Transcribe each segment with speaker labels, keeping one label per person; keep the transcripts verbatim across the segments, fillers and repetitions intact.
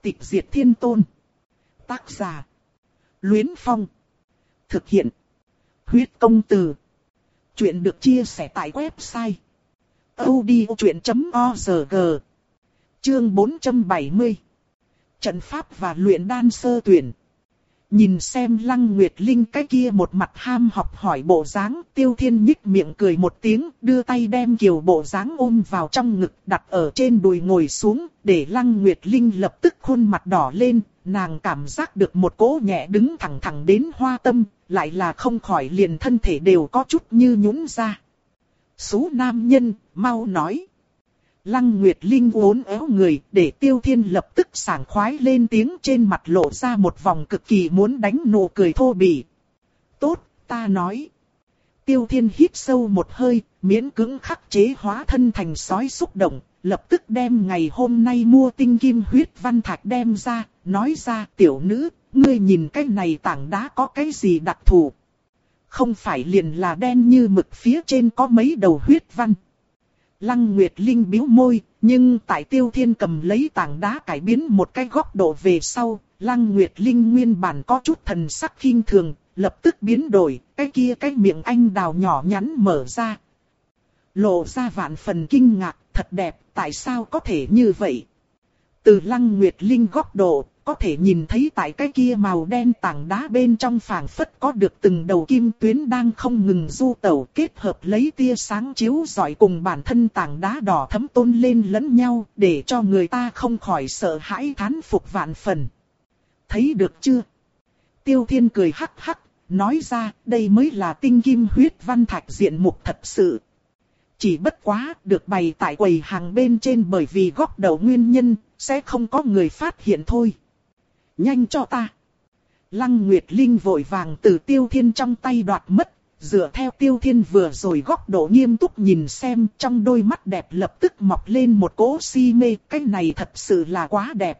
Speaker 1: Tịch diệt thiên tôn. Tác giả. Luyến Phong. Thực hiện. Huyết công từ. Chuyện được chia sẻ tại website audiochuyện chấm org. Chương bốn trăm bảy mươi. Trận pháp và luyện đan sơ tuyển. Nhìn xem Lăng Nguyệt Linh cái kia một mặt ham học hỏi bộ dáng, Tiêu Thiên nhích miệng cười một tiếng, đưa tay đem Kiều bộ dáng ôm vào trong ngực, đặt ở trên đùi ngồi xuống, để Lăng Nguyệt Linh lập tức khuôn mặt đỏ lên, nàng cảm giác được một cỗ nhẹ đứng thẳng thẳng đến hoa tâm, lại là không khỏi liền thân thể đều có chút như nhũn ra. Số nam nhân, mau nói. Lăng Nguyệt Linh uốn éo người, để Tiêu Thiên lập tức sảng khoái lên tiếng, trên mặt lộ ra một vòng cực kỳ muốn đánh nụ cười thô bỉ. Tốt, ta nói. Tiêu Thiên hít sâu một hơi, miễn cưỡng khắc chế hóa thân thành sói xúc động, lập tức đem ngày hôm nay mua tinh kim huyết văn thạch đem ra, nói ra tiểu nữ, ngươi nhìn cái này tảng đá có cái gì đặc thù. Không phải liền là đen như mực phía trên có mấy đầu huyết văn. Lăng Nguyệt Linh bĩu môi, nhưng tại Tiêu Thiên cầm lấy tảng đá cải biến một cái góc độ về sau, Lăng Nguyệt Linh nguyên bản có chút thần sắc khinh thường, lập tức biến đổi, cái kia cái miệng anh đào nhỏ nhắn mở ra. Lộ ra vạn phần kinh ngạc, thật đẹp, tại sao có thể như vậy? Từ Lăng Nguyệt Linh góc độ, có thể nhìn thấy tại cái kia màu đen tảng đá bên trong phảng phất có được từng đầu kim tuyến đang không ngừng du tẩu, kết hợp lấy tia sáng chiếu rọi cùng bản thân tảng đá đỏ thấm tôn lên lẫn nhau, để cho người ta không khỏi sợ hãi thán phục vạn phần. Thấy được chưa? Tiêu Thiên cười hắc hắc, nói ra đây mới là tinh kim huyết văn thạch diện mục thật sự. Chỉ bất quá được bày tại quầy hàng bên trên bởi vì góc đầu nguyên nhân, sẽ không có người phát hiện thôi. Nhanh cho ta. Lăng Nguyệt Linh vội vàng từ Tiêu Thiên trong tay đoạt mất, dựa theo Tiêu Thiên vừa rồi góc độ nghiêm túc nhìn xem, trong đôi mắt đẹp lập tức mọc lên một cỗ si mê, cái này thật sự là quá đẹp.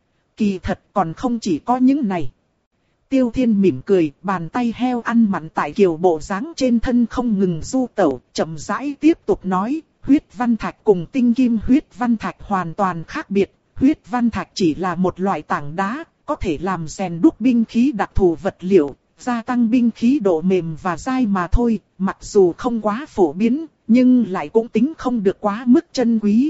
Speaker 1: Kỳ thật còn không chỉ có những này. Tiêu Thiên mỉm cười, bàn tay heo ăn mặn tại Kiều bộ dáng trên thân không ngừng du tẩu, chậm rãi tiếp tục nói, huyết văn thạch cùng tinh kim huyết văn thạch hoàn toàn khác biệt, huyết văn thạch chỉ là một loại tảng đá, có thể làm rèn đúc binh khí đặc thù vật liệu, gia tăng binh khí độ mềm và dai mà thôi, mặc dù không quá phổ biến, nhưng lại cũng tính không được quá mức chân quý.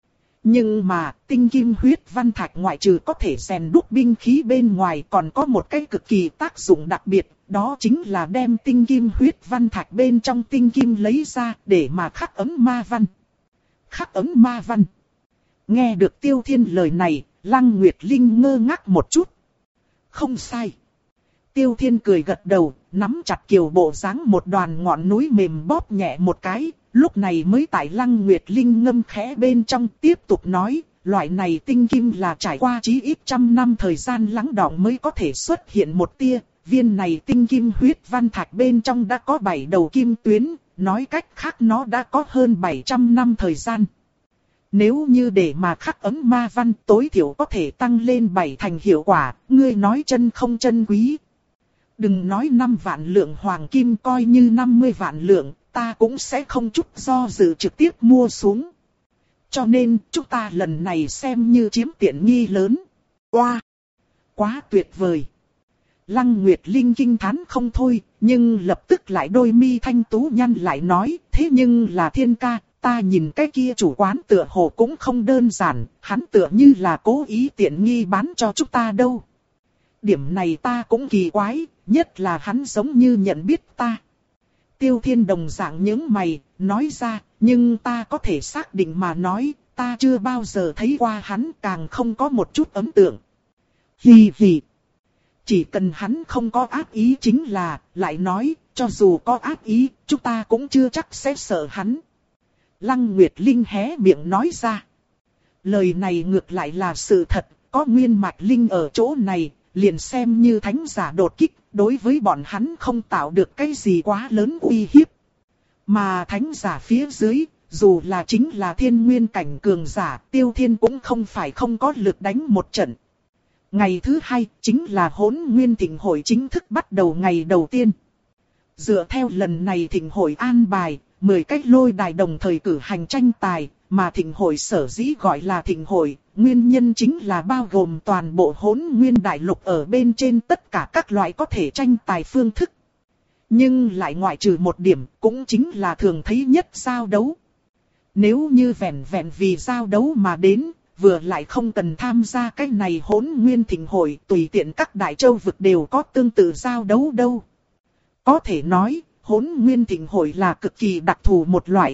Speaker 1: Nhưng mà, tinh kim huyết văn thạch ngoại trừ có thể rèn đúc binh khí bên ngoài còn có một cái cực kỳ tác dụng đặc biệt, đó chính là đem tinh kim huyết văn thạch bên trong tinh kim lấy ra để mà khắc ấn ma văn. Khắc ấn ma văn. Nghe được Tiêu Thiên lời này, Lăng Nguyệt Linh ngơ ngác một chút. Không sai. Tiêu Thiên cười gật đầu, nắm chặt Kiều bộ dáng một đoàn ngọn núi mềm bóp nhẹ một cái, lúc này mới tại Lăng Nguyệt Linh ngâm khẽ bên trong tiếp tục nói, loại này tinh kim là trải qua chí ít trăm năm thời gian lắng đọng mới có thể xuất hiện một tia, viên này tinh kim huyết văn thạch bên trong đã có bảy đầu kim tuyến, nói cách khác nó đã có hơn bảy trăm năm thời gian. Nếu như để mà khắc ấn ma văn tối thiểu có thể tăng lên bảy thành hiệu quả, ngươi nói chân không chân quý. Đừng nói năm vạn lượng hoàng kim, coi như năm mươi vạn lượng, ta cũng sẽ không chút do dự trực tiếp mua xuống. Cho nên chúng ta lần này xem như chiếm tiện nghi lớn. Oa! Wow. Quá tuyệt vời! Lăng Nguyệt Linh kinh thán không thôi, nhưng lập tức lại đôi mi thanh tú nhăn lại nói, thế nhưng là Thiên ca, ta nhìn cái kia chủ quán tựa hồ cũng không đơn giản, hắn tựa như là cố ý tiện nghi bán cho chúng ta đâu. Điểm này ta cũng kỳ quái, nhất là hắn giống như nhận biết ta. Tiêu Thiên đồng dạng những mày, nói ra, nhưng ta có thể xác định mà nói, ta chưa bao giờ thấy qua hắn, càng không có một chút ấn tượng. Hì hì. Chỉ cần hắn không có ác ý chính là, lại nói, cho dù có ác ý, chúng ta cũng chưa chắc sẽ sợ hắn. Lăng Nguyệt Linh hé miệng nói ra. Lời này ngược lại là sự thật, có nguyên mạch linh ở chỗ này, liền xem như thánh giả đột kích, đối với bọn hắn không tạo được cái gì quá lớn uy hiếp. Mà thánh giả phía dưới, dù là chính là thiên nguyên cảnh cường giả, Tiêu Thiên cũng không phải không có lực đánh một trận. Ngày thứ hai, chính là Hỗn Nguyên Thịnh hội chính thức bắt đầu ngày đầu tiên. Dựa theo lần này thịnh hội an bài, mười cái lôi đài đồng thời cử hành tranh tài, mà thịnh hội sở dĩ gọi là thịnh hội, nguyên nhân chính là bao gồm toàn bộ Hỗn Nguyên đại lục ở bên trên tất cả các loại có thể tranh tài phương thức. Nhưng lại ngoại trừ một điểm, cũng chính là thường thấy nhất giao đấu. Nếu như vẹn vẹn vì giao đấu mà đến, vừa lại không cần tham gia cái này Hỗn Nguyên thịnh hội, tùy tiện các đại châu vực đều có tương tự giao đấu đâu. Có thể nói, Hỗn Nguyên thịnh hội là cực kỳ đặc thù một loại.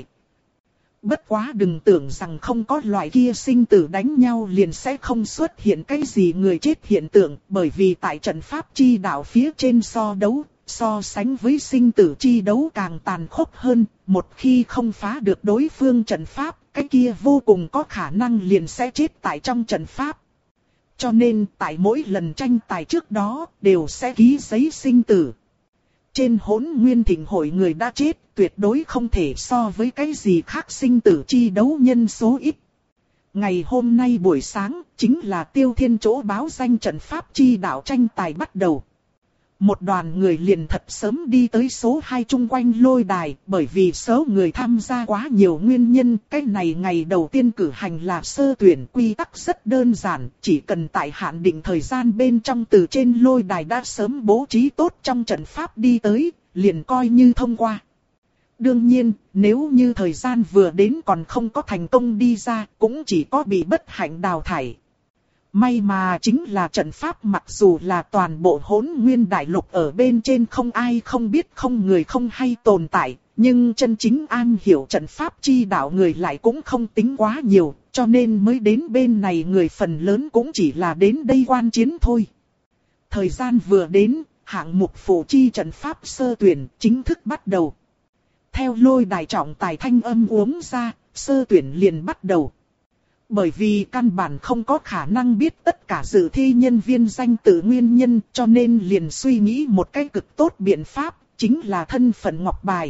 Speaker 1: Bất quá đừng tưởng rằng không có loại kia sinh tử đánh nhau liền sẽ không xuất hiện cái gì người chết hiện tượng, bởi vì tại trận pháp chi đạo phía trên so đấu, so sánh với sinh tử chi đấu càng tàn khốc hơn, một khi không phá được đối phương trận pháp, cái kia vô cùng có khả năng liền sẽ chết tại trong trận pháp. Cho nên tại mỗi lần tranh tài trước đó đều sẽ ký giấy sinh tử. Trên Hỗn Nguyên thịnh hội người đã chết tuyệt đối không thể so với cái gì khác sinh tử chi đấu nhân số ít. Ngày hôm nay buổi sáng chính là Tiêu Thiên chỗ báo danh trận pháp chi đạo tranh tài bắt đầu. Một đoàn người liền thật sớm đi tới số hai chung quanh lôi đài, bởi vì số người tham gia quá nhiều nguyên nhân. Cái này ngày đầu tiên cử hành là sơ tuyển, quy tắc rất đơn giản, chỉ cần tại hạn định thời gian bên trong từ trên lôi đài đã sớm bố trí tốt trong trận pháp đi tới, liền coi như thông qua. Đương nhiên, nếu như thời gian vừa đến còn không có thành công đi ra, cũng chỉ có bị bất hạnh đào thải. May mà chính là trận pháp mặc dù là toàn bộ Hỗn Nguyên đại lục ở bên trên không ai không biết không người không hay tồn tại, nhưng chân chính an hiểu trận pháp chi đạo người lại cũng không tính quá nhiều, cho nên mới đến bên này người phần lớn cũng chỉ là đến đây quan chiến thôi. Thời gian vừa đến, hạng mục phụ chi trận pháp sơ tuyển chính thức bắt đầu. Theo lôi đài trọng tài thanh âm uống ra, sơ tuyển liền bắt đầu. Bởi vì căn bản không có khả năng biết tất cả dự thi nhân viên danh tự nguyên nhân, cho nên liền suy nghĩ một cái cực tốt biện pháp, chính là thân phận ngọc bài.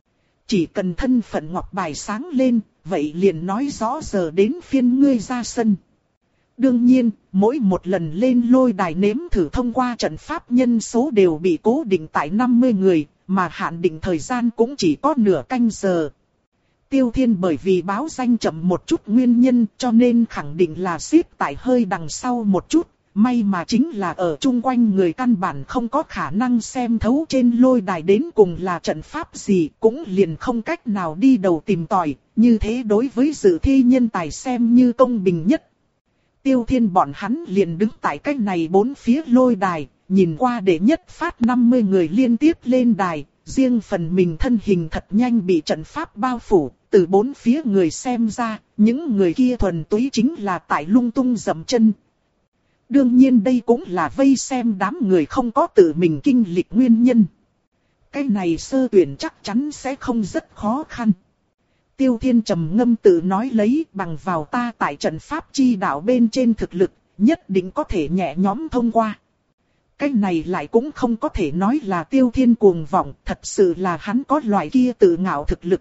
Speaker 1: Chỉ cần thân phận ngọc bài sáng lên, vậy liền nói rõ giờ đến phiên ngươi ra sân. Đương nhiên, mỗi một lần lên lôi đài nếm thử thông qua trận pháp nhân số đều bị cố định tại năm mươi người, mà hạn định thời gian cũng chỉ có nửa canh giờ. Tiêu Thiên bởi vì báo danh chậm một chút nguyên nhân cho nên khẳng định là xếp tại hơi đằng sau một chút. May mà chính là ở chung quanh người căn bản không có khả năng xem thấu trên lôi đài đến cùng là trận pháp gì, cũng liền không cách nào đi đầu tìm tòi, như thế đối với dự thi nhân tài xem như công bình nhất. Tiêu Thiên bọn hắn liền đứng tại cách này bốn phía lôi đài, nhìn qua để nhất phát năm mươi người liên tiếp lên đài, riêng phần mình thân hình thật nhanh bị trận pháp bao phủ, từ bốn phía người xem ra, những người kia thuần túy chính là tại lung tung dậm chân. Đương nhiên đây cũng là vây xem đám người không có tự mình kinh lịch nguyên nhân. Cái này sơ tuyển chắc chắn sẽ không rất khó khăn. Tiêu Thiên trầm ngâm tự nói lấy, bằng vào ta tại trận pháp chi đạo bên trên thực lực, nhất định có thể nhẹ nhõm thông qua. Cái này lại cũng không có thể nói là Tiêu Thiên cuồng vọng, thật sự là hắn có loại kia tự ngạo thực lực.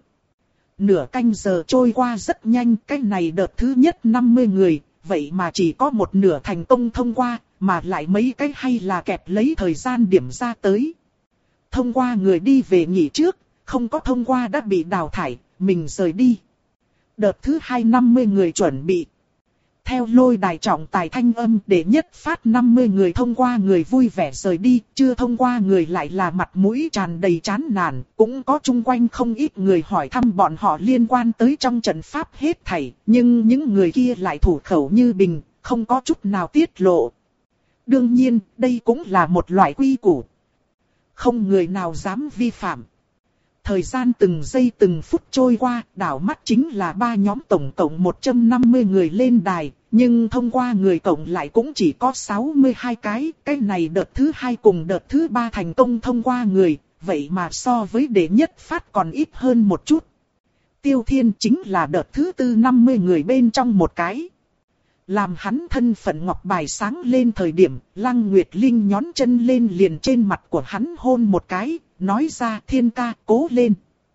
Speaker 1: Nửa canh giờ trôi qua rất nhanh, cái này đợt thứ nhất năm mươi người, vậy mà chỉ có một nửa thành công thông qua, mà lại mấy cái hay là kẹp lấy thời gian điểm ra tới. Thông qua người đi về nghỉ trước, không có thông qua đã bị đào thải, mình rời đi. Đợt thứ hai năm mươi người chuẩn bị. Theo lôi đài trọng tài thanh âm để nhất phát năm mươi người thông qua người vui vẻ rời đi, chưa thông qua người lại là mặt mũi tràn đầy chán nản, cũng có chung quanh không ít người hỏi thăm bọn họ liên quan tới trong trận pháp hết thảy, nhưng những người kia lại thủ khẩu như bình, không có chút nào tiết lộ. Đương nhiên, đây cũng là một loại quy củ. Không người nào dám vi phạm. Thời gian từng giây từng phút trôi qua, đảo mắt chính là ba nhóm tổng cộng một trăm năm mươi người lên đài, nhưng thông qua người cộng lại cũng chỉ có sáu mươi hai cái, cái này đợt thứ hai cùng đợt thứ ba thành công thông qua người, vậy mà so với đệ nhất phát còn ít hơn một chút. Tiêu Thiên chính là đợt thứ tư năm mươi người bên trong một cái. Làm hắn thân phận ngọc bài sáng lên thời điểm, Lăng Nguyệt Linh nhón chân lên liền trên mặt của hắn hôn một cái, nói ra Thiên ca cố lên.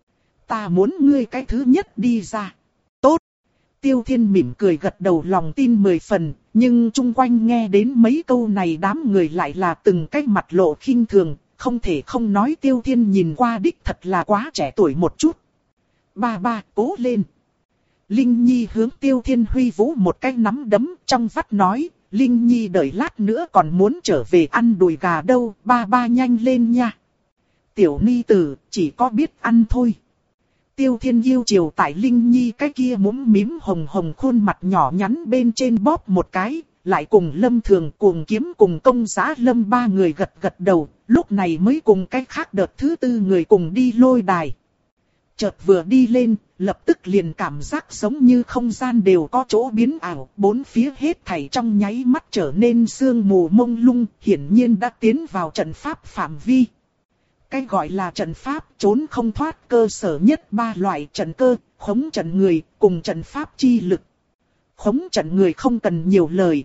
Speaker 1: Ta muốn ngươi cái thứ nhất đi ra. Tốt. Tiêu Thiên mỉm cười gật đầu lòng tin mười phần, nhưng chung quanh nghe đến mấy câu này đám người lại là từng cái mặt lộ khinh thường, không thể không nói Tiêu Thiên nhìn qua đích thật là quá trẻ tuổi một chút. Ba ba, cố lên. Linh Nhi hướng Tiêu Thiên huy vũ một cái nắm đấm trong vắt nói, Linh Nhi đợi lát nữa còn muốn trở về ăn đùi gà đâu, ba ba nhanh lên nha. Tiểu ni tử, chỉ có biết ăn thôi. Tiêu Thiên yêu chiều tại Linh Nhi cái kia mũm mím hồng hồng khuôn mặt nhỏ nhắn bên trên bóp một cái, lại cùng Lâm Thường cùng Kiếm cùng Công Giá Lâm ba người gật gật đầu, lúc này mới cùng cái khác đợt thứ tư người cùng đi lôi đài. Chợt vừa đi lên, lập tức liền cảm giác giống như không gian đều có chỗ biến ảo, bốn phía hết thảy trong nháy mắt trở nên sương mù mông lung, hiển nhiên đã tiến vào trận pháp phạm vi. Cái gọi là trận pháp trốn không thoát cơ sở nhất ba loại trận cơ, khống trận người cùng trận pháp chi lực. Khống trận người không cần nhiều lời.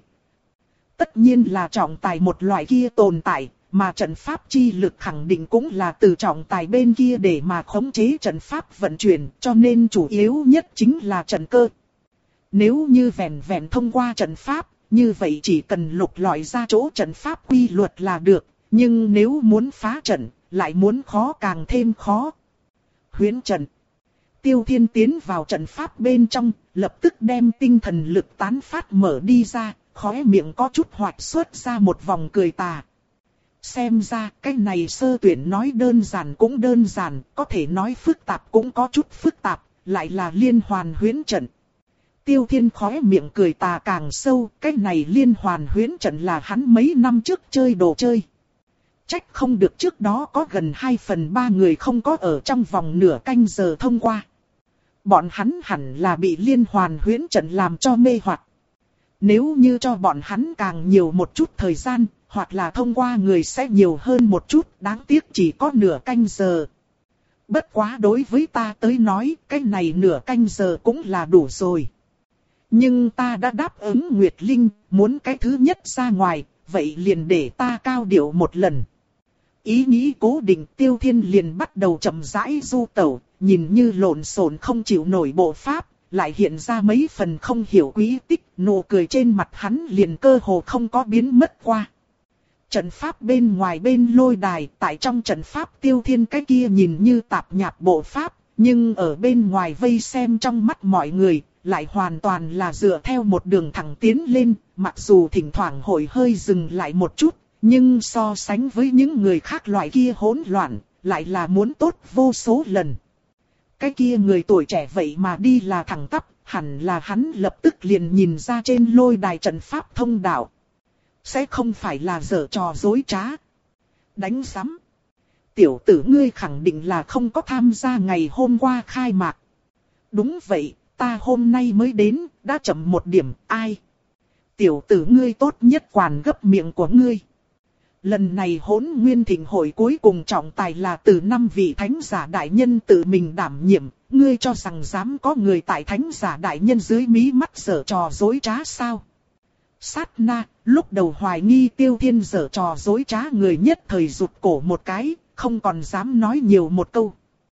Speaker 1: Tất nhiên là trọng tài một loại kia tồn tại, mà trận pháp chi lực khẳng định cũng là từ trọng tài bên kia để mà khống chế trận pháp vận chuyển, cho nên chủ yếu nhất chính là trận cơ. Nếu như vẹn vẹn thông qua trận pháp, như vậy chỉ cần lục lọi ra chỗ trận pháp quy luật là được, nhưng nếu muốn phá trận, lại muốn khó càng thêm khó. Huyễn trận. Tiêu Thiên tiến vào trận pháp bên trong, lập tức đem tinh thần lực tán phát mở đi ra, khóe miệng có chút hoạt xuất ra một vòng cười tà. Xem ra cái này sơ tuyển nói đơn giản cũng đơn giản, có thể nói phức tạp cũng có chút phức tạp, lại là liên hoàn huyễn trận. Tiêu Thiên khóe miệng cười tà càng sâu, cái này liên hoàn huyễn trận là hắn mấy năm trước chơi đồ chơi. Trách không được trước đó có gần hai phần ba người không có ở trong vòng nửa canh giờ thông qua. Bọn hắn hẳn là bị liên hoàn huyễn trận làm cho mê hoặc. Nếu như cho bọn hắn càng nhiều một chút thời gian, hoặc là thông qua người sẽ nhiều hơn một chút, đáng tiếc chỉ có nửa canh giờ. Bất quá đối với ta tới nói, cái này nửa canh giờ cũng là đủ rồi. Nhưng ta đã đáp ứng Nguyệt Linh, muốn cái thứ nhất ra ngoài, vậy liền để ta cao điệu một lần. Ý nghĩ cố định, Tiêu Thiên liền bắt đầu chậm rãi du tẩu, nhìn như lộn xộn không chịu nổi bộ pháp, lại hiện ra mấy phần không hiểu quý tích, nụ cười trên mặt hắn liền cơ hồ không có biến mất qua. Trận pháp bên ngoài bên lôi đài, tại trong trận pháp Tiêu Thiên cái kia nhìn như tạp nhạp bộ pháp, nhưng ở bên ngoài vây xem trong mắt mọi người, lại hoàn toàn là dựa theo một đường thẳng tiến lên, mặc dù thỉnh thoảng hội hơi dừng lại một chút, nhưng so sánh với những người khác loại kia hỗn loạn, lại là muốn tốt vô số lần. Cái kia người tuổi trẻ vậy mà đi là thẳng tắp, hẳn là hắn lập tức liền nhìn ra trên lôi đài trận pháp thông đạo. Sẽ không phải là giở trò dối trá. Đánh sắm. Tiểu tử ngươi khẳng định là không có tham gia ngày hôm qua khai mạc. Đúng vậy, ta hôm nay mới đến, đã chậm một điểm, ai? Tiểu tử ngươi tốt nhất quản gấp miệng của ngươi. Lần này Hỗn Nguyên Thịnh hội cuối cùng trọng tài là từ năm vị thánh giả đại nhân tự mình đảm nhiệm, ngươi cho rằng dám có người tại thánh giả đại nhân dưới mí mắt giở trò dối trá sao? Sát na, lúc đầu hoài nghi Tiêu Thiên giở trò dối trá người nhất thời rụt cổ một cái, không còn dám nói nhiều một câu.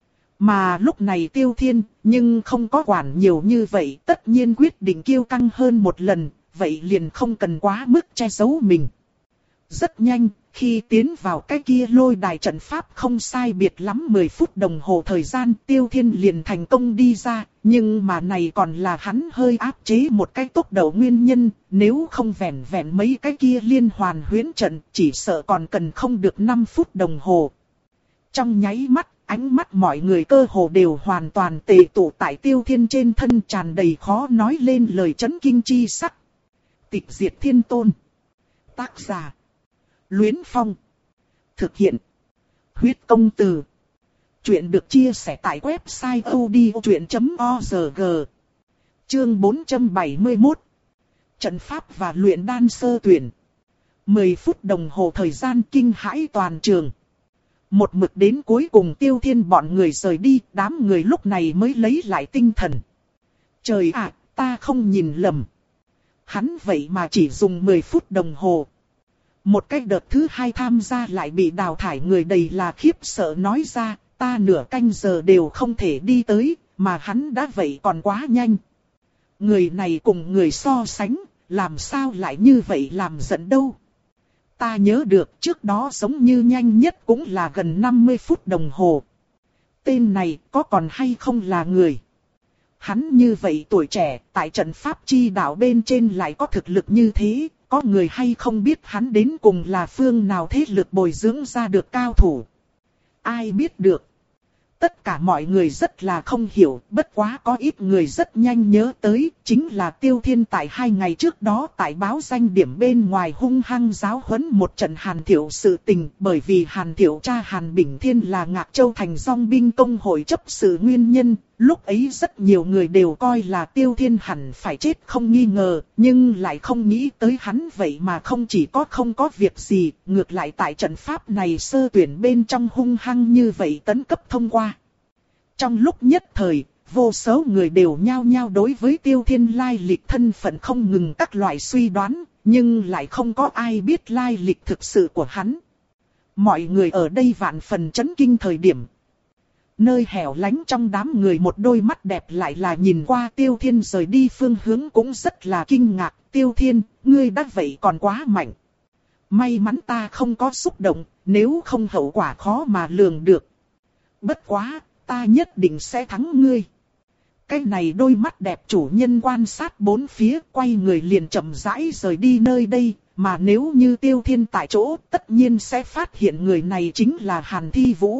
Speaker 1: Mà lúc này Tiêu Thiên, nhưng không có quản nhiều như vậy, tất nhiên quyết định kiêu căng hơn một lần, vậy liền không cần quá mức che giấu mình. Rất nhanh, khi tiến vào cái kia lôi đài trận pháp không sai biệt lắm mười phút đồng hồ thời gian, Tiêu Thiên liền thành công đi ra, nhưng mà này còn là hắn hơi áp chế một cái tốc độ nguyên nhân, nếu không vẹn vẹn mấy cái kia liên hoàn huyễn trận, chỉ sợ còn cần không được năm phút đồng hồ. Trong nháy mắt, ánh mắt mọi người cơ hồ đều hoàn toàn tề tụ tại Tiêu Thiên trên thân, tràn đầy khó nói lên lời chấn kinh chi sắc. Tịch diệt thiên tôn. Tác giả Luyến Phong. Thực hiện Huyết Công Từ. Chuyện được chia sẻ tại website odchuyện chấm org. Chương bốn trăm bảy mươi mốt. Trận pháp và luyện đan sơ tuyển. mười phút đồng hồ thời gian kinh hãi toàn trường. Một mực đến cuối cùng Tiêu Thiên bọn người rời đi, đám người lúc này mới lấy lại tinh thần. Trời ạ, ta không nhìn lầm. Hắn vậy mà chỉ dùng mười phút đồng hồ. Một cái đợt thứ hai tham gia lại bị đào thải người đầy là khiếp sợ nói ra, ta nửa canh giờ đều không thể đi tới, mà hắn đã vậy còn quá nhanh. Người này cùng người so sánh, làm sao lại như vậy làm giận đâu. Ta nhớ được trước đó giống như nhanh nhất cũng là gần năm mươi phút đồng hồ. Tên này có còn hay không là người? Hắn như vậy tuổi trẻ, tại trận pháp chi đạo bên trên lại có thực lực như thế, có người hay không biết hắn đến cùng là phương nào thế lực bồi dưỡng ra được cao thủ? Ai biết được? Tất cả mọi người rất là không hiểu, bất quá có ít người rất nhanh nhớ tới, chính là Tiêu Thiên tại hai ngày trước đó tại báo danh điểm bên ngoài hung hăng giáo huấn một trận Hàn Thiệu sự tình, bởi vì Hàn Thiệu cha Hàn Bình Thiên là Ngạc Châu thành dòng binh công hội chấp sự nguyên nhân, lúc ấy rất nhiều người đều coi là Tiêu Thiên hẳn phải chết không nghi ngờ, nhưng lại không nghĩ tới hắn vậy mà không chỉ có không có việc gì, ngược lại tại trận pháp này sơ tuyển bên trong hung hăng như vậy tấn cấp thông qua. Trong lúc nhất thời, vô số người đều nhao nhao đối với Tiêu Thiên lai lịch thân phận không ngừng các loại suy đoán, nhưng lại không có ai biết lai lịch thực sự của hắn. Mọi người ở đây vạn phần chấn kinh thời điểm. Nơi hẻo lánh trong đám người một đôi mắt đẹp lại là nhìn qua Tiêu Thiên rời đi phương hướng cũng rất là kinh ngạc. Tiêu Thiên, ngươi đã vậy còn quá mạnh. May mắn ta không có xúc động, nếu không hậu quả khó mà lường được. Bất quá, ta nhất định sẽ thắng ngươi. Cái này đôi mắt đẹp chủ nhân quan sát bốn phía, quay người liền chậm rãi rời đi nơi đây. Mà nếu như Tiêu Thiên tại chỗ, tất nhiên sẽ phát hiện người này chính là Hàn Thi Vũ.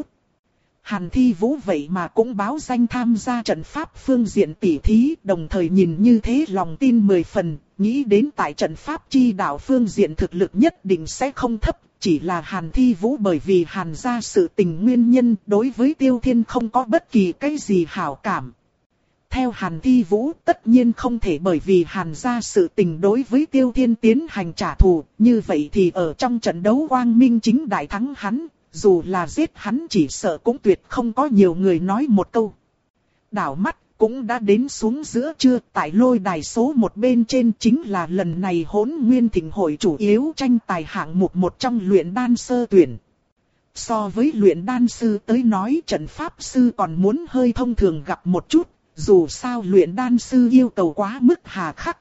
Speaker 1: Hàn Thi Vũ vậy mà cũng báo danh tham gia trận pháp phương diện tỉ thí, đồng thời nhìn như thế lòng tin mười phần, nghĩ đến tại trận pháp chi đạo phương diện thực lực nhất định sẽ không thấp, chỉ là Hàn Thi Vũ bởi vì Hàn gia sự tình nguyên nhân đối với Tiêu Thiên không có bất kỳ cái gì hảo cảm. Theo Hàn Thi Vũ tất nhiên không thể bởi vì Hàn gia sự tình đối với Tiêu Thiên tiến hành trả thù, như vậy thì ở trong trận đấu quang minh chính đại thắng hắn. Dù là giết hắn chỉ sợ cũng tuyệt không có nhiều người nói một câu. Đảo mắt cũng đã đến xuống giữa trưa, tại lôi đài số một bên trên chính là lần này Hỗn Nguyên Thịnh hội chủ yếu tranh tài hạng mục một trong luyện đan sơ tuyển. So với luyện đan sư tới nói trận pháp sư còn muốn hơi thông thường gặp một chút, dù sao luyện đan sư yêu cầu quá mức hà khắc.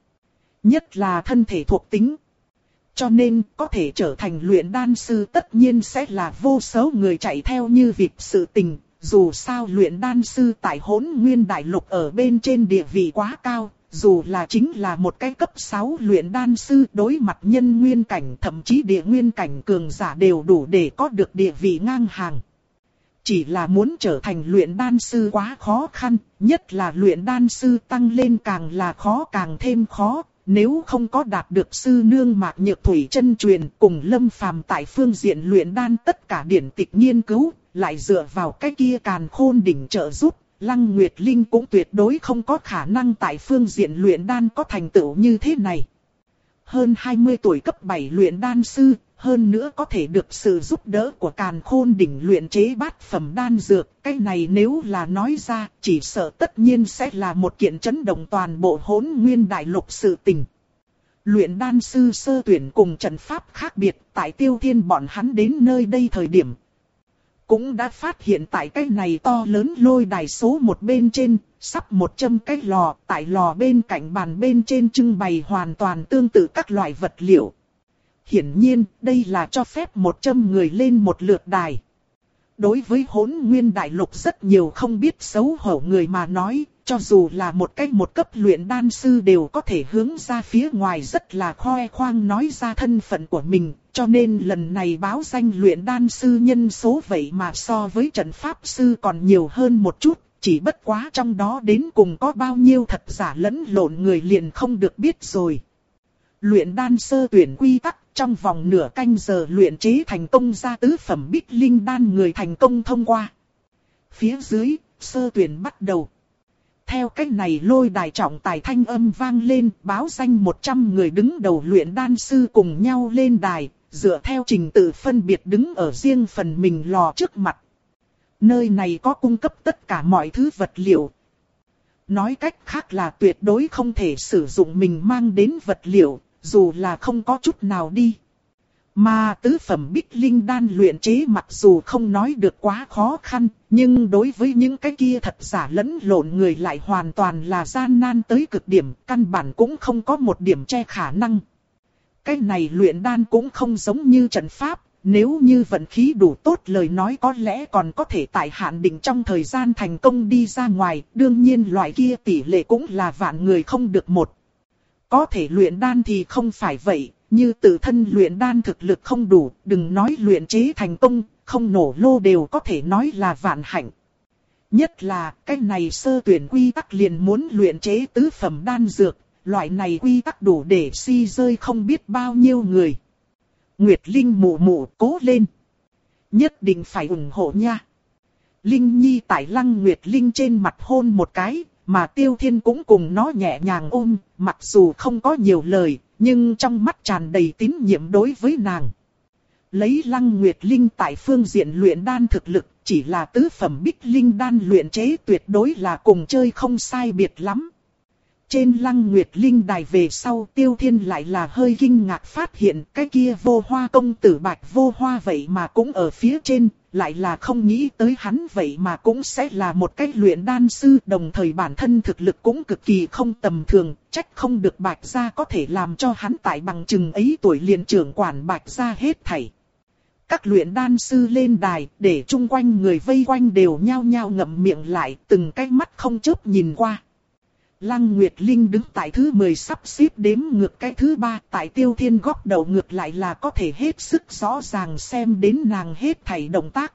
Speaker 1: Nhất là thân thể thuộc tính. Cho nên có thể trở thành luyện đan sư tất nhiên sẽ là vô số người chạy theo như việc sự tình. Dù sao luyện đan sư tại Hỗn Nguyên Đại Lục ở bên trên địa vị quá cao. Dù là chính là một cái cấp sáu luyện đan sư đối mặt nhân nguyên cảnh thậm chí địa nguyên cảnh cường giả đều đủ để có được địa vị ngang hàng. Chỉ là muốn trở thành luyện đan sư quá khó khăn, nhất là luyện đan sư tăng lên càng là khó càng thêm khó. Nếu không có đạt được sư nương Mạc Nhược Thủy chân truyền cùng Lâm Phàm tại phương diện luyện đan tất cả điển tịch nghiên cứu, lại dựa vào cái kia càn khôn đỉnh trợ giúp, Lăng Nguyệt Linh cũng tuyệt đối không có khả năng tại phương diện luyện đan có thành tựu như thế này. Hơn hai mươi tuổi cấp bảy luyện đan sư, hơn nữa có thể được sự giúp đỡ của càn khôn đỉnh luyện chế bát phẩm đan dược. Cái này nếu là nói ra, chỉ sợ tất nhiên sẽ là một kiện chấn động toàn bộ Hỗn Nguyên Đại Lục sự tình. Luyện đan sư sơ tuyển cùng trận pháp khác biệt, tại Tiêu Thiên bọn hắn đến nơi đây thời điểm. Cũng đã phát hiện tại cái này to lớn lôi đài số một bên trên, sắp một trăm cái lò, tại lò bên cạnh bàn bên trên trưng bày hoàn toàn tương tự các loại vật liệu. Hiển nhiên, đây là cho phép một trăm người lên một lượt đài. Đối với Hỗn Nguyên Đại Lục rất nhiều không biết xấu hổ người mà nói, cho dù là một cái một cấp luyện đan sư đều có thể hướng ra phía ngoài rất là khoe khoang nói ra thân phận của mình, cho nên lần này báo danh luyện đan sư nhân số vậy mà so với trận pháp sư còn nhiều hơn một chút, chỉ bất quá trong đó đến cùng có bao nhiêu thật giả lẫn lộn người liền không được biết rồi. Luyện đan sơ tuyển quy tắc, trong vòng nửa canh giờ luyện chế thành công ra tứ phẩm bích linh đan người thành công thông qua. Phía dưới, sơ tuyển bắt đầu. Theo cách này lôi đài trọng tài thanh âm vang lên, báo danh một trăm người đứng đầu luyện đan sư cùng nhau lên đài, dựa theo trình tự phân biệt đứng ở riêng phần mình lò trước mặt. Nơi này có cung cấp tất cả mọi thứ vật liệu. Nói cách khác là tuyệt đối không thể sử dụng mình mang đến vật liệu, dù là không có chút nào đi. Mà tứ phẩm bích linh đan luyện chế mặc dù không nói được quá khó khăn, nhưng đối với những cái kia thật giả lẫn lộn người lại hoàn toàn là gian nan tới cực điểm, căn bản cũng không có một điểm che khả năng. Cái này luyện đan cũng không giống như trận pháp, nếu như vận khí đủ tốt lời nói có lẽ còn có thể tại hạn định trong thời gian thành công đi ra ngoài, đương nhiên loại kia tỷ lệ cũng là vạn người không được một. Có thể luyện đan thì không phải vậy, như tự thân luyện đan thực lực không đủ, đừng nói luyện chế thành công, không nổ lô đều có thể nói là vạn hạnh. Nhất là, cái này sơ tuyển quy tắc liền muốn luyện chế tứ phẩm đan dược, loại này quy tắc đủ để si rơi không biết bao nhiêu người. Nguyệt Linh mụ mụ cố lên. Nhất định phải ủng hộ nha. Linh Nhi tại Lăng Nguyệt Linh trên mặt hôn một cái, mà Tiêu Thiên cũng cùng nó nhẹ nhàng ôm, mặc dù không có nhiều lời, nhưng trong mắt tràn đầy tín nhiệm đối với nàng. Lấy Lăng Nguyệt Linh tại phương diện luyện đan thực lực, chỉ là tứ phẩm bích linh đan luyện chế tuyệt đối là cùng chơi không sai biệt lắm. Trên Lăng Nguyệt Linh đài về sau Tiêu Thiên lại là hơi kinh ngạc phát hiện cái kia Vô Hoa công tử Bạch Vô Hoa vậy mà cũng ở phía trên, lại là không nghĩ tới hắn vậy mà cũng sẽ là một cái luyện đan sư, đồng thời bản thân thực lực cũng cực kỳ không tầm thường, trách không được Bạch gia có thể làm cho hắn tại bằng chừng ấy tuổi liền trưởng quản Bạch gia hết thảy. Các luyện đan sư lên đài, để chung quanh người vây quanh đều nhao nhao ngậm miệng lại, từng cái mắt không chớp nhìn qua. Lăng Nguyệt Linh đứng tại thứ mười sắp xếp đếm ngược cái thứ ba, tại Tiêu Thiên góc đầu ngược lại là có thể hết sức rõ ràng xem đến nàng hết thảy động tác.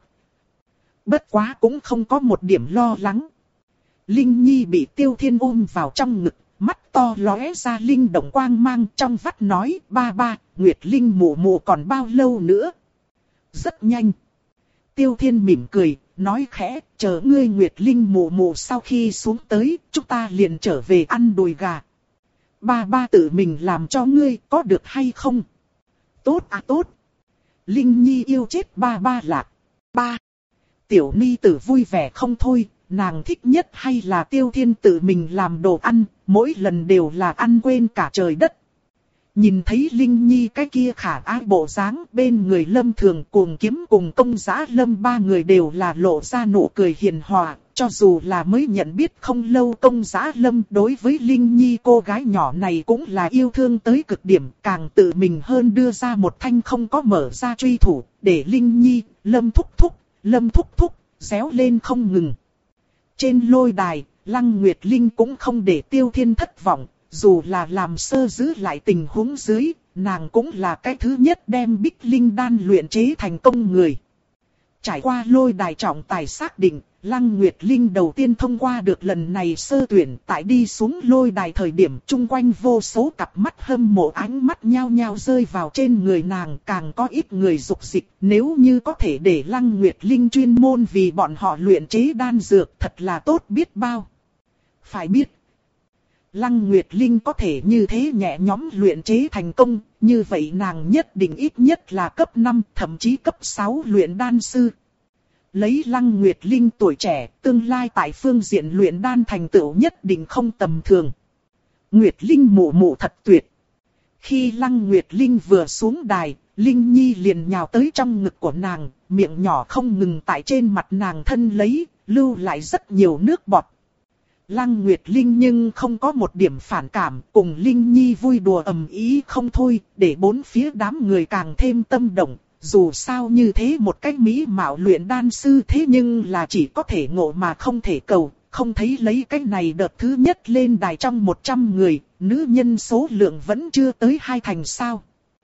Speaker 1: Bất quá cũng không có một điểm lo lắng. Linh Nhi bị Tiêu Thiên ôm vào trong ngực, mắt to lóe ra linh động quang mang, trong vắt nói, ba ba, Nguyệt Linh mụ mụ còn bao lâu nữa? Rất nhanh. Tiêu Thiên mỉm cười, nói khẽ, chờ ngươi Nguyệt Linh mụ mụ sau khi xuống tới, chúng ta liền trở về ăn đùi gà. Ba ba tự mình làm cho ngươi, có được hay không? Tốt à tốt. Linh Nhi yêu chết ba ba lạc. Ba. Tiểu Ni tử vui vẻ không thôi, nàng thích nhất hay là Tiêu Thiên tự mình làm đồ ăn, mỗi lần đều là ăn quên cả trời đất. Nhìn thấy Linh Nhi cái kia khả ái bộ dáng, bên người Lâm Thường cùng Kiếm cùng Công Giá Lâm ba người đều là lộ ra nụ cười hiền hòa, cho dù là mới nhận biết không lâu Công Giá Lâm đối với Linh Nhi cô gái nhỏ này cũng là yêu thương tới cực điểm, càng tự mình hơn đưa ra một thanh không có mở ra truy thủ, để Linh Nhi, Lâm thúc thúc, Lâm thúc thúc, réo lên không ngừng. Trên lôi đài, Lăng Nguyệt Linh cũng không để Tiêu Thiên thất vọng. Dù là làm sơ giữ lại tình huống dưới, nàng cũng là cái thứ nhất đem bích linh đan luyện chế thành công người. Trải qua lôi đài trọng tài xác định, Lăng Nguyệt Linh đầu tiên thông qua được lần này sơ tuyển, tại đi xuống lôi đài thời điểm chung quanh vô số cặp mắt hâm mộ ánh mắt nhao nhao rơi vào trên người nàng, càng có ít người dục dịch, nếu như có thể để Lăng Nguyệt Linh chuyên môn vì bọn họ luyện chế đan dược thật là tốt biết bao. Phải biết, Lăng Nguyệt Linh có thể như thế nhẹ nhõm luyện chế thành công, như vậy nàng nhất định ít nhất là cấp năm, thậm chí cấp sáu luyện đan sư. Lấy Lăng Nguyệt Linh tuổi trẻ, tương lai tại phương diện luyện đan thành tựu nhất định không tầm thường. Nguyệt Linh mụ mụ thật tuyệt. Khi Lăng Nguyệt Linh vừa xuống đài, Linh Nhi liền nhào tới trong ngực của nàng, miệng nhỏ không ngừng tại trên mặt nàng thân lấy, lưu lại rất nhiều nước bọt. Lăng Nguyệt Linh nhưng không có một điểm phản cảm, cùng Linh Nhi vui đùa ầm ĩ không thôi, để bốn phía đám người càng thêm tâm động. Dù sao như thế một cách mỹ mạo luyện đan sư thế nhưng là chỉ có thể ngộ mà không thể cầu, không thấy lấy cách này đợt thứ nhất lên đài trong một trăm người, nữ nhân số lượng vẫn chưa tới hai thành sao.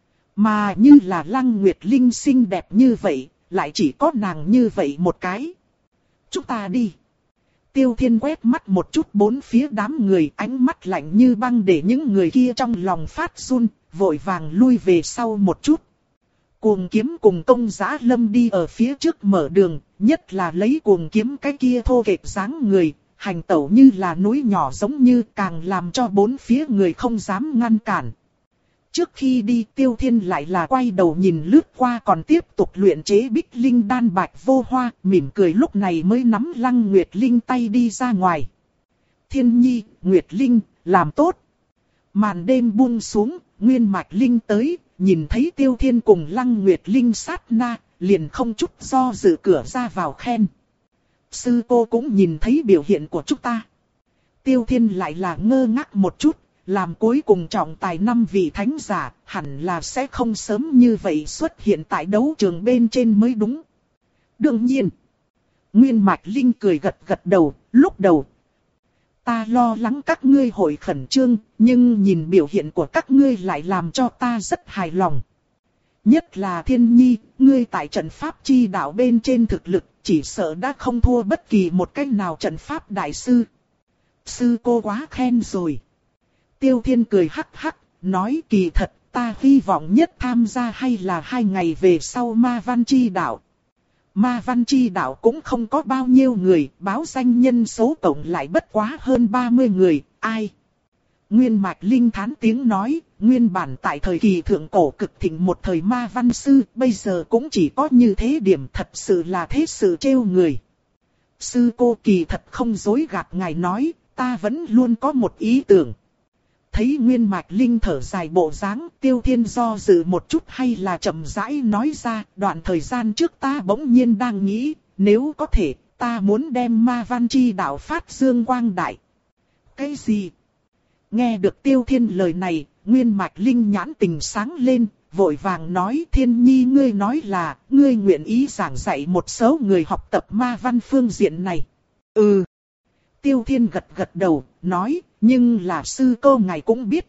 Speaker 1: Mà như là Lăng Nguyệt Linh xinh đẹp như vậy, lại chỉ có nàng như vậy một cái. Chúng ta đi. Tiêu Thiên quét mắt một chút bốn phía đám người, ánh mắt lạnh như băng để những người kia trong lòng phát run, vội vàng lui về sau một chút. Cuồng Kiếm cùng Công Giá Lâm đi ở phía trước mở đường, nhất là lấy Cuồng Kiếm cái kia thô kệch dáng người, hành tẩu như là núi nhỏ giống như, càng làm cho bốn phía người không dám ngăn cản. Trước khi đi Tiêu Thiên lại là quay đầu nhìn lướt qua còn tiếp tục luyện chế bích linh đan Bạch Vô Hoa, mỉm cười lúc này mới nắm Lăng Nguyệt Linh tay đi ra ngoài. Thiên Nhi, Nguyệt Linh, làm tốt. Màn đêm buông xuống, Nguyên Mạch Linh tới, nhìn thấy Tiêu Thiên cùng Lăng Nguyệt Linh sát na, liền không chút do dự cửa ra vào khen. Sư cô cũng nhìn thấy biểu hiện của chúng ta. Tiêu Thiên lại là ngơ ngác một chút. làm cuối cùng trọng tài năm vị thánh giả, hẳn là sẽ không sớm như vậy xuất hiện tại đấu trường bên trên mới đúng. Đương nhiên, Nguyên Mạch Linh cười gật gật đầu, lúc đầu ta lo lắng các ngươi hội khẩn trương, nhưng nhìn biểu hiện của các ngươi lại làm cho ta rất hài lòng. Nhất là Thiên Nhi, ngươi tại trận pháp chi đạo bên trên thực lực, chỉ sợ đã không thua bất kỳ một cách nào trận pháp đại sư. Sư cô quá khen rồi. Tiêu Thiên cười hắc hắc, nói kỳ thật, ta hy vọng nhất tham gia hay là hai ngày về sau Ma Văn Chi đạo. Ma Văn Chi đạo cũng không có bao nhiêu người, báo danh nhân số tổng lại bất quá hơn ba mươi người, ai? Nguyên Mạch Linh thán tiếng nói, nguyên bản tại thời kỳ thượng cổ cực thịnh một thời ma văn sư, bây giờ cũng chỉ có như thế điểm, thật sự là thế sự trêu người. Sư cô kỳ thật không dối gạt ngài nói, ta vẫn luôn có một ý tưởng. Thấy Nguyên Mạch Linh thở dài bộ dáng, Tiêu Thiên do dự một chút hay là chậm rãi nói ra, đoạn thời gian trước ta bỗng nhiên đang nghĩ, nếu có thể, ta muốn đem Ma Văn Chi đạo phát dương quang đại. Cái gì? Nghe được Tiêu Thiên lời này, Nguyên Mạch Linh nhãn tình sáng lên, vội vàng nói Thiên Nhi ngươi nói là, ngươi nguyện ý giảng dạy một số người học tập ma văn phương diện này. Ừ. Tiêu Thiên gật gật đầu, nói, nhưng là sư cô ngài cũng biết.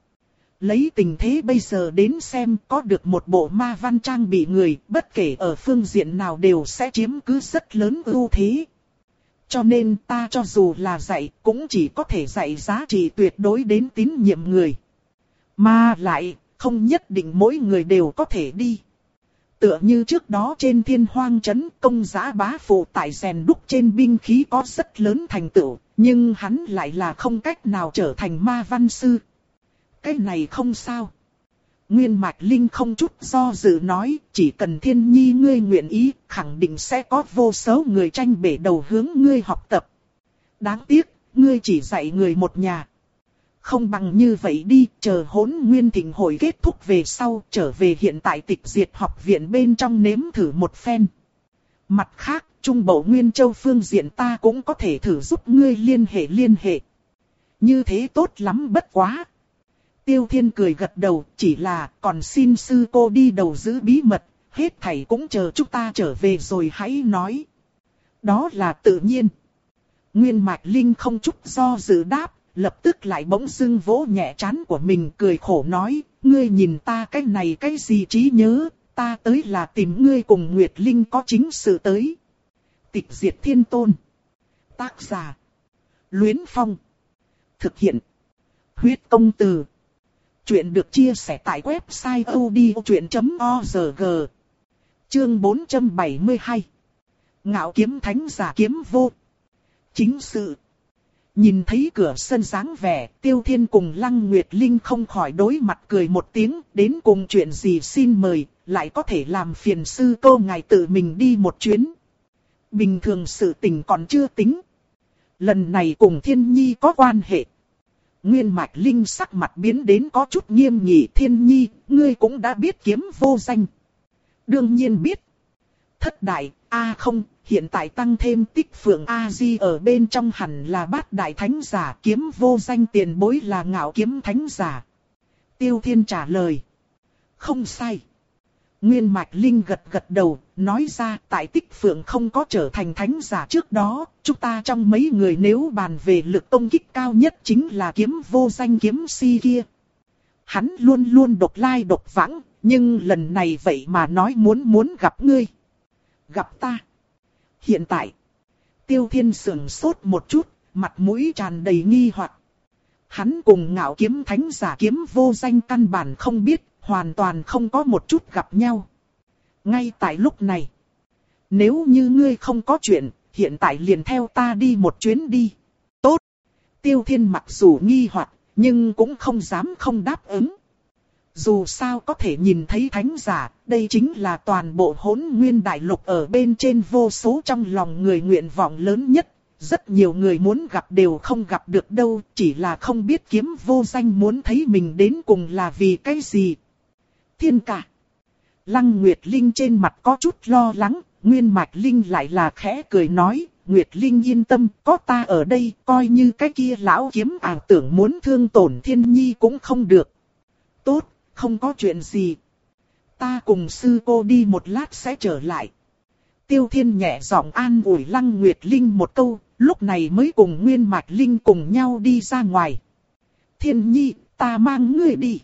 Speaker 1: Lấy tình thế bây giờ đến xem có được một bộ ma văn trang bị người, bất kể ở phương diện nào đều sẽ chiếm cứ rất lớn ưu thế. Cho nên ta cho dù là dạy, cũng chỉ có thể dạy giá trị tuyệt đối đến tín nhiệm người. Mà lại, không nhất định mỗi người đều có thể đi. Tựa như trước đó trên Thiên Hoang Trấn, công giá bá phụ tại rèn đúc trên binh khí có rất lớn thành tựu, nhưng hắn lại là không cách nào trở thành ma văn sư. Cái này không sao. Nguyên Mạch Linh không chút do dự nói, chỉ cần Thiên Nhi ngươi nguyện ý, khẳng định sẽ có vô số người tranh bể đầu hướng ngươi học tập. Đáng tiếc, ngươi chỉ dạy người một nhà. Không bằng như vậy đi, chờ Hỗn Nguyên Thịnh hội kết thúc về sau, trở về hiện tại Tịch Diệt học viện bên trong nếm thử một phen. Mặt khác, Trung Bộ Nguyên Châu phương diện ta cũng có thể thử giúp ngươi liên hệ liên hệ. Như thế tốt lắm bất quá. Tiêu Thiên cười gật đầu, chỉ là còn xin sư cô đi đầu giữ bí mật, hết thảy cũng chờ chúng ta trở về rồi hãy nói. Đó là tự nhiên. Nguyên Mạch Linh không chút do dự đáp, lập tức lại bỗng dưng vỗ nhẹ trán của mình cười khổ nói, ngươi nhìn ta cái này cái gì trí nhớ, ta tới là tìm ngươi cùng Nguyệt Linh có chính sự tới. Tịch Diệt Thiên Tôn. Tác giả. Luyến Phong. Thực hiện. Huyết Công Từ. Chuyện được chia sẻ tại website odchuyện chấm org. Chương bốn trăm bảy mươi hai. Ngạo kiếm thánh giả kiếm vô. Chính sự. Nhìn thấy cửa sân dáng vẻ, Tiêu Thiên cùng Lăng Nguyệt Linh không khỏi đối mặt cười một tiếng, đến cùng chuyện gì xin mời, lại có thể làm phiền sư cô ngài tự mình đi một chuyến. Bình thường sự tình còn chưa tính. Lần này cùng Thiên Nhi có quan hệ. Nguyên Mạch Linh sắc mặt biến đến có chút nghiêm nghị. Thiên Nhi, ngươi cũng đã biết kiếm vô danh. Đương nhiên biết. Thất đại, a không, hiện tại tăng thêm Tích Phượng A-di ở bên trong hẳn là bát đại thánh giả, kiếm vô danh tiền bối là ngạo kiếm thánh giả. Tiêu Thiên trả lời. Không sai. Nguyên Mạch Linh gật gật đầu, nói ra tại Tích Phượng không có trở thành thánh giả trước đó, chúng ta trong mấy người nếu bàn về lực công kích cao nhất chính là kiếm vô danh kiếm si kia. Hắn luôn luôn độc lai độc vãng, nhưng lần này vậy mà nói muốn muốn gặp ngươi. Gặp ta. Hiện tại, Tiêu Thiên sững sốt một chút, mặt mũi tràn đầy nghi hoặc. Hắn cùng ngạo kiếm thánh giả kiếm vô danh căn bản không biết, hoàn toàn không có một chút gặp nhau. Ngay tại lúc này, nếu như ngươi không có chuyện, hiện tại liền theo ta đi một chuyến đi. Tốt. Tiêu Thiên mặc dù nghi hoặc, nhưng cũng không dám không đáp ứng. Dù sao có thể nhìn thấy thánh giả, đây chính là toàn bộ Hỗn Nguyên đại lục ở bên trên vô số trong lòng người nguyện vọng lớn nhất. Rất nhiều người muốn gặp đều không gặp được đâu, chỉ là không biết kiếm vô danh muốn thấy mình đến cùng là vì cái gì. Thiên cả. Lăng Nguyệt Linh trên mặt có chút lo lắng, Nguyên Mạch Linh lại là khẽ cười nói, Nguyệt Linh yên tâm, có ta ở đây, coi như cái kia lão kiếm ảo tưởng muốn thương tổn Thiên Nhi cũng không được. Tốt, không có chuyện gì. Ta cùng sư cô đi một lát sẽ trở lại. Tiêu Thiên nhẹ giọng an ủi Lăng Nguyệt Linh một câu, lúc này mới cùng Nguyên Mạch Linh cùng nhau đi ra ngoài. Thiên Nhi, ta mang ngươi đi.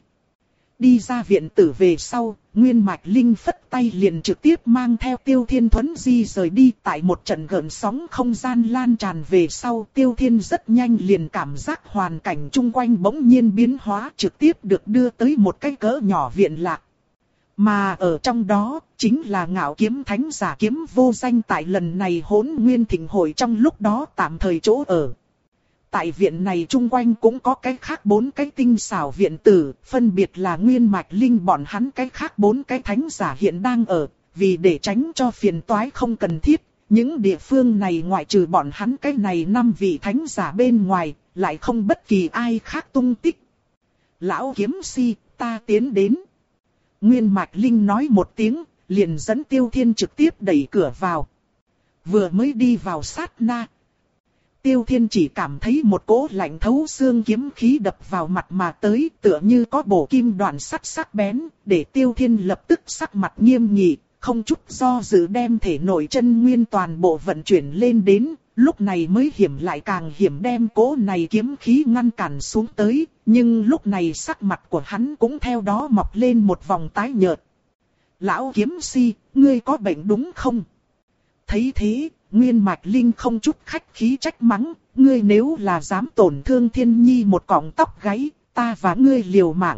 Speaker 1: Đi ra viện tử về sau, Nguyên Mạch Linh phất tay liền trực tiếp mang theo Tiêu Thiên Thuấn Di rời đi. Tại một trận gợn sóng không gian lan tràn về sau, Tiêu Thiên rất nhanh liền cảm giác hoàn cảnh chung quanh bỗng nhiên biến hóa, trực tiếp được đưa tới một cái cỡ nhỏ viện lạc. Mà ở trong đó, chính là Ngạo Kiếm Thánh Giả Kiếm Vô Danh tại lần này Hỗn Nguyên Thịnh Hội trong lúc đó tạm thời chỗ ở. Tại viện này chung quanh cũng có cái khác bốn cái tinh xảo viện tử, phân biệt là Nguyên Mạch Linh bọn hắn cái khác bốn cái thánh giả hiện đang ở, vì để tránh cho phiền toái không cần thiết, những địa phương này ngoại trừ bọn hắn cái này năm vị thánh giả bên ngoài, lại không bất kỳ ai khác tung tích. Lão kiếm si, ta tiến đến. Nguyên Mạch Linh nói một tiếng, liền dẫn Tiêu Thiên trực tiếp đẩy cửa vào. Vừa mới đi vào sát na, Tiêu Thiên chỉ cảm thấy một cỗ lạnh thấu xương kiếm khí đập vào mặt mà tới, tựa như có bổ kim đoạn sắt sắc bén, để Tiêu Thiên lập tức sắc mặt nghiêm nghị, không chút do dự đem thể nội chân nguyên toàn bộ vận chuyển lên đến, lúc này mới hiểm lại càng hiểm đem cỗ này kiếm khí ngăn cản xuống tới, nhưng lúc này sắc mặt của hắn cũng theo đó mọc lên một vòng tái nhợt. Lão kiếm si, ngươi có bệnh đúng không? Thấy thế, Nguyên Mạch Linh không chút khách khí trách mắng, ngươi nếu là dám tổn thương Thiên Nhi một cọng tóc gáy, ta và ngươi liều mạng.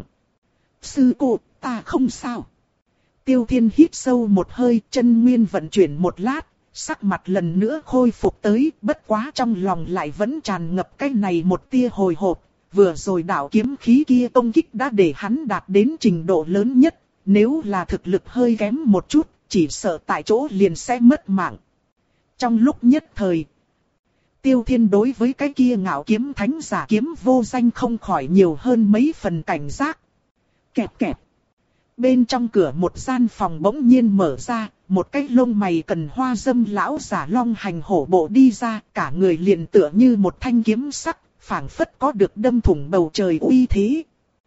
Speaker 1: Sư cô, ta không sao. Tiêu Thiên hít sâu một hơi, chân nguyên vận chuyển một lát, sắc mặt lần nữa khôi phục tới, bất quá trong lòng lại vẫn tràn ngập cái này một tia hồi hộp. Vừa rồi đạo kiếm khí kia công kích đã để hắn đạt đến trình độ lớn nhất, nếu là thực lực hơi kém một chút, chỉ sợ tại chỗ liền sẽ mất mạng. Trong lúc nhất thời, Tiêu Thiên đối với cái kia Ngạo Kiếm Thánh Giả Kiếm Vô Danh không khỏi nhiều hơn mấy phần cảnh giác. Kẹp kẹp. Bên trong cửa một gian phòng bỗng nhiên mở ra, một cái lông mày cần hoa dâm lão giả long hành hổ bộ đi ra, cả người liền tựa như một thanh kiếm sắc, phảng phất có được đâm thủng bầu trời uy thế.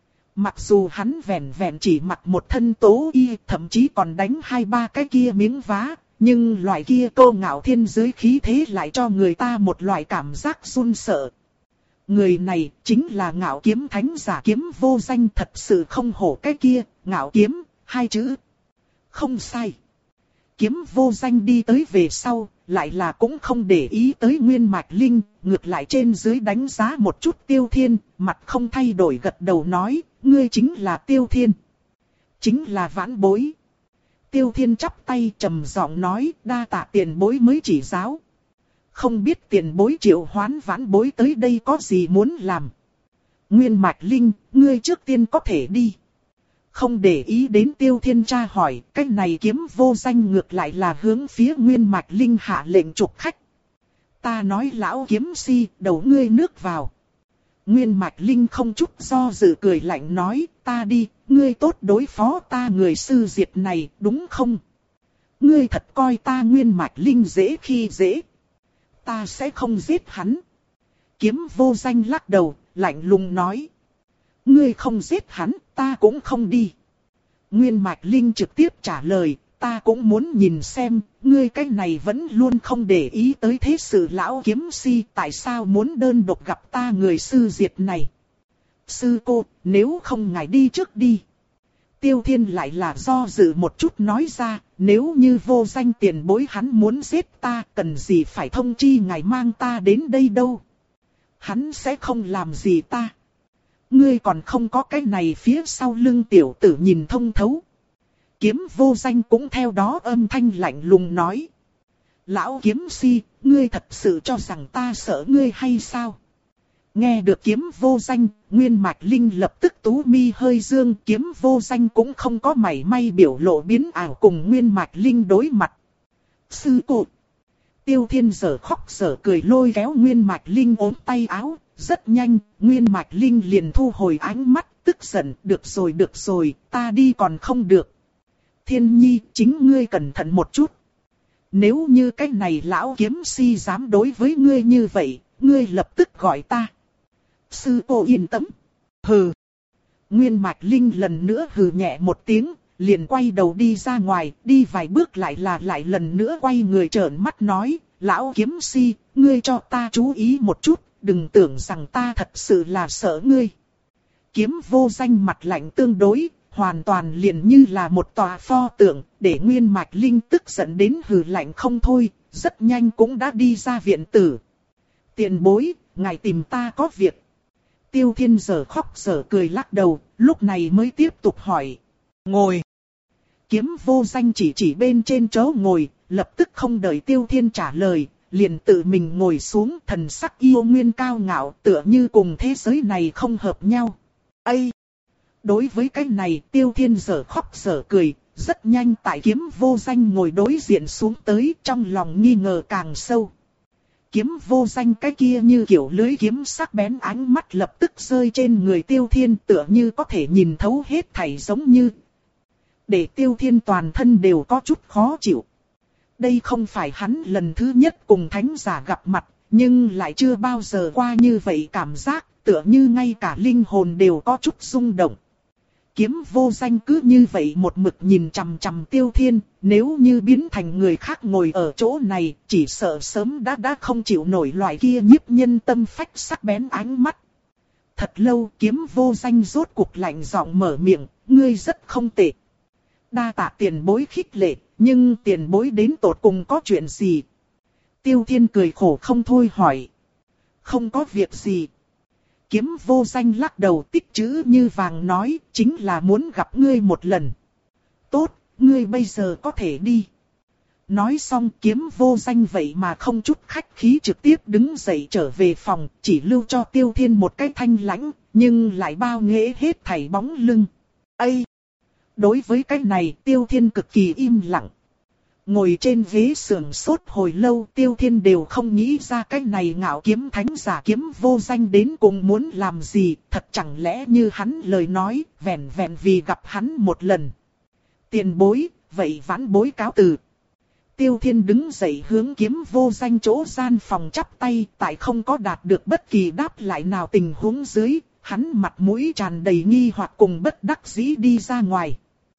Speaker 1: Mặc dù hắn vẹn vẹn chỉ mặc một thân tố y, thậm chí còn đánh hai ba cái kia miếng vá, nhưng loại kia cô ngạo thiên giới khí thế lại cho người ta một loại cảm giác run sợ. Người này chính là Ngạo Kiếm Thánh Giả Kiếm Vô Danh, thật sự không hổ cái kia, ngạo kiếm, hai chữ. Không sai. Kiếm Vô Danh đi tới về sau, lại là cũng không để ý tới Nguyên Mạch Linh, ngược lại trên dưới đánh giá một chút Tiêu Thiên, mặt không thay đổi gật đầu nói, ngươi chính là Tiêu Thiên. Chính là vãn bối. Tiêu Thiên chắp tay trầm giọng nói, đa tạ tiền bối mới chỉ giáo. Không biết tiền bối triệu hoán vãn bối tới đây có gì muốn làm. Nguyên Mạch Linh, ngươi trước tiên có thể đi. Không để ý đến Tiêu Thiên tra hỏi, cái này Kiếm Vô Danh ngược lại là hướng phía Nguyên Mạch Linh hạ lệnh trục khách. Ta nói lão kiếm si, đầu ngươi nước vào. Nguyên Mạch Linh không chút do dự cười lạnh nói, ta đi, ngươi tốt đối phó ta người sư diệt này, đúng không? Ngươi thật coi ta Nguyên Mạch Linh dễ khi dễ. Ta sẽ không giết hắn. Kiếm Vô Danh lắc đầu, lạnh lùng nói. Ngươi không giết hắn, ta cũng không đi. Nguyên Mạch Linh trực tiếp trả lời, ta cũng muốn nhìn xem, ngươi cái này vẫn luôn không để ý tới thế sự lão kiếm si, tại sao muốn đơn độc gặp ta người sư diệt này. Sư cô, nếu không ngài đi trước đi. Tiêu Thiên lại là do dự một chút nói ra, nếu như Vô Danh tiền bối hắn muốn giết ta, cần gì phải thông chi ngài mang ta đến đây đâu. Hắn sẽ không làm gì ta. Ngươi còn không có cái này phía sau lưng tiểu tử nhìn thông thấu. Kiếm Vô Danh cũng theo đó âm thanh lạnh lùng nói. Lão kiếm si, ngươi thật sự cho rằng ta sợ ngươi hay sao? Nghe được Kiếm Vô Danh, Nguyên Mạch Linh lập tức tú mi hơi dương. Kiếm Vô Danh cũng không có mảy may biểu lộ biến ảo cùng Nguyên Mạch Linh đối mặt. Sư cô. Tiêu Thiên giở khóc giở cười lôi kéo Nguyên Mạch Linh ốm tay áo. Rất nhanh, Nguyên Mạch Linh liền thu hồi ánh mắt, tức giận, được rồi được rồi, ta đi còn không được. Thiên Nhi, chính ngươi cẩn thận một chút. Nếu như cái này lão kiếm si dám đối với ngươi như vậy, ngươi lập tức gọi ta. Sư cô yên tâm. Hừ. Nguyên Mạch Linh lần nữa hừ nhẹ một tiếng, liền quay đầu đi ra ngoài, đi vài bước lại là lại lần nữa quay người trợn mắt nói, lão kiếm si, ngươi cho ta chú ý một chút, đừng tưởng rằng ta thật sự là sợ ngươi. Kiếm Vô Danh mặt lạnh tương đối, hoàn toàn liền như là một tòa pho tượng, để Nguyên Mạch Linh tức giận đến hừ lạnh không thôi, rất nhanh cũng đã đi ra viện tử. Tiền bối, ngài tìm ta có việc. Tiêu Thiên giờ khóc giờ cười lắc đầu, lúc này mới tiếp tục hỏi. Ngồi. Kiếm Vô Danh chỉ chỉ bên trên chỗ ngồi, lập tức không đợi Tiêu Thiên trả lời, liền tự mình ngồi xuống, thần sắc yêu nguyên cao ngạo, tựa như cùng thế giới này không hợp nhau. Ây! Đối với cái này, Tiêu Thiên giờ khóc giờ cười, rất nhanh tại Kiếm Vô Danh ngồi đối diện xuống tới, trong lòng nghi ngờ càng sâu. Kiếm Vô Danh cái kia như kiểu lưới kiếm sắc bén, ánh mắt lập tức rơi trên người Tiêu Thiên, tựa như có thể nhìn thấu hết thảy, giống như để Tiêu Thiên toàn thân đều có chút khó chịu. Đây không phải hắn lần thứ nhất cùng thánh giả gặp mặt, nhưng lại chưa bao giờ qua như vậy cảm giác, tựa như ngay cả linh hồn đều có chút rung động. Kiếm Vô Danh cứ như vậy một mực nhìn chằm chằm Tiêu Thiên, nếu như biến thành người khác ngồi ở chỗ này, chỉ sợ sớm đã đã không chịu nổi loại kia nhiếp nhân tâm phách sắc bén ánh mắt. Thật lâu Kiếm Vô Danh rốt cuộc lạnh giọng mở miệng, ngươi rất không tệ. Đa tạ tiền bối khích lệ, nhưng tiền bối đến tột cùng có chuyện gì? Tiêu Thiên cười khổ không thôi hỏi. Không có việc gì. Kiếm Vô Danh lắc đầu tích chữ như vàng nói, chính là muốn gặp ngươi một lần. Tốt, ngươi bây giờ có thể đi. Nói xong Kiếm Vô Danh vậy mà không chút khách khí trực tiếp đứng dậy trở về phòng, chỉ lưu cho Tiêu Thiên một cái thanh lãnh, nhưng lại bao nghệ hết thảy bóng lưng. Ây! Đối với cái này Tiêu Thiên cực kỳ im lặng. Ngồi trên ghế sườn sốt hồi lâu, Tiêu Thiên đều không nghĩ ra cái này ngạo kiếm thánh giả Kiếm Vô Danh đến cùng muốn làm gì, thật chẳng lẽ như hắn lời nói, vẹn vẹn vì gặp hắn một lần. Tiền bối, vậy vãn bối cáo từ. Tiêu Thiên đứng dậy hướng Kiếm Vô Danh chỗ gian phòng chắp tay, tại không có đạt được bất kỳ đáp lại nào tình huống dưới, hắn mặt mũi tràn đầy nghi hoặc cùng bất đắc dĩ đi ra ngoài.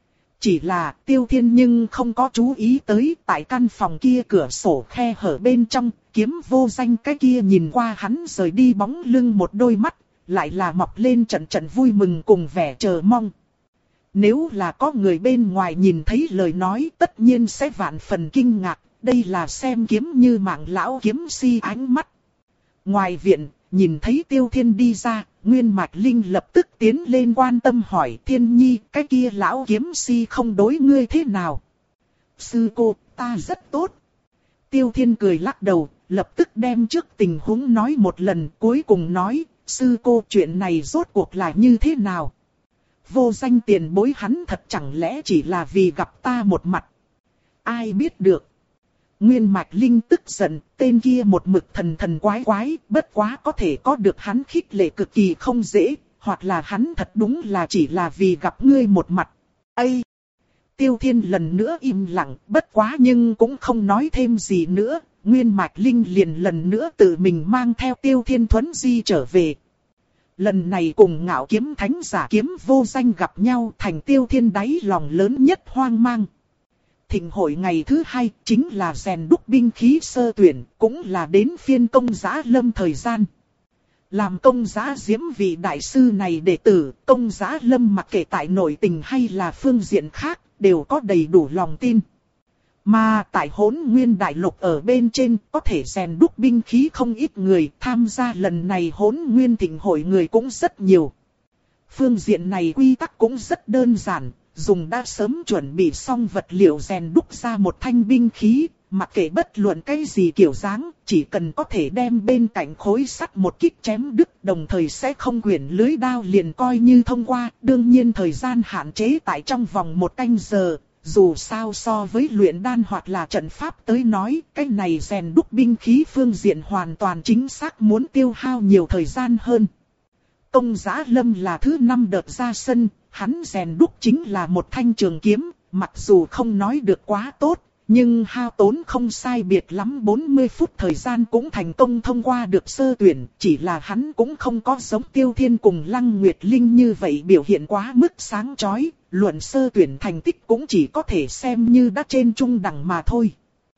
Speaker 1: Chỉ là Tiêu Thiên nhưng không có chú ý tới tại căn phòng kia cửa sổ khe hở bên trong, Kiếm Vô Danh cái kia nhìn qua hắn rời đi bóng lưng một đôi mắt, lại là mọc lên trận trận vui mừng cùng vẻ chờ mong. Nếu là có người bên ngoài nhìn thấy lời nói tất nhiên sẽ vạn phần kinh ngạc, đây là xem kiếm như mạng lão kiếm si ánh mắt. Ngoài viện, nhìn thấy Tiêu Thiên đi ra, Nguyên Mạch Linh lập tức tiến lên quan tâm hỏi Thiên Nhi, cái kia lão kiếm si không đối ngươi thế nào? Sư cô, ta rất tốt. Tiêu Thiên cười lắc đầu, lập tức đem trước tình huống nói một lần, cuối cùng nói, sư cô chuyện này rốt cuộc là như thế nào? Vô Danh tiền bối hắn thật chẳng lẽ chỉ là vì gặp ta một mặt? Ai biết được? Nguyên Mạch Linh tức giận, tên kia một mực thần thần quái quái, bất quá có thể có được hắn khích lệ cực kỳ không dễ, hoặc là hắn thật đúng là chỉ là vì gặp ngươi một mặt. Ây! Tiêu Thiên lần nữa im lặng, bất quá nhưng cũng không nói thêm gì nữa, Nguyên Mạch Linh liền lần nữa tự mình mang theo Tiêu Thiên thuấn di trở về. Lần này cùng ngạo kiếm thánh giả Kiếm Vô Danh gặp nhau thành Tiêu Thiên đáy lòng lớn nhất hoang mang. Thịnh hội ngày thứ hai chính là rèn đúc binh khí sơ tuyển, cũng là đến phiên Công Giá Lâm thời gian. Làm Công Giá Diễm vị đại sư này đệ tử, Công Giá Lâm mặc kệ tại nội tình hay là phương diện khác, đều có đầy đủ lòng tin. Mà tại Hỗn Nguyên Đại Lục ở bên trên, có thể rèn đúc binh khí không ít người, tham gia lần này Hỗn Nguyên thịnh hội người cũng rất nhiều. Phương diện này quy tắc cũng rất đơn giản. Dùng đã sớm chuẩn bị xong vật liệu rèn đúc ra một thanh binh khí, mặc kệ bất luận cái gì kiểu dáng, chỉ cần có thể đem bên cạnh khối sắt một kích chém đứt, đồng thời sẽ không quyển lưới đao liền coi như thông qua, đương nhiên thời gian hạn chế tại trong vòng một canh giờ, dù sao so với luyện đan hoặc là trận pháp tới nói, cái này rèn đúc binh khí phương diện hoàn toàn chính xác muốn tiêu hao nhiều thời gian hơn. Công Giá Lâm là thứ năm đợt ra sân, hắn rèn đúc chính là một thanh trường kiếm, mặc dù không nói được quá tốt, Nhưng hao tốn không sai biệt lắm bốn mươi phút thời gian cũng thành công thông qua được sơ tuyển, chỉ là hắn cũng không có giống Tiêu Thiên cùng Lăng Nguyệt Linh như vậy biểu hiện quá mức sáng chói, luận sơ tuyển thành tích cũng chỉ có thể xem như đã trên trung đẳng mà thôi.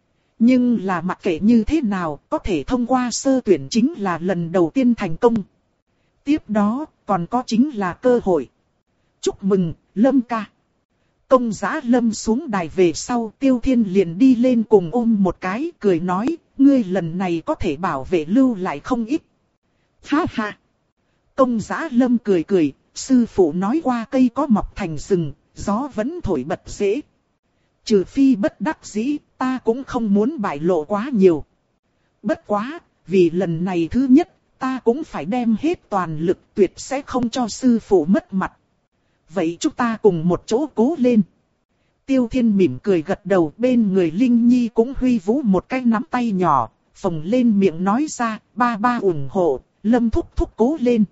Speaker 1: Nhưng là mặc kệ như thế nào, có thể thông qua sơ tuyển chính là lần đầu tiên thành công. Tiếp đó, còn có chính là cơ hội. Chúc mừng, Lâm ca. Công Giá Lâm xuống đài về sau, Tiêu Thiên liền đi lên cùng ôm một cái, cười nói, ngươi lần này có thể bảo vệ lưu lại không ít. Ha ha. Công Giá Lâm cười cười, sư phụ nói qua cây có mọc thành rừng, gió vẫn thổi bật dễ. Trừ phi bất đắc dĩ, ta cũng không muốn bại lộ quá nhiều. Bất quá, vì lần này thứ nhất, ta cũng phải đem hết toàn lực, tuyệt sẽ không cho sư phụ mất mặt. Vậy chúng ta cùng một chỗ cố lên. Tiêu Thiên mỉm cười gật đầu, bên người Linh Nhi cũng huy vũ một cái nắm tay nhỏ, phồng lên miệng nói ra, ba ba ủng hộ, Lâm thúc thúc cố lên.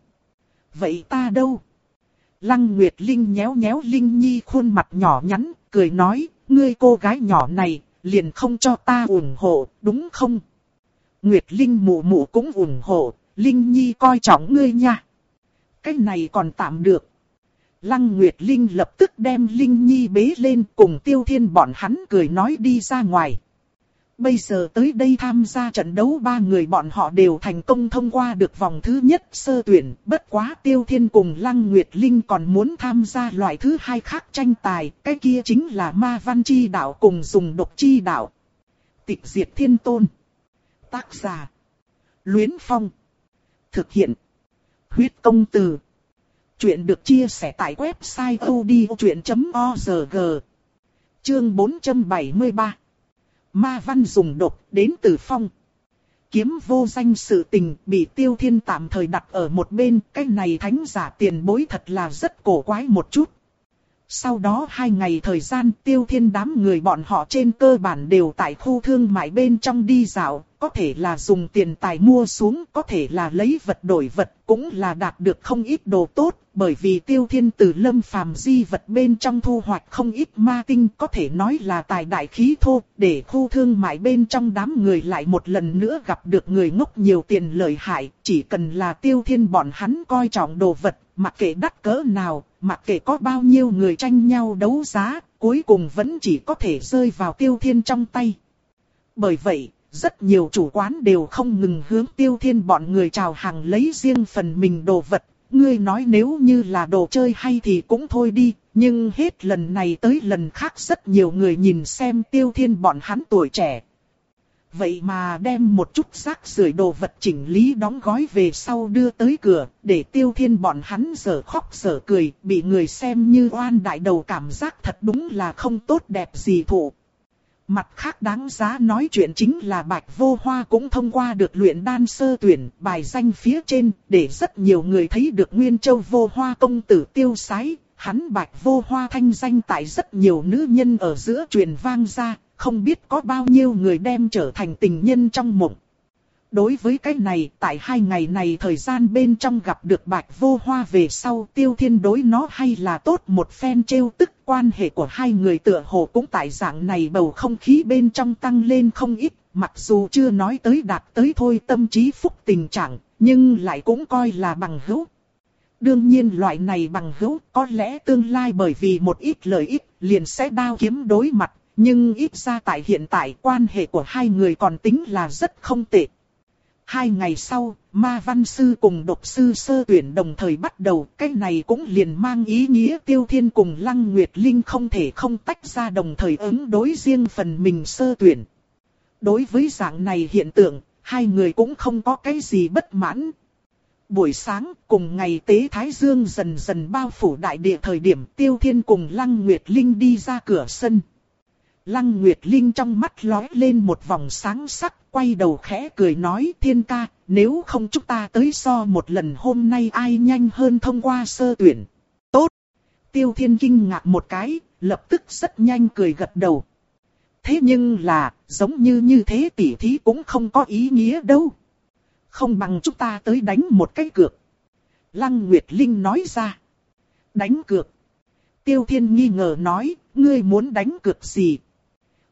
Speaker 1: Vậy ta đâu? Lăng Nguyệt Linh nhéo nhéo Linh Nhi khuôn mặt nhỏ nhắn, cười nói, ngươi cô gái nhỏ này, liền không cho ta ủng hộ, đúng không? Nguyệt Linh mụ mụ cũng ủng hộ, Linh Nhi coi trọng ngươi nha. Cái này còn tạm được. Lăng Nguyệt Linh lập tức đem Linh Nhi bế lên cùng Tiêu Thiên bọn hắn cười nói đi ra ngoài. Bây giờ tới đây tham gia trận đấu ba người bọn họ đều thành công thông qua được vòng thứ nhất sơ tuyển. Bất quá Tiêu Thiên cùng Lăng Nguyệt Linh còn muốn tham gia loại thứ hai khác tranh tài. Cái kia chính là ma văn chi đạo cùng dùng độc chi đạo. Tịch diệt thiên tôn. Tác giả. Luyến Phong. Thực hiện. Huyết công từ. Chuyện được chia sẻ tại website odchuyện chấm org. Chương bốn trăm bảy mươi ba. Ma văn dùng độc đến từ phong. Kiếm vô danh sự tình bị Tiêu Thiên tạm thời đặt ở một bên. Cái này thánh giả tiền bối thật là rất cổ quái một chút. Sau đó hai ngày thời gian Tiêu Thiên đám người bọn họ trên cơ bản đều tại khu thương mại bên trong đi dạo. Có thể là dùng tiền tài mua xuống, có thể là lấy vật đổi vật, cũng là đạt được không ít đồ tốt. Bởi vì Tiêu Thiên từ Lâm Phàm di vật bên trong thu hoạch không ít ma tinh, có thể nói là tài đại khí thô, để khu thương mại bên trong đám người lại một lần nữa gặp được người ngốc nhiều tiền lợi hại. Chỉ cần là Tiêu Thiên bọn hắn coi trọng đồ vật, mặc kệ đắt cỡ nào, mặc kệ có bao nhiêu người tranh nhau đấu giá, cuối cùng vẫn chỉ có thể rơi vào Tiêu Thiên trong tay. Bởi vậy, rất nhiều chủ quán đều không ngừng hướng Tiêu Thiên bọn người chào hàng lấy riêng phần mình đồ vật. Ngươi nói nếu như là đồ chơi hay thì cũng thôi đi, nhưng hết lần này tới lần khác rất nhiều người nhìn xem Tiêu Thiên bọn hắn tuổi trẻ. Vậy mà đem một chút rác rưởi đồ vật chỉnh lý đóng gói về sau đưa tới cửa, để Tiêu Thiên bọn hắn dở khóc dở cười, bị người xem như oan đại đầu, cảm giác thật đúng là không tốt đẹp gì thụ. Mặt khác đáng giá nói chuyện chính là Bạch Vô Hoa cũng thông qua được luyện đan sơ tuyển, bài danh phía trên, để rất nhiều người thấy được Nguyên Châu Vô Hoa công tử tiêu sái. Hắn Bạch Vô Hoa thanh danh tại rất nhiều nữ nhân ở giữa truyền vang ra, không biết có bao nhiêu người đem trở thành tình nhân trong mộng. Đối với cái này, tại hai ngày này thời gian bên trong gặp được Bạch Vô Hoa về sau, Tiêu Thiên đối nó hay là tốt một phen trêu tức. Quan hệ của hai người tựa hồ cũng tại dạng này bầu không khí bên trong tăng lên không ít, mặc dù chưa nói tới đạt tới thôi tâm trí phúc tình trạng, nhưng lại cũng coi là bằng hữu. Đương nhiên loại này bằng hữu có lẽ tương lai bởi vì một ít lợi ích liền sẽ đao kiếm đối mặt, nhưng ít ra tại hiện tại quan hệ của hai người còn tính là rất không tệ. Hai ngày sau, ma văn sư cùng độc sư sơ tuyển đồng thời bắt đầu, cái này cũng liền mang ý nghĩa Tiêu Thiên cùng Lăng Nguyệt Linh không thể không tách ra đồng thời ứng đối riêng phần mình sơ tuyển. Đối với dạng này hiện tượng, hai người cũng không có cái gì bất mãn. Buổi sáng, cùng ngày tế Thái Dương dần dần bao phủ đại địa thời điểm Tiêu Thiên cùng Lăng Nguyệt Linh đi ra cửa sân. Lăng Nguyệt Linh trong mắt lóe lên một vòng sáng sắc, quay đầu khẽ cười nói Thiên ca, nếu không chúng ta tới so một lần hôm nay ai nhanh hơn thông qua sơ tuyển. Tốt! Tiêu Thiên kinh ngạc một cái, lập tức rất nhanh cười gật đầu. Thế nhưng là, giống như như thế tỉ thí cũng không có ý nghĩa đâu. Không bằng chúng ta tới đánh một cái cược. Lăng Nguyệt Linh nói ra. Đánh cược. Tiêu Thiên nghi ngờ nói, ngươi muốn đánh cược gì?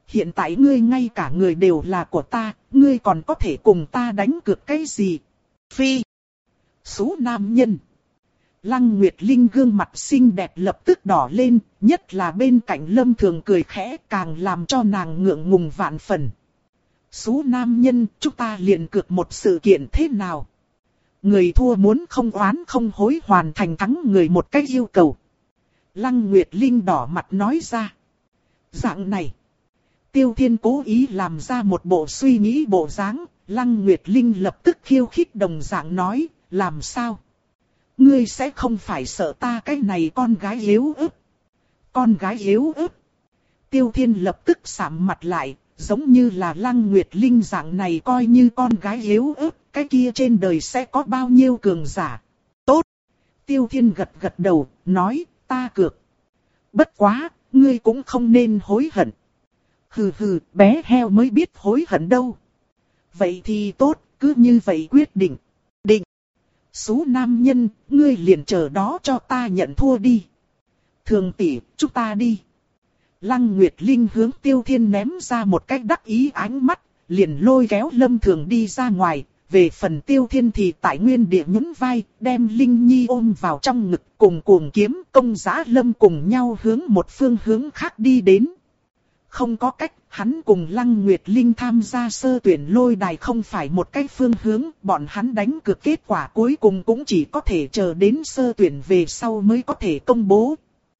Speaker 1: Hiện tại ngươi ngay cả người đều là của ta, ngươi còn có thể cùng ta đánh cược cái gì? Phi. Số nam nhân. Lăng Nguyệt Linh gương mặt xinh đẹp lập tức đỏ lên, nhất là bên cạnh Lâm Thường cười khẽ càng làm cho nàng ngượng ngùng vạn phần. Số nam nhân, chúng ta liền cược một sự kiện thế nào? Người thua muốn không oán không hối hoàn thành thắng người một cách yêu cầu. Lăng Nguyệt Linh đỏ mặt nói ra. Dạng này. Tiêu Thiên cố ý làm ra một bộ suy nghĩ bộ dáng, Lăng Nguyệt Linh lập tức khiêu khích đồng dạng nói, làm sao? Ngươi sẽ không phải sợ ta cái này con gái yếu ớt. Con gái yếu ớt. Tiêu Thiên lập tức sạm mặt lại, giống như là Lăng Nguyệt Linh dạng này coi như con gái yếu ớt, cái kia trên đời sẽ có bao nhiêu cường giả. Tốt. Tiêu Thiên gật gật đầu, nói, ta cược. Bất quá, ngươi cũng không nên hối hận. Hừ hừ, bé heo mới biết hối hận đâu. Vậy thì tốt, cứ như vậy quyết định. Định. Số nam nhân, ngươi liền chờ đó cho ta nhận thua đi. Thường tỷ, chúng ta đi. Lăng Nguyệt Linh hướng Tiêu Thiên ném ra một cách đắc ý ánh mắt, liền lôi kéo Lâm Thường đi ra ngoài. Về phần Tiêu Thiên thì tại nguyên địa nhún vai, đem Linh Nhi ôm vào trong ngực cùng cuồng kiếm công giá Lâm cùng nhau hướng một phương hướng khác đi đến. Không có cách, hắn cùng Lăng Nguyệt Linh tham gia sơ tuyển lôi đài không phải một cái phương hướng, bọn hắn đánh cược kết quả cuối cùng cũng chỉ có thể chờ đến sơ tuyển về sau mới có thể công bố.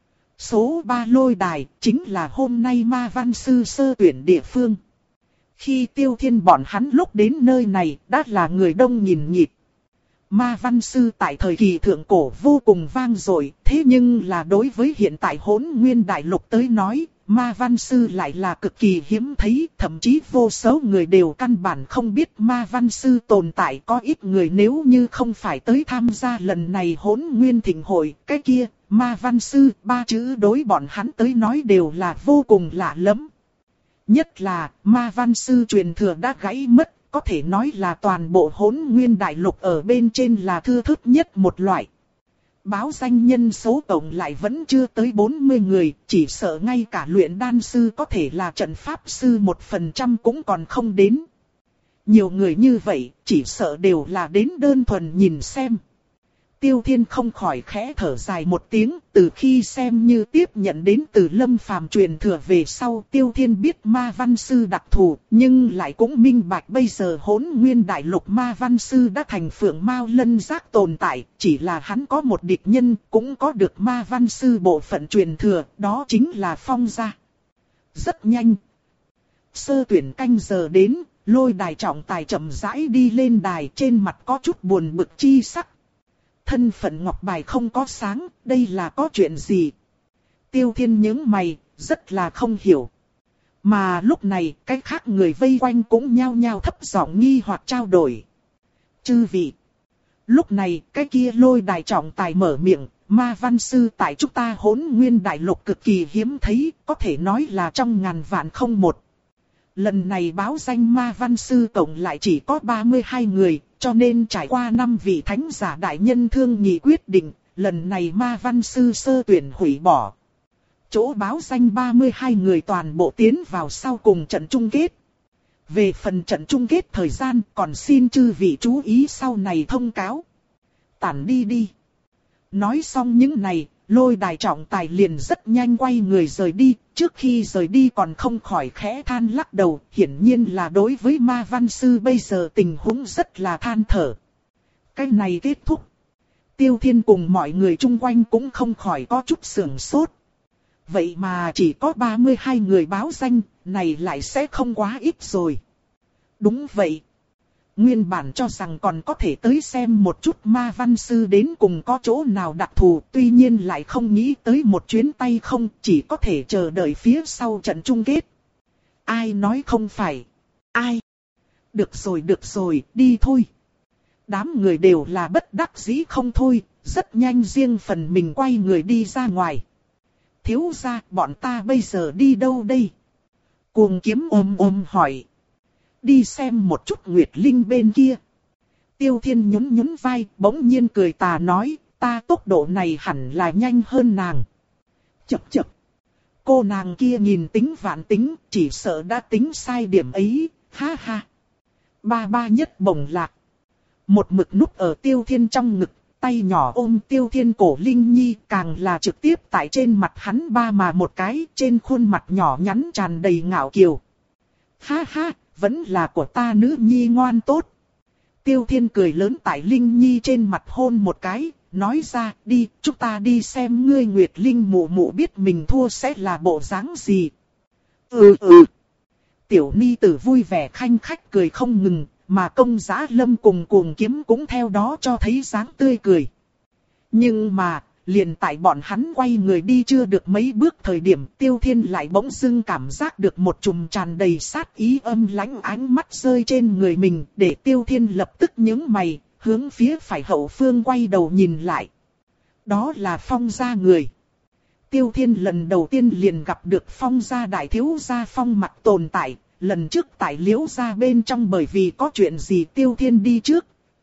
Speaker 1: Số ba lôi đài chính là hôm nay Ma Văn Sư sơ tuyển địa phương. Khi Tiêu Thiên bọn hắn lúc đến nơi này đã là người đông nghìn nghịt. Ma Văn Sư tại thời kỳ thượng cổ vô cùng vang dội, thế nhưng là đối với hiện tại Hỗn Nguyên Đại Lục tới nói, Ma Văn Sư lại là cực kỳ hiếm thấy, thậm chí vô số người đều căn bản không biết Ma Văn Sư tồn tại. Có ít người nếu như không phải tới tham gia lần này Hỗn Nguyên Thịnh Hội, cái kia, Ma Văn Sư, ba chữ đối bọn hắn tới nói đều là vô cùng lạ lẫm. Nhất là, Ma Văn Sư truyền thừa đã gãy mất, có thể nói là toàn bộ Hỗn Nguyên Đại Lục ở bên trên là thưa thớt nhất một loại. Báo danh nhân số tổng lại vẫn chưa tới bốn mươi người, chỉ sợ ngay cả luyện đan sư có thể là trận pháp sư một phần trăm cũng còn không đến. Nhiều người như vậy, chỉ sợ đều là đến đơn thuần nhìn xem. Tiêu Thiên không khỏi khẽ thở dài một tiếng, từ khi xem như tiếp nhận đến từ Lâm Phàm truyền thừa về sau, Tiêu Thiên biết Ma Văn Sư đặc thù, nhưng lại cũng minh bạch bây giờ Hỗn Nguyên Đại Lục Ma Văn Sư đã thành Phượng Mao Lân Giác tồn tại, chỉ là hắn có một địch nhân, cũng có được Ma Văn Sư bộ phận truyền thừa, đó chính là Phong gia. Rất nhanh. Sơ tuyển canh giờ đến, lôi đài trọng tài chậm rãi đi lên đài, trên mặt có chút buồn bực chi sắc. Thân phận ngọc bài không có sáng, đây là có chuyện gì? Tiêu Thiên nhướng mày, rất là không hiểu. Mà lúc này, cái khác người vây quanh cũng nhao nhao thấp giọng nghi hoặc trao đổi. Chư vị. Lúc này, cái kia lôi đài trọng tài mở miệng, Ma Văn Sư tại chúng ta Hỗn Nguyên Đại Lục cực kỳ hiếm thấy, có thể nói là trong ngàn vạn không một. Lần này báo danh Ma Văn Sư tổng lại chỉ có ba mươi hai người, cho nên trải qua năm vị thánh giả đại nhân thương nghị quyết định, lần này Ma Văn Sư sơ tuyển hủy bỏ. Chỗ báo danh ba mươi hai người toàn bộ tiến vào sau cùng trận chung kết. Về phần trận chung kết thời gian còn xin chư vị chú ý sau này thông cáo. Tản đi đi. Nói xong những này, lôi đài trọng tài liền rất nhanh quay người rời đi, trước khi rời đi còn không khỏi khẽ than lắc đầu, hiển nhiên là đối với Ma Văn Sư bây giờ tình huống rất là than thở. Cái này kết thúc. Tiêu Thiên cùng mọi người chung quanh cũng không khỏi có chút sưởng sốt. Vậy mà chỉ có ba mươi hai người báo danh, này lại sẽ không quá ít rồi. Đúng vậy. Nguyên bản cho rằng còn có thể tới xem một chút Ma Văn Sư đến cùng có chỗ nào đặc thù, tuy nhiên lại không nghĩ tới một chuyến tay không, chỉ có thể chờ đợi phía sau trận chung kết. Ai nói không phải? Ai? Được rồi được rồi, đi thôi. Đám người đều là bất đắc dĩ không thôi, rất nhanh riêng phần mình quay người đi ra ngoài. Thiếu gia, bọn ta bây giờ đi đâu đây? Cuồng kiếm ôm ôm hỏi. Đi xem một chút Nguyệt Linh bên kia. Tiêu Thiên nhún nhún vai, bỗng nhiên cười tà nói, ta tốc độ này hẳn là nhanh hơn nàng. Chập chập. Cô nàng kia nhìn tính vạn tính, chỉ sợ đã tính sai điểm ấy, ha ha. Ba ba nhất bổng lạc. Một mực núp ở Tiêu Thiên trong ngực, tay nhỏ ôm Tiêu Thiên cổ Linh Nhi, càng là trực tiếp tại trên mặt hắn ba mà một cái, trên khuôn mặt nhỏ nhắn tràn đầy ngạo kiều. Ha ha, vẫn là của ta nữ nhi ngoan tốt. Tiêu Thiên cười lớn tại Linh Nhi trên mặt hôn một cái, nói ra, đi, chúng ta đi xem ngươi Nguyệt Linh mụ mụ biết mình thua sẽ là bộ dáng gì. Ừ ừ. Tiểu ni tử vui vẻ khanh khách cười không ngừng, mà Công Giá Lâm cùng Cuồng Kiếm cũng theo đó cho thấy dáng tươi cười. Nhưng mà, liền tại bọn hắn quay người đi chưa được mấy bước thời điểm, Tiêu Thiên lại bỗng dưng cảm giác được một chùm tràn đầy sát ý âm lãnh ánh mắt rơi trên người mình, để Tiêu Thiên lập tức nhướng mày, hướng phía phải hậu phương quay đầu nhìn lại. Đó là Phong gia người. Tiêu Thiên lần đầu tiên liền gặp được Phong gia đại thiếu gia Phong Mặc tồn tại, lần trước tại Liễu gia bên trong bởi vì có chuyện gì Tiêu Thiên đi trước.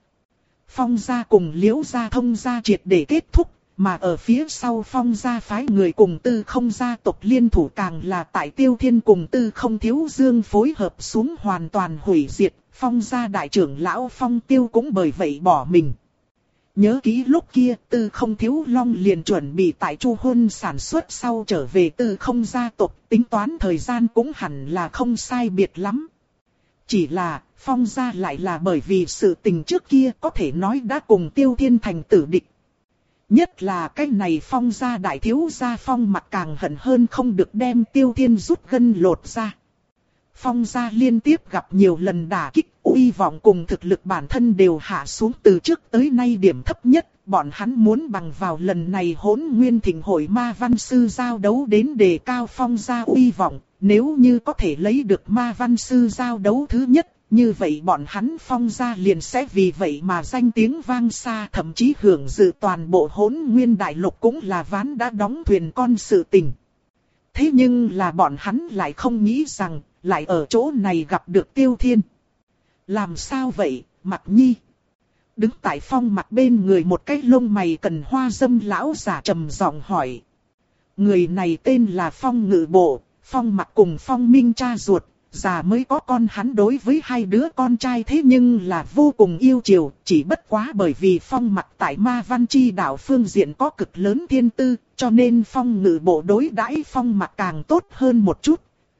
Speaker 1: Phong gia cùng Liễu gia thông gia triệt để kết thúc, mà ở phía sau Phong gia phái người cùng Tư Không gia tộc liên thủ càng là tại Tiêu Thiên cùng Tư Không Thiếu Dương phối hợp xuống hoàn toàn hủy diệt, Phong gia đại trưởng lão Phong Tiêu cũng bởi vậy bỏ mình. Nhớ kỹ lúc kia Tư Không Thiếu Long liền chuẩn bị tại Chu Huân sản xuất sau trở về Tư Không gia tộc, tính toán thời gian cũng hẳn là không sai biệt lắm. Chỉ là Phong gia lại là bởi vì sự tình trước kia có thể nói đã cùng Tiêu Thiên thành tử địch. Nhất là cái này Phong gia đại thiếu gia Phong Mặc càng hận hơn không được đem Tiêu Thiên rút gân lột ra. Phong gia liên tiếp gặp nhiều lần đả kích, uy vọng cùng thực lực bản thân đều hạ xuống từ trước tới nay điểm thấp nhất. Bọn hắn muốn bằng vào lần này Hỗn Nguyên Thịnh hội ma văn sư giao đấu đến đề cao Phong gia uy vọng. Nếu như có thể lấy được ma văn sư giao đấu thứ nhất, như vậy bọn hắn Phong gia liền sẽ vì vậy mà danh tiếng vang xa, thậm chí hưởng dự toàn bộ Hỗn Nguyên đại lục cũng là ván đã đóng thuyền con sự tình. Thế nhưng là bọn hắn lại không nghĩ rằng, lại ở chỗ này gặp được Tiêu Thiên. Làm sao vậy, Mặc Nhi? Đứng tại Phong Mặc bên người một cái lông mày cần hoa dâm lão giả trầm giọng hỏi. Người này tên là Phong Ngự Bộ, Phong Mặc cùng Phong Minh cha ruột, già mới có con, hắn đối với hai đứa con trai thế nhưng là vô cùng yêu chiều, chỉ bất quá bởi vì Phong Mặc tại ma văn chi đạo phương diện có cực lớn thiên tư, cho nên Phong Ngự Bộ đối đãi Phong Mặc càng tốt hơn một chút.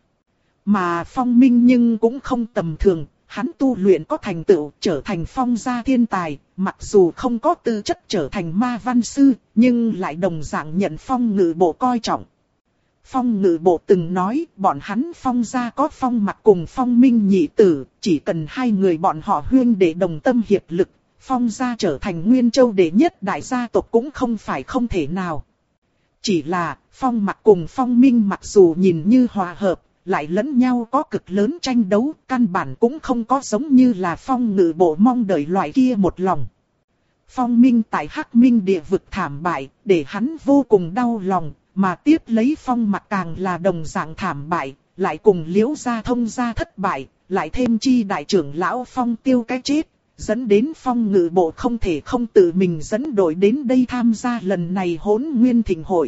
Speaker 1: Mà Phong Minh nhưng cũng không tầm thường, hắn tu luyện có thành tựu, trở thành Phong gia thiên tài, mặc dù không có tư chất trở thành ma văn sư, nhưng lại đồng dạng nhận Phong Ngự Bộ coi trọng. Phong Ngự Bộ từng nói, bọn hắn Phong gia có Phong Mặc cùng Phong Minh nhị tử, chỉ cần hai người bọn họ huyên để đồng tâm hiệp lực, Phong gia trở thành Nguyên Châu đệ nhất đại gia tộc cũng không phải không thể nào. Chỉ là, Phong Mặc cùng Phong Minh mặc dù nhìn như hòa hợp, lại lẫn nhau có cực lớn tranh đấu, căn bản cũng không có giống như là Phong Ngự Bộ mong đợi loại kia một lòng. Phong Minh tại Hắc Minh địa vực thảm bại, để hắn vô cùng đau lòng, mà tiếp lấy Phong Mặc càng là đồng dạng thảm bại, lại cùng Liễu gia thông gia thất bại, lại thêm chi đại trưởng lão Phong Tiêu cái chết, dẫn đến Phong Ngự Bộ không thể không tự mình dẫn đội đến đây tham gia lần này Hỗn Nguyên Thịnh hội.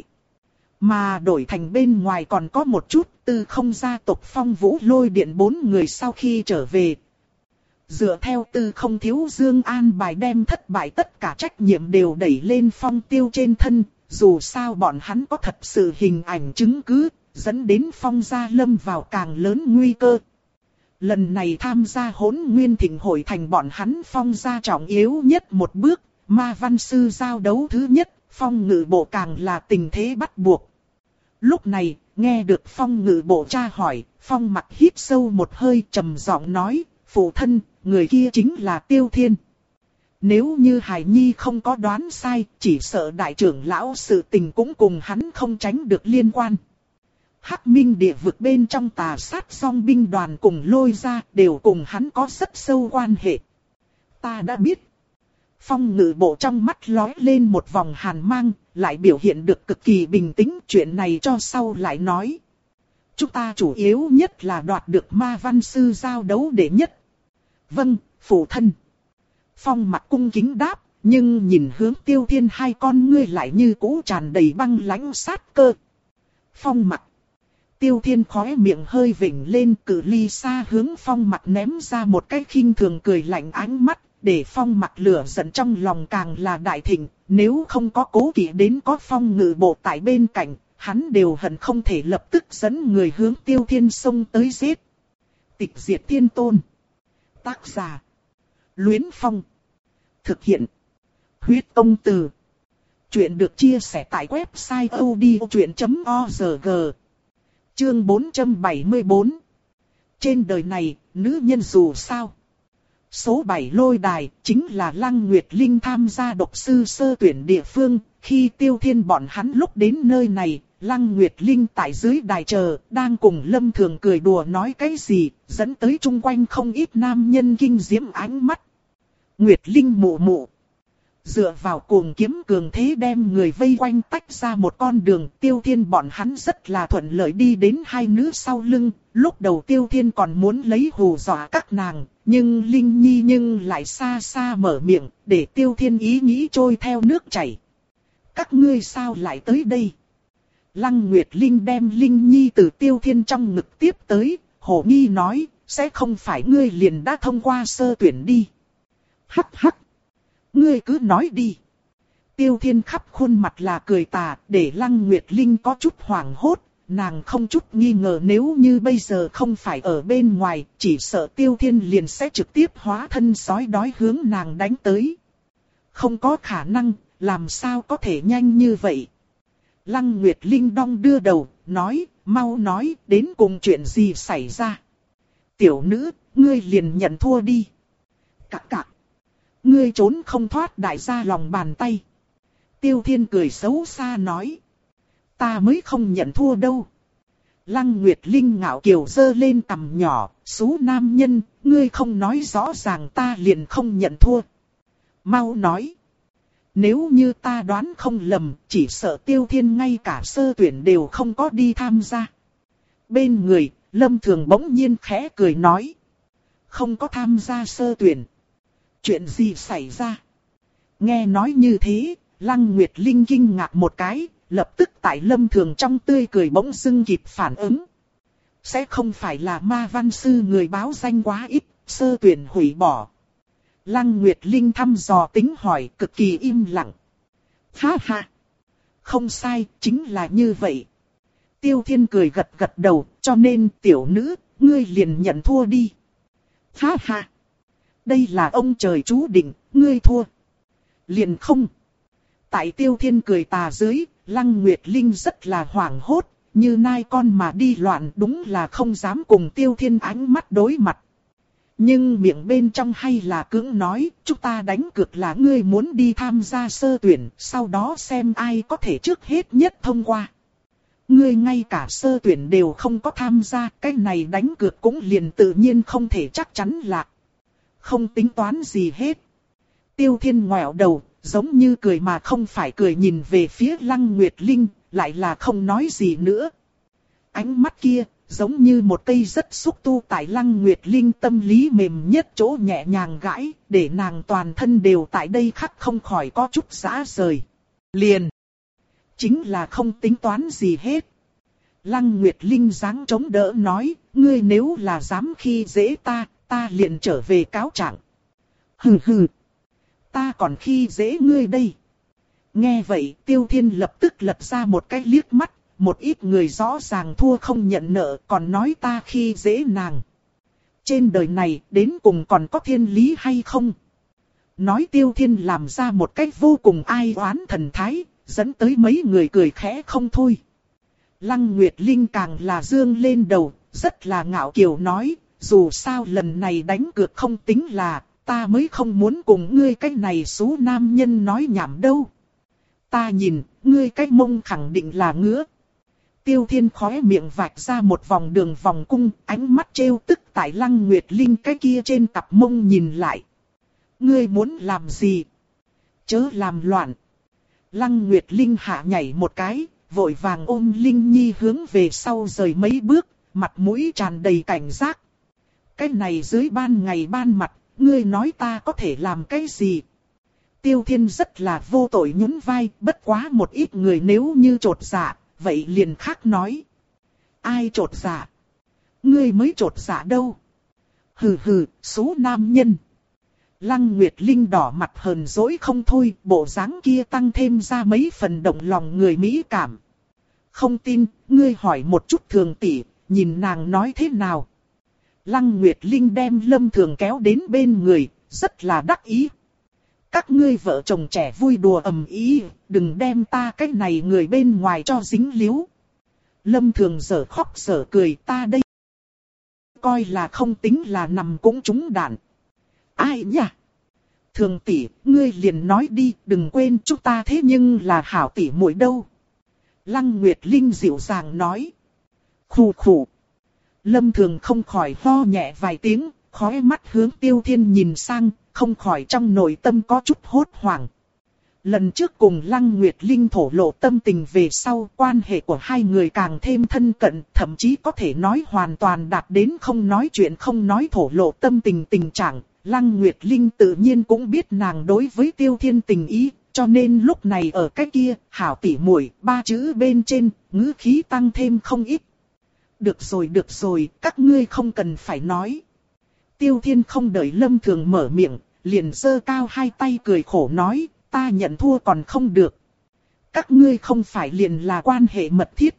Speaker 1: Mà đổi thành bên ngoài còn có một chút, Tư Không gia tộc Phong Vũ Lôi Điện bốn người sau khi trở về. Dựa theo Tư Không Thiếu Dương an bài đem thất bại tất cả trách nhiệm đều đẩy lên Phong Tiêu trên thân, dù sao bọn hắn có thật sự hình ảnh chứng cứ, dẫn đến Phong gia lâm vào càng lớn nguy cơ. Lần này tham gia Hỗn Nguyên Thịnh hội thành bọn hắn Phong gia trọng yếu nhất một bước, ma văn sư giao đấu thứ nhất, Phong Ngự Bộ càng là tình thế bắt buộc. Lúc này, nghe được Phong Ngự Bộ tra hỏi, Phong Mặc hít sâu một hơi trầm giọng nói, phụ thân, người kia chính là Tiêu Thiên. Nếu như Hải Nhi không có đoán sai, chỉ sợ đại trưởng lão sự tình cũng cùng hắn không tránh được liên quan. Hắc Minh địa vực bên trong tà sát song binh đoàn cùng Lôi gia đều cùng hắn có rất sâu quan hệ. Ta đã biết. Phong Ngự Bộ trong mắt lóe lên một vòng hàn mang, lại biểu hiện được cực kỳ bình tĩnh, chuyện này cho sau lại nói. Chúng ta chủ yếu nhất là đoạt được ma văn sư giao đấu đệ nhất. Vâng, phụ thân. Phong Mặc cung kính đáp, nhưng nhìn hướng Tiêu Thiên hai con ngươi lại như cũ tràn đầy băng lãnh sát cơ. Phong Mặc, Tiêu Thiên khóe miệng hơi vểnh lên, cự ly xa hướng Phong Mặc ném ra một cái khinh thường cười lạnh ánh mắt, để Phong Mặc lửa giận trong lòng càng là đại thịnh. Nếu không có Cố Kỵ đến có Phong Ngự Bộ tại bên cạnh, hắn đều hận không thể lập tức dẫn người hướng Tiêu Thiên xông tới giết. Tịch diệt thiên tôn. Tác giả: Luyến Phong. Thực hiện: Huyết Công Từ. Chuyện được chia sẻ tại website audiochuyện chấm org. Chương bốn trăm bảy mươi bốn. Trên đời này, nữ nhân dù sao. Số bảy lôi đài, chính là Lăng Nguyệt Linh tham gia độc sư sơ tuyển địa phương. Khi Tiêu Thiên bọn hắn lúc đến nơi này, Lăng Nguyệt Linh tại dưới đài chờ, đang cùng Lâm Thường cười đùa nói cái gì, dẫn tới chung quanh không ít nam nhân kinh diễm ánh mắt. Nguyệt Linh mụ mụ. Dựa vào cuồng kiếm cường thế đem người vây quanh tách ra một con đường, Tiêu Thiên bọn hắn rất là thuận lợi đi đến hai nữ sau lưng. Lúc đầu Tiêu Thiên còn muốn lấy hù dọa các nàng, nhưng Linh Nhi nhưng lại xa xa mở miệng, để Tiêu Thiên ý nghĩ trôi theo nước chảy. Các ngươi sao lại tới đây? Lăng Nguyệt Linh đem Linh Nhi từ Tiêu Thiên trong ngực tiếp tới, hổ nghi nói, sẽ không phải ngươi liền đã thông qua sơ tuyển đi. Hắc hắc. Ngươi cứ nói đi. Tiêu Thiên khắp khuôn mặt là cười tà, để Lăng Nguyệt Linh có chút hoảng hốt. Nàng không chút nghi ngờ nếu như bây giờ không phải ở bên ngoài, chỉ sợ Tiêu Thiên liền sẽ trực tiếp hóa thân sói đói hướng nàng đánh tới. Không có khả năng, làm sao có thể nhanh như vậy? Lăng Nguyệt Linh đong đưa đầu, nói, mau nói, đến cùng chuyện gì xảy ra? Tiểu nữ, ngươi liền nhận thua đi. Cạc cạc. Ngươi trốn không thoát đại gia lòng bàn tay. Tiêu Thiên cười xấu xa nói. Ta mới không nhận thua đâu. Lăng Nguyệt Linh ngạo kiều giơ lên cằm nhỏ, xú nam nhân, ngươi không nói rõ ràng ta liền không nhận thua. Mau nói. Nếu như ta đoán không lầm, chỉ sợ Tiêu Thiên ngay cả sơ tuyển đều không có đi tham gia. Bên người, Lâm Thường bỗng nhiên khẽ cười nói. Không có tham gia sơ tuyển. Chuyện gì xảy ra? Nghe nói như thế, Lăng Nguyệt Linh kinh ngạc một cái, lập tức tại Lâm Thường trong tươi cười bỗng dưng kịp phản ứng. Sẽ không phải là ma văn sư người báo danh quá ít, sơ tuyển hủy bỏ. Lăng Nguyệt Linh thăm dò tính hỏi cực kỳ im lặng. Ha ha! Không sai, chính là như vậy. Tiêu Thiên cười gật gật đầu, cho nên tiểu nữ, ngươi liền nhận thua đi. Ha ha! Đây là ông trời chú định, ngươi thua. Liền không. Tại Tiêu Thiên cười tà dưới, Lăng Nguyệt Linh rất là hoảng hốt, như nai con mà đi loạn đúng là không dám cùng Tiêu Thiên ánh mắt đối mặt. Nhưng miệng bên trong hay là cưỡng nói, chúng ta đánh cược là ngươi muốn đi tham gia sơ tuyển, sau đó xem ai có thể trước hết nhất thông qua. Ngươi ngay cả sơ tuyển đều không có tham gia, cái này đánh cược cũng liền tự nhiên không thể chắc chắn là không tính toán gì hết. Tiêu Thiên ngoẹo đầu, giống như cười mà không phải cười nhìn về phía Lăng Nguyệt Linh, lại là không nói gì nữa. Ánh mắt kia, giống như một cây rất xúc tu tại Lăng Nguyệt Linh tâm lý mềm nhất chỗ nhẹ nhàng gãi, để nàng toàn thân đều tại đây khắc không khỏi có chút rã rời. Liền! Chính là không tính toán gì hết. Lăng Nguyệt Linh giáng chống đỡ nói, ngươi nếu là dám khi dễ ta, ta liền trở về cáo trạng. Hừ hừ! Ta còn khi dễ ngươi đây. Nghe vậy Tiêu Thiên lập tức lật ra một cái liếc mắt. Một ít người rõ ràng thua không nhận nợ còn nói ta khi dễ nàng. Trên đời này đến cùng còn có thiên lý hay không? Nói Tiêu Thiên làm ra một cách vô cùng ai oán thần thái, dẫn tới mấy người cười khẽ không thôi. Lăng Nguyệt Linh càng là dương lên đầu, rất là ngạo kiều nói, dù sao lần này đánh cược không tính là, ta mới không muốn cùng ngươi cái này xú nam nhân nói nhảm đâu. Ta nhìn, ngươi cái mông khẳng định là ngứa. Tiêu Thiên khóe miệng vạch ra một vòng đường vòng cung, ánh mắt trêu tức tại Lăng Nguyệt Linh cái kia trên cặp mông nhìn lại. Ngươi muốn làm gì? Chớ làm loạn. Lăng Nguyệt Linh hạ nhảy một cái, vội vàng ôm Linh Nhi hướng về sau rời mấy bước, mặt mũi tràn đầy cảnh giác. Cái này dưới ban ngày ban mặt, ngươi nói ta có thể làm cái gì? Tiêu Thiên rất là vô tội nhún vai, bất quá một ít người nếu như trột dạ. Vậy liền khác nói. Ai trột dạ? Ngươi mới trột dạ đâu? Hừ hừ, số nam nhân. Lăng Nguyệt Linh đỏ mặt hờn dỗi không thôi, bộ dáng kia tăng thêm ra mấy phần động lòng người mỹ cảm. Không tin, ngươi hỏi một chút Thường tỷ, nhìn nàng nói thế nào. Lăng Nguyệt Linh đem Lâm Thường kéo đến bên người, rất là đắc ý. Các ngươi vợ chồng trẻ vui đùa ầm ĩ, đừng đem ta cái này người bên ngoài cho dính líu. Lâm Thường giở khóc giở cười, ta đây coi là không tính là nằm cũng trúng đạn. Ai nhỉ? Thường tỷ, ngươi liền nói đi, đừng quên chúng ta thế nhưng là hảo tỷ muội đâu. Lăng Nguyệt Linh dịu dàng nói. Khù khù. Lâm Thường không khỏi ho nhẹ vài tiếng, khóe mắt hướng Tiêu Thiên nhìn sang, không khỏi trong nội tâm có chút hốt hoảng. Lần trước cùng Lăng Nguyệt Linh thổ lộ tâm tình về sau, quan hệ của hai người càng thêm thân cận, thậm chí có thể nói hoàn toàn đạt đến không nói chuyện không nói thổ lộ tâm tình tình trạng. Lăng Nguyệt Linh tự nhiên cũng biết nàng đối với Tiêu Thiên tình ý, cho nên lúc này ở cái kia, hảo tỉ muội ba chữ bên trên, ngữ khí tăng thêm không ít. Được rồi được rồi, các ngươi không cần phải nói. Tiêu Thiên không đợi Lâm Thường mở miệng, liền giơ cao hai tay cười khổ nói, ta nhận thua còn không được. Các ngươi không phải liền là quan hệ mật thiết.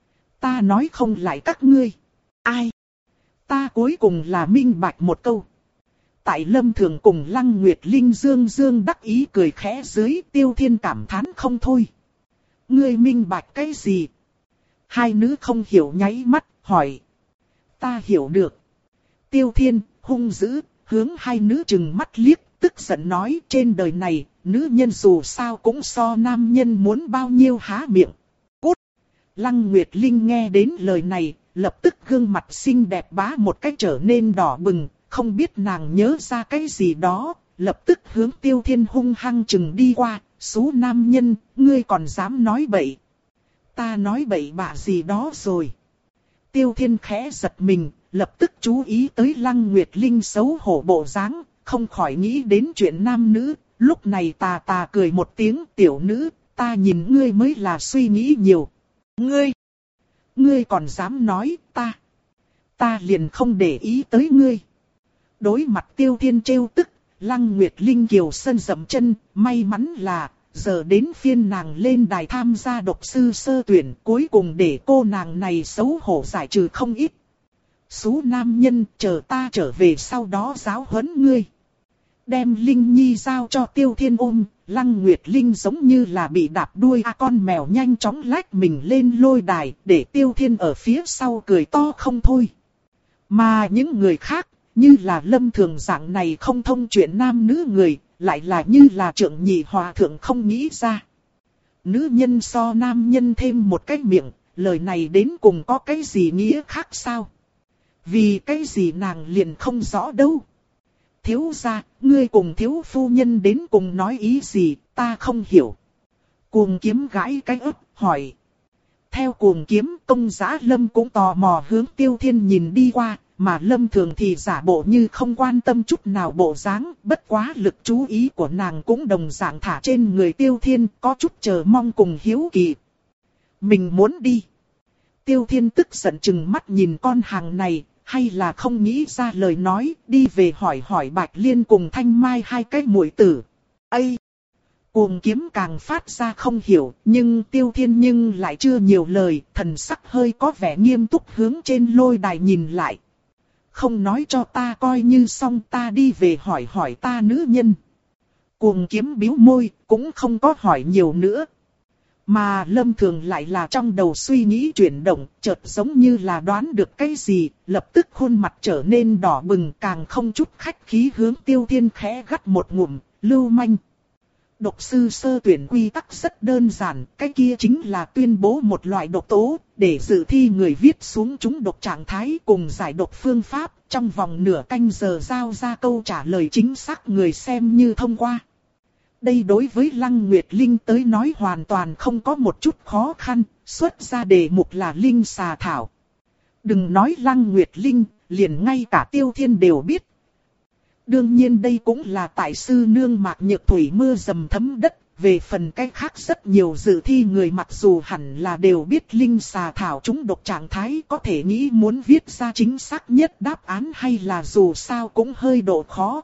Speaker 1: Ta nói không lại các ngươi. Ai? Ta cuối cùng là minh bạch một câu. Tại Lâm Thường cùng Lăng Nguyệt Linh dương dương đắc ý cười khẽ dưới, Tiêu Thiên cảm thán không thôi. Ngươi minh bạch cái gì? Hai nữ không hiểu nháy mắt, hỏi. Ta hiểu được. Tiêu Thiên, hung dữ, hướng hai nữ trừng mắt liếc, tức giận nói trên đời này, nữ nhân dù sao cũng so nam nhân muốn bao nhiêu há miệng. Cút! Lăng Nguyệt Linh nghe đến lời này, lập tức gương mặt xinh đẹp bá một cách trở nên đỏ bừng, không biết nàng nhớ ra cái gì đó, lập tức hướng Tiêu Thiên hung hăng chừng đi qua, số nam nhân, ngươi còn dám nói bậy. Ta nói bậy bạ gì đó rồi. Tiêu Thiên khẽ giật mình, lập tức chú ý tới Lăng Nguyệt Linh xấu hổ bộ dáng, không khỏi nghĩ đến chuyện nam nữ, lúc này tà tà cười một tiếng, tiểu nữ, ta nhìn ngươi mới là suy nghĩ nhiều. Ngươi, ngươi còn dám nói, ta, ta liền không để ý tới ngươi. Đối mặt Tiêu Thiên trêu tức, Lăng Nguyệt Linh kiều sân dậm chân, may mắn là, giờ đến phiên nàng lên đài tham gia độc sư sơ tuyển, cuối cùng để cô nàng này xấu hổ giải trừ không ít. Số nam nhân, chờ ta trở về sau đó giáo huấn ngươi. Đem Linh Nhi giao cho Tiêu Thiên ôm, Lăng Nguyệt Linh giống như là bị đạp đuôi a con mèo nhanh chóng lách mình lên lôi đài, để Tiêu Thiên ở phía sau cười to không thôi. Mà những người khác, như là Lâm Thường dạng này không thông chuyện nam nữ người, lại là như là Trượng Nhị Hòa Thượng không nghĩ ra. Nữ nhân so nam nhân thêm một cái miệng, lời này đến cùng có cái gì nghĩa khác sao? Vì cái gì nàng liền không rõ đâu. Thiếu gia, ngươi cùng thiếu phu nhân đến cùng nói ý gì, ta không hiểu. Cuồng Kiếm gãi cái ấp, hỏi. Theo Cuồng Kiếm, Công Giá Lâm cũng tò mò hướng Tiêu Thiên nhìn đi qua, mà Lâm Thường thì giả bộ như không quan tâm chút nào bộ dáng, bất quá lực chú ý của nàng cũng đồng dạng thả trên người Tiêu Thiên, có chút chờ mong cùng hiếu kỳ. Mình muốn đi. Tiêu Thiên tức giận chừng mắt nhìn con hàng này, hay là không nghĩ ra lời nói, đi về hỏi hỏi Bạch Liên cùng Thanh Mai hai cái muội tử. Ây! Cuồng Kiếm càng phát ra không hiểu, nhưng Tiêu Thiên nhưng lại chưa nhiều lời, thần sắc hơi có vẻ nghiêm túc hướng trên lôi đài nhìn lại. Không nói cho ta coi như xong, ta đi về hỏi hỏi ta nữ nhân. Cuồng Kiếm bĩu môi, cũng không có hỏi nhiều nữa. Mà Lâm Thường lại là trong đầu suy nghĩ chuyển động, chợt giống như là đoán được cái gì, lập tức khuôn mặt trở nên đỏ bừng, càng không chút khách khí hướng Tiêu Thiên khẽ gắt một ngụm, lưu manh. Độc sư sơ tuyển quy tắc rất đơn giản, cái kia chính là tuyên bố một loại độc tố, để dự thi người viết xuống chúng độc trạng thái cùng giải độc phương pháp, trong vòng nửa canh giờ giao ra câu trả lời chính xác người xem như thông qua. Đây đối với Lăng Nguyệt Linh tới nói hoàn toàn không có một chút khó khăn, xuất ra đề mục là Linh xà thảo. Đừng nói Lăng Nguyệt Linh, liền ngay cả Tiêu Thiên đều biết. Đương nhiên đây cũng là tại sư nương Mạc Nhược Thủy mưa dầm thấm đất, Về phần cách khác rất nhiều dự thi người mặc dù hẳn là đều biết linh xà thảo trúng độc trạng thái có thể nghĩ muốn viết ra chính xác nhất đáp án hay là dù sao cũng hơi độ khó.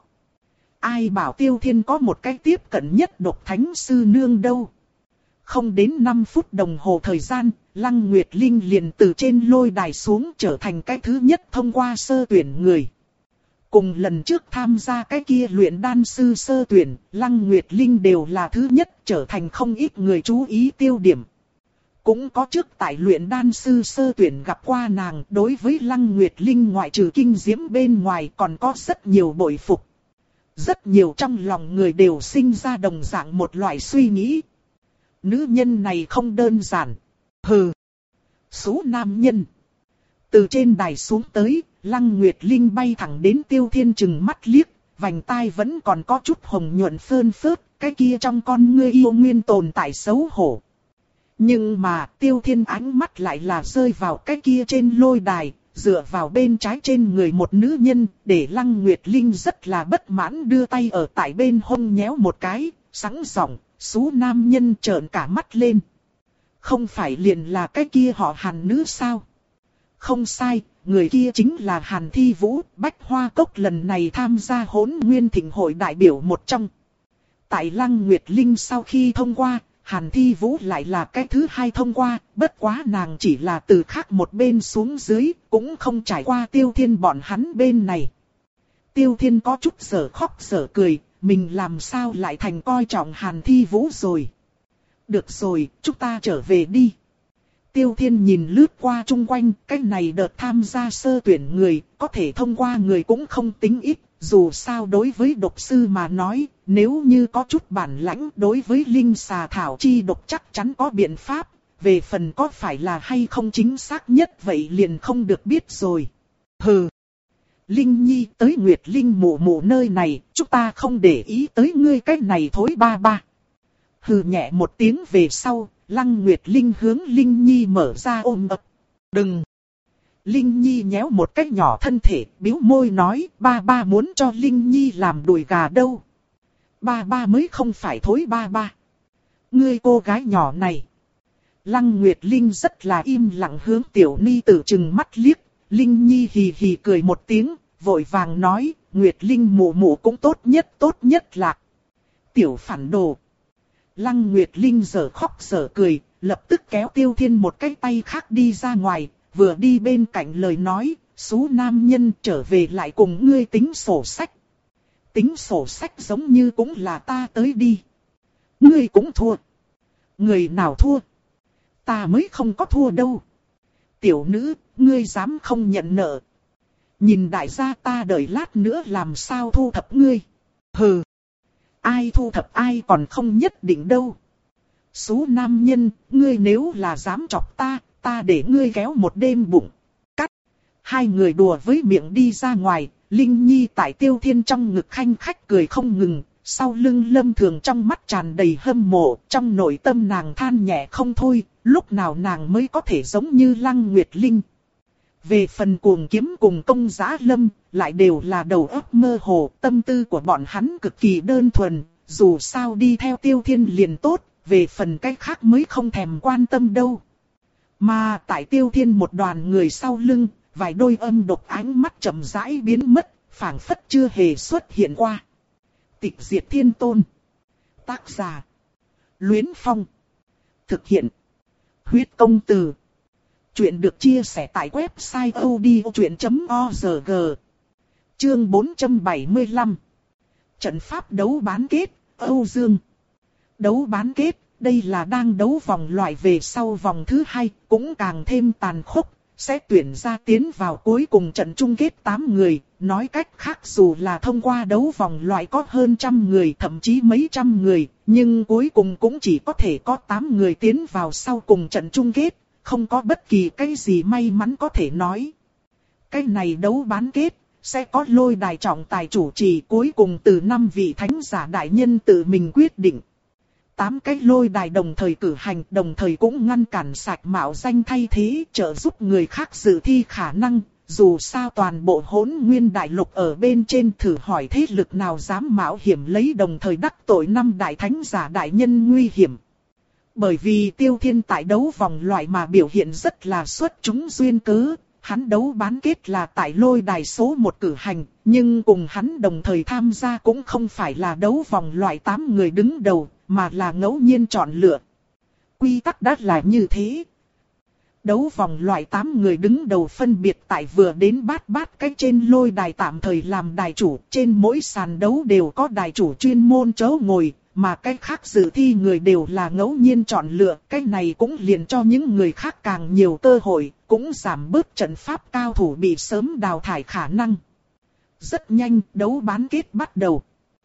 Speaker 1: Ai bảo Tiêu Thiên có một cách tiếp cận nhất độc thánh sư nương đâu. Không đến năm phút đồng hồ thời gian, Lăng Nguyệt Linh liền từ trên lôi đài xuống trở thành cái thứ nhất thông qua sơ tuyển người. Cùng lần trước tham gia cái kia luyện đan sư sơ tuyển, Lăng Nguyệt Linh đều là thứ nhất trở thành không ít người chú ý tiêu điểm. Cũng có trước tại luyện đan sư sơ tuyển gặp qua nàng, đối với Lăng Nguyệt Linh ngoại trừ kinh diễm bên ngoài còn có rất nhiều bội phục. Rất nhiều trong lòng người đều sinh ra đồng dạng một loại suy nghĩ. Nữ nhân này không đơn giản. Hừ. Số nam nhân. Từ trên đài xuống tới, Lăng Nguyệt Linh bay thẳng đến Tiêu Thiên chừng mắt liếc, vành tai vẫn còn có chút hồng nhuận phơn phớt, cái kia trong con ngươi yêu nguyên tồn tại xấu hổ. Nhưng mà Tiêu Thiên ánh mắt lại là rơi vào cái kia trên lôi đài, dựa vào bên trái trên người một nữ nhân, để Lăng Nguyệt Linh rất là bất mãn đưa tay ở tại bên hông nhéo một cái, sẵn giọng, số nam nhân trợn cả mắt lên. Không phải liền là cái kia họ Hàn nữ sao? Không sai, người kia chính là Hàn Thi Vũ, Bách Hoa Cốc lần này tham gia Hỗn Nguyên Thịnh hội đại biểu một trong. Tại Lăng Nguyệt Linh sau khi thông qua, Hàn Thi Vũ lại là cái thứ hai thông qua, bất quá nàng chỉ là từ khác một bên xuống dưới, cũng không trải qua Tiêu Thiên bọn hắn bên này. Tiêu Thiên có chút sở khóc sở cười, mình làm sao lại thành coi trọng Hàn Thi Vũ rồi. Được rồi, chúng ta trở về đi. Tiêu Thiên nhìn lướt qua chung quanh, cái này đợt tham gia sơ tuyển người, có thể thông qua người cũng không tính ít, dù sao đối với độc sư mà nói, nếu như có chút bản lãnh đối với linh xà thảo chi độc chắc chắn có biện pháp, về phần có phải là hay không chính xác nhất vậy liền không được biết rồi. Hừ. Linh Nhi tới Nguyệt Linh mụ mụ nơi này, chúng ta không để ý tới ngươi cái này thối ba ba. Hừ nhẹ một tiếng về sau, Lăng Nguyệt Linh hướng Linh Nhi mở ra ôm ấp. Đừng! Linh Nhi nhéo một cái nhỏ thân thể, bĩu môi nói, ba ba muốn cho Linh Nhi làm đùi gà đâu. Ba ba mới không phải thối ba ba. Ngươi cô gái nhỏ này. Lăng Nguyệt Linh rất là im lặng hướng tiểu ni tử chừng mắt liếc. Linh Nhi hì hì cười một tiếng, vội vàng nói, Nguyệt Linh mụ mụ cũng tốt nhất tốt nhất là. Tiểu phản đồ. Lăng Nguyệt Linh giờ khóc giờ cười, lập tức kéo Tiêu Thiên một cái tay khác đi ra ngoài, vừa đi bên cạnh lời nói, số nam nhân trở về lại cùng ngươi tính sổ sách. Tính sổ sách giống như cũng là ta tới đi. Ngươi cũng thua. Người nào thua? Ta mới không có thua đâu. Tiểu nữ, ngươi dám không nhận nợ. Nhìn đại gia ta đợi lát nữa làm sao thu thập ngươi. Hừ. Ai thu thập ai còn không nhất định đâu. Số nam nhân, ngươi nếu là dám chọc ta, ta để ngươi kéo một đêm bụng. Cắt. Hai người đùa với miệng đi ra ngoài, Linh Nhi tại Tiêu Thiên trong ngực khanh khách cười không ngừng. Sau lưng Lâm Thường trong mắt tràn đầy hâm mộ, trong nội tâm nàng than nhẹ không thôi, lúc nào nàng mới có thể giống như Lăng Nguyệt Linh. Về phần cuồng kiếm cùng công giá Lâm, lại đều là đầu óc mơ hồ, tâm tư của bọn hắn cực kỳ đơn thuần, dù sao đi theo Tiêu Thiên liền tốt, về phần cái khác mới không thèm quan tâm đâu. Mà tại Tiêu Thiên một đoàn người sau lưng, vài đôi âm độc ánh mắt chậm rãi biến mất, phảng phất chưa hề xuất hiện qua. Tịch diệt thiên tôn. Tác giả. Luyến Phong. Thực hiện. Huyết công từ. Chuyện được chia sẻ tại website odchuyện chấm org. Chương bốn trăm bảy mươi lăm. Trận pháp đấu bán kết, Âu Dương. Đấu bán kết, đây là đang đấu vòng loại về sau vòng thứ hai, cũng càng thêm tàn khốc. Sẽ tuyển ra tiến vào cuối cùng trận chung kết tám người, nói cách khác dù là thông qua đấu vòng loại có hơn trăm người thậm chí mấy trăm người, nhưng cuối cùng cũng chỉ có thể có tám người tiến vào sau cùng trận chung kết, không có bất kỳ cái gì may mắn có thể nói. Cái này đấu bán kết, sẽ có lôi đài trọng tài chủ trì cuối cùng từ năm vị thánh giả đại nhân tự mình quyết định. Tám cái lôi đài đồng thời cử hành, đồng thời cũng ngăn cản sạch mạo danh thay thế, trợ giúp người khác dự thi khả năng, dù sao toàn bộ Hỗn Nguyên đại lục ở bên trên, thử hỏi thế lực nào dám mạo hiểm lấy đồng thời đắc tội năm đại thánh giả đại nhân nguy hiểm. Bởi vì Tiêu Thiên tại đấu vòng loại mà biểu hiện rất là xuất chúng duyên cớ, hắn đấu bán kết là tại lôi đài số một cử hành, nhưng cùng hắn đồng thời tham gia cũng không phải là đấu vòng loại tám người đứng đầu, mà là ngẫu nhiên chọn lựa. Quy tắc đã là như thế. Đấu vòng loại tám người đứng đầu phân biệt tại vừa đến bát bát cái trên lôi đài tạm thời làm đài chủ, trên mỗi sàn đấu đều có đài chủ chuyên môn chỗ ngồi, mà cái khác dự thi người đều là ngẫu nhiên chọn lựa, cái này cũng liền cho những người khác càng nhiều cơ hội, cũng giảm bớt trận pháp cao thủ bị sớm đào thải khả năng. Rất nhanh, đấu bán kết bắt đầu.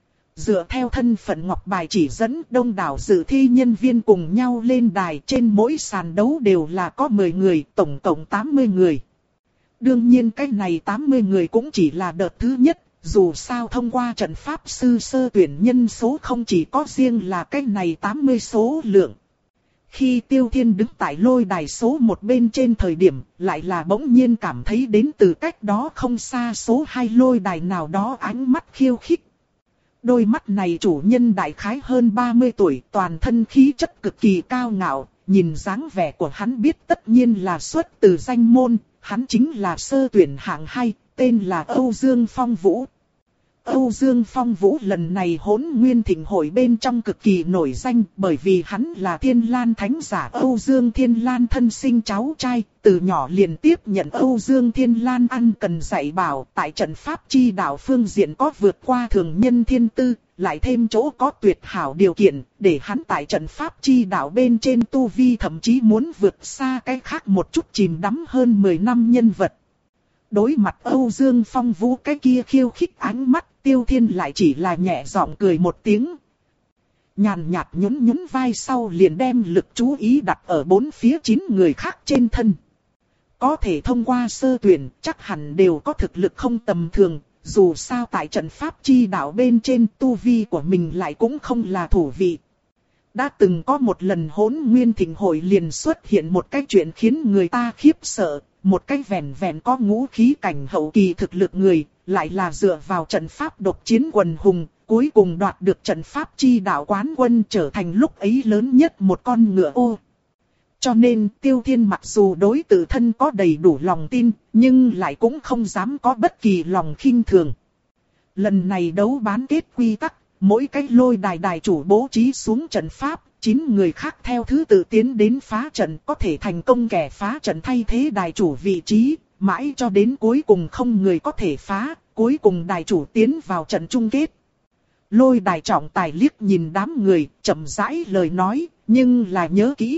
Speaker 1: Dựa theo thân phận ngọc bài chỉ dẫn, đông đảo dự thi nhân viên cùng nhau lên đài, trên mỗi sàn đấu đều là có mười người, tổng cộng tám mươi người. Đương nhiên cái này tám mươi người cũng chỉ là đợt thứ nhất, dù sao thông qua trận pháp sư sơ tuyển nhân số không chỉ có riêng là cái này tám mươi số lượng. Khi Tiêu Thiên đứng tại lôi đài số một bên trên thời điểm, lại là bỗng nhiên cảm thấy đến từ cách đó không xa số hai lôi đài nào đó ánh mắt khiêu khích. Đôi mắt này chủ nhân đại khái hơn ba mươi tuổi, toàn thân khí chất cực kỳ cao ngạo, nhìn dáng vẻ của hắn biết tất nhiên là xuất từ danh môn, hắn chính là sơ tuyển hạng hai, tên là Âu Dương Phong Vũ. Âu Dương Phong Vũ lần này Hỗn Nguyên thịnh hội bên trong cực kỳ nổi danh, bởi vì hắn là Thiên Lan thánh giả Âu Dương Thiên Lan thân sinh cháu trai, từ nhỏ liền tiếp nhận Âu Dương Thiên Lan ăn cần dạy bảo, tại trận pháp chi đạo phương diện có vượt qua thường nhân thiên tư, lại thêm chỗ có tuyệt hảo điều kiện, để hắn tại trận pháp chi đạo bên trên tu vi thậm chí muốn vượt xa cái khác một chút chìm đắm hơn mười năm nhân vật. Đối mặt Âu Dương Phong Vũ cái kia khiêu khích ánh mắt, Tiêu Thiên lại chỉ là nhẹ giọng cười một tiếng. Nhàn nhạt nhún nhún vai sau liền đem lực chú ý đặt ở bốn phía chín người khác trên thân. Có thể thông qua sơ tuyển, chắc hẳn đều có thực lực không tầm thường, dù sao tại trận pháp chi đạo bên trên tu vi của mình lại cũng không là thủ vị. Đã từng có một lần Hỗn Nguyên thịnh hội liền xuất hiện một cái chuyện khiến người ta khiếp sợ. Một cái vẹn vẹn có ngũ khí cảnh hậu kỳ thực lực người, lại là dựa vào trận pháp độc chiến quần hùng, cuối cùng đoạt được trận pháp chi đạo quán quân, trở thành lúc ấy lớn nhất một con ngựa ô. Cho nên Tiêu Thiên mặc dù đối tự thân có đầy đủ lòng tin, nhưng lại cũng không dám có bất kỳ lòng khinh thường. Lần này đấu bán kết quy tắc, mỗi cái lôi đài đài chủ bố trí xuống trận pháp, chín người khác theo thứ tự tiến đến phá trận, có thể thành công kẻ phá trận thay thế đài chủ vị trí, mãi cho đến cuối cùng không người có thể phá, cuối cùng đài chủ tiến vào trận chung kết. Lôi đài trọng tài liếc nhìn đám người, chậm rãi lời nói, nhưng là nhớ kỹ.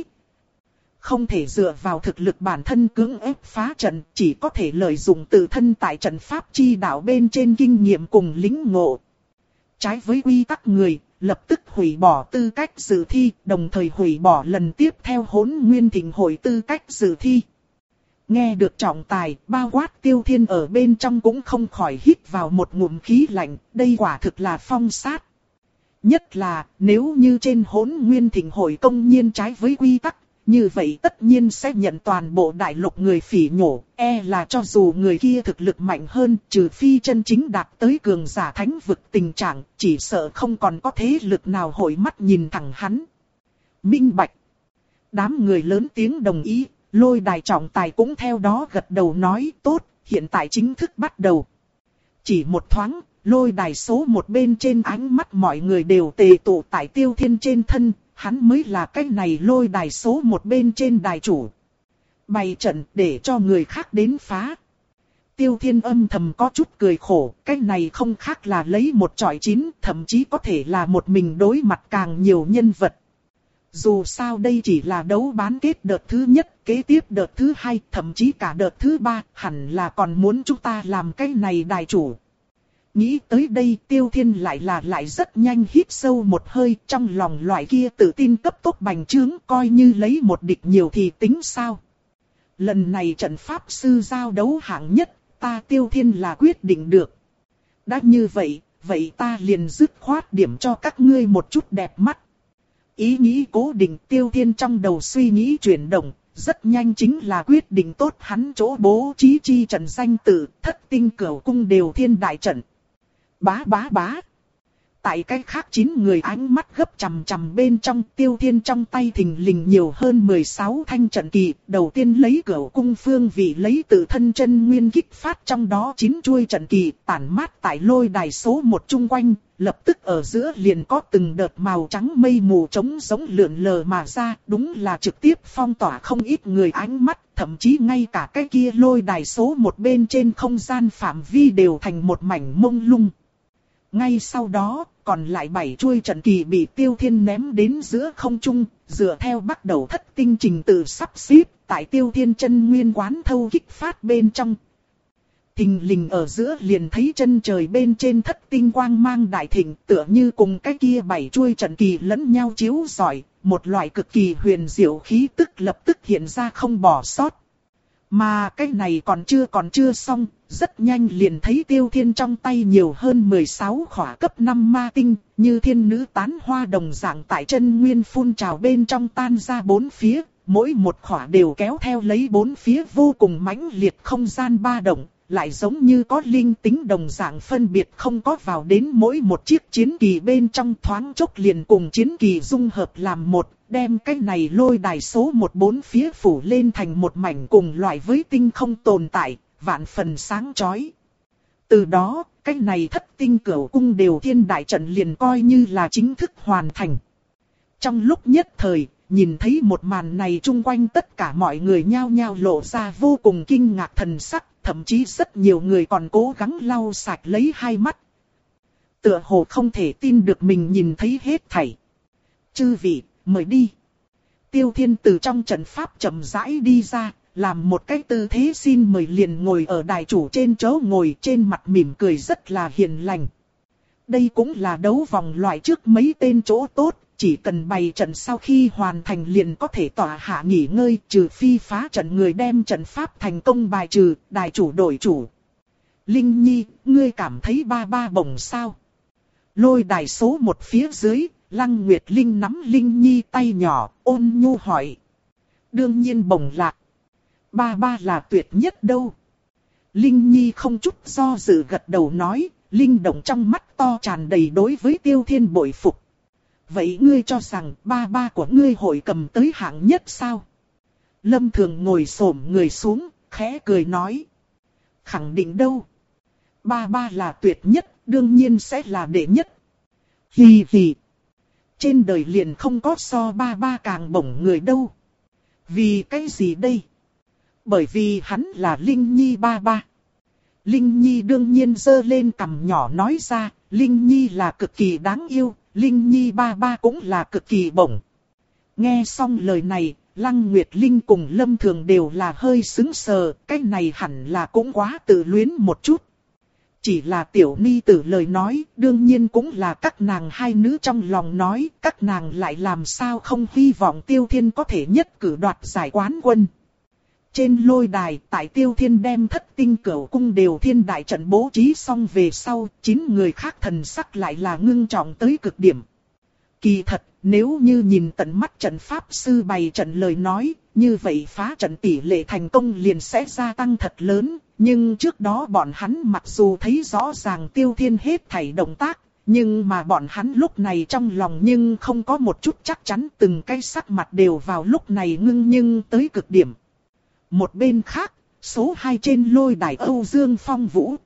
Speaker 1: Không thể dựa vào thực lực bản thân cưỡng ép phá trận, chỉ có thể lợi dụng tự thân tại trận pháp chi đạo bên trên kinh nghiệm cùng lĩnh ngộ. Trái với quy tắc người, lập tức hủy bỏ tư cách dự thi, đồng thời hủy bỏ lần tiếp theo Hỗn Nguyên thịnh hội tư cách dự thi. Nghe được trọng tài, bao quát Tiêu Thiên ở bên trong cũng không khỏi hít vào một ngụm khí lạnh, đây quả thực là phong sát. Nhất là, nếu như trên Hỗn Nguyên thịnh hội công nhiên trái với quy tắc, như vậy tất nhiên sẽ nhận toàn bộ đại lục người phỉ nhổ, e là cho dù người kia thực lực mạnh hơn, trừ phi chân chính đạt tới cường giả thánh vực tình trạng, chỉ sợ không còn có thế lực nào hội mắt nhìn thẳng hắn. Minh bạch. Đám người lớn tiếng đồng ý, lôi đài trọng tài cũng theo đó gật đầu nói tốt, hiện tại chính thức bắt đầu. Chỉ một thoáng, lôi đài số một bên trên ánh mắt mọi người đều tề tụ tại Tiêu Thiên trên thân. Hắn mới là cái này lôi đài số một bên trên đài chủ. Bày trận để cho người khác đến phá. Tiêu Thiên âm thầm có chút cười khổ, cái này không khác là lấy một chọi chín, thậm chí có thể là một mình đối mặt càng nhiều nhân vật. Dù sao đây chỉ là đấu bán kết đợt thứ nhất, kế tiếp đợt thứ hai, thậm chí cả đợt thứ ba, hẳn là còn muốn chúng ta làm cái này đài chủ. Nghĩ tới đây Tiêu Thiên lại là lại rất nhanh hít sâu một hơi, trong lòng loại kia tự tin cấp tốc bành trướng, coi như lấy một địch nhiều thì tính sao. Lần này trận pháp sư giao đấu hạng nhất, ta Tiêu Thiên là quyết định được. Đã như vậy, vậy ta liền dứt khoát điểm cho các ngươi một chút đẹp mắt. Ý nghĩ cố định Tiêu Thiên trong đầu suy nghĩ chuyển động, rất nhanh chính là quyết định tốt hắn chỗ bố trí chi trận danh tự, Thất Tinh Cửu Cung Đều Thiên Đại Trận. Bá bá bá. Tại cái khác chín người ánh mắt gấp chằm chằm bên trong, Tiêu Thiên trong tay thình lình nhiều hơn mười sáu thanh trận kỳ, đầu tiên lấy Cửu Cung phương vị lấy tự thân chân nguyên kích phát trong đó chín chuôi trận kỳ, tản mát tại lôi đài số một chung quanh, lập tức ở giữa liền có từng đợt màu trắng mây mù trống giống lượn lờ mà ra, đúng là trực tiếp phong tỏa không ít người ánh mắt, thậm chí ngay cả cái kia lôi đài số một bên trên không gian phạm vi đều thành một mảnh mông lung. Ngay sau đó, còn lại bảy chuôi trận kỳ bị Tiêu Thiên ném đến giữa không trung, dựa theo bắt đầu thất tinh trình tự sắp xếp, tại Tiêu Thiên chân nguyên quán thâu kích phát bên trong. Thình lình ở giữa liền thấy chân trời bên trên thất tinh quang mang đại thịnh, tựa như cùng cái kia bảy chuôi trận kỳ lẫn nhau chiếu rọi, một loại cực kỳ huyền diệu khí tức lập tức hiện ra không bỏ sót. Mà cái này còn chưa còn chưa xong, rất nhanh liền thấy Tiêu Thiên trong tay nhiều hơn mười sáu khỏa cấp năm ma tinh, như thiên nữ tán hoa đồng dạng tại chân nguyên phun trào bên trong tan ra bốn phía, mỗi một khỏa đều kéo theo lấy bốn phía vô cùng mãnh liệt không gian ba động, lại giống như có linh tính đồng dạng phân biệt không có vào đến mỗi một chiếc chiến kỳ bên trong, thoáng chốc liền cùng chiến kỳ dung hợp làm một, đem cái này lôi đài số một bốn phía phủ lên thành một mảnh cùng loại với tinh không tồn tại, vạn phần sáng chói. Từ đó, cái này thất tinh cửu cung đều thiên đại trận liền coi như là chính thức hoàn thành. Trong lúc nhất thời, nhìn thấy một màn này chung quanh tất cả mọi người nhao nhao lộ ra vô cùng kinh ngạc thần sắc, thậm chí rất nhiều người còn cố gắng lau sạch lấy hai mắt. Tựa hồ không thể tin được mình nhìn thấy hết thảy. Chư vị, mời đi. Tiêu Thiên từ trong trận pháp chậm rãi đi ra, làm một cái tư thế xin mời liền ngồi ở đài chủ trên chỗ ngồi, trên mặt mỉm cười rất là hiền lành. Đây cũng là đấu vòng loại trước mấy tên chỗ tốt, chỉ cần bày trận sau khi hoàn thành liền có thể tọa hạ nghỉ ngơi, trừ phi phá trận người đem trận pháp thành công bài trừ, đài chủ đổi chủ. Linh Nhi, ngươi cảm thấy ba ba bổng sao? Lôi đài số một phía dưới, Lăng Nguyệt Linh nắm Linh Nhi tay nhỏ, ôn nhu hỏi. Đương nhiên bổng lạc. Ba ba là tuyệt nhất đâu. Linh Nhi không chút do dự gật đầu nói, linh động trong mắt to tràn đầy đối với Tiêu Thiên bội phục. Vậy ngươi cho rằng ba ba của ngươi hội cầm tới hạng nhất sao? Lâm Thường ngồi xổm người xuống, khẽ cười nói. Khẳng định đâu. Ba ba là tuyệt nhất, đương nhiên sẽ là đệ nhất. Hì hì. Trên đời liền không có so ba ba càng bổng người đâu. Vì cái gì đây? Bởi vì hắn là Linh Nhi ba ba. Linh Nhi đương nhiên giơ lên cằm nhỏ nói ra, Linh Nhi là cực kỳ đáng yêu, Linh Nhi ba ba cũng là cực kỳ bổng. Nghe xong lời này, Lăng Nguyệt Linh cùng Lâm Thường đều là hơi sững sờ, cái này hẳn là cũng quá tự luyến một chút. Chỉ là tiểu ni tử lời nói, đương nhiên cũng là các nàng hai nữ trong lòng nói, các nàng lại làm sao không hy vọng Tiêu Thiên có thể nhất cử đoạt giải quán quân. Trên lôi đài, tại Tiêu Thiên đem thất tinh cửu cung đều thiên đại trận bố trí xong về sau, chín người khác thần sắc lại là ngưng trọng tới cực điểm. Kỳ thật, nếu như nhìn tận mắt trận pháp sư bày trận lời nói, như vậy phá trận tỷ lệ thành công liền sẽ gia tăng thật lớn. Nhưng trước đó bọn hắn mặc dù thấy rõ ràng Tiêu Thiên hết thảy động tác, nhưng mà bọn hắn lúc này trong lòng nhưng không có một chút chắc chắn, từng cái sắc mặt đều vào lúc này ngưng nhưng tới cực điểm. Một bên khác, số hai trên lôi đài Âu Dương Phong Vũ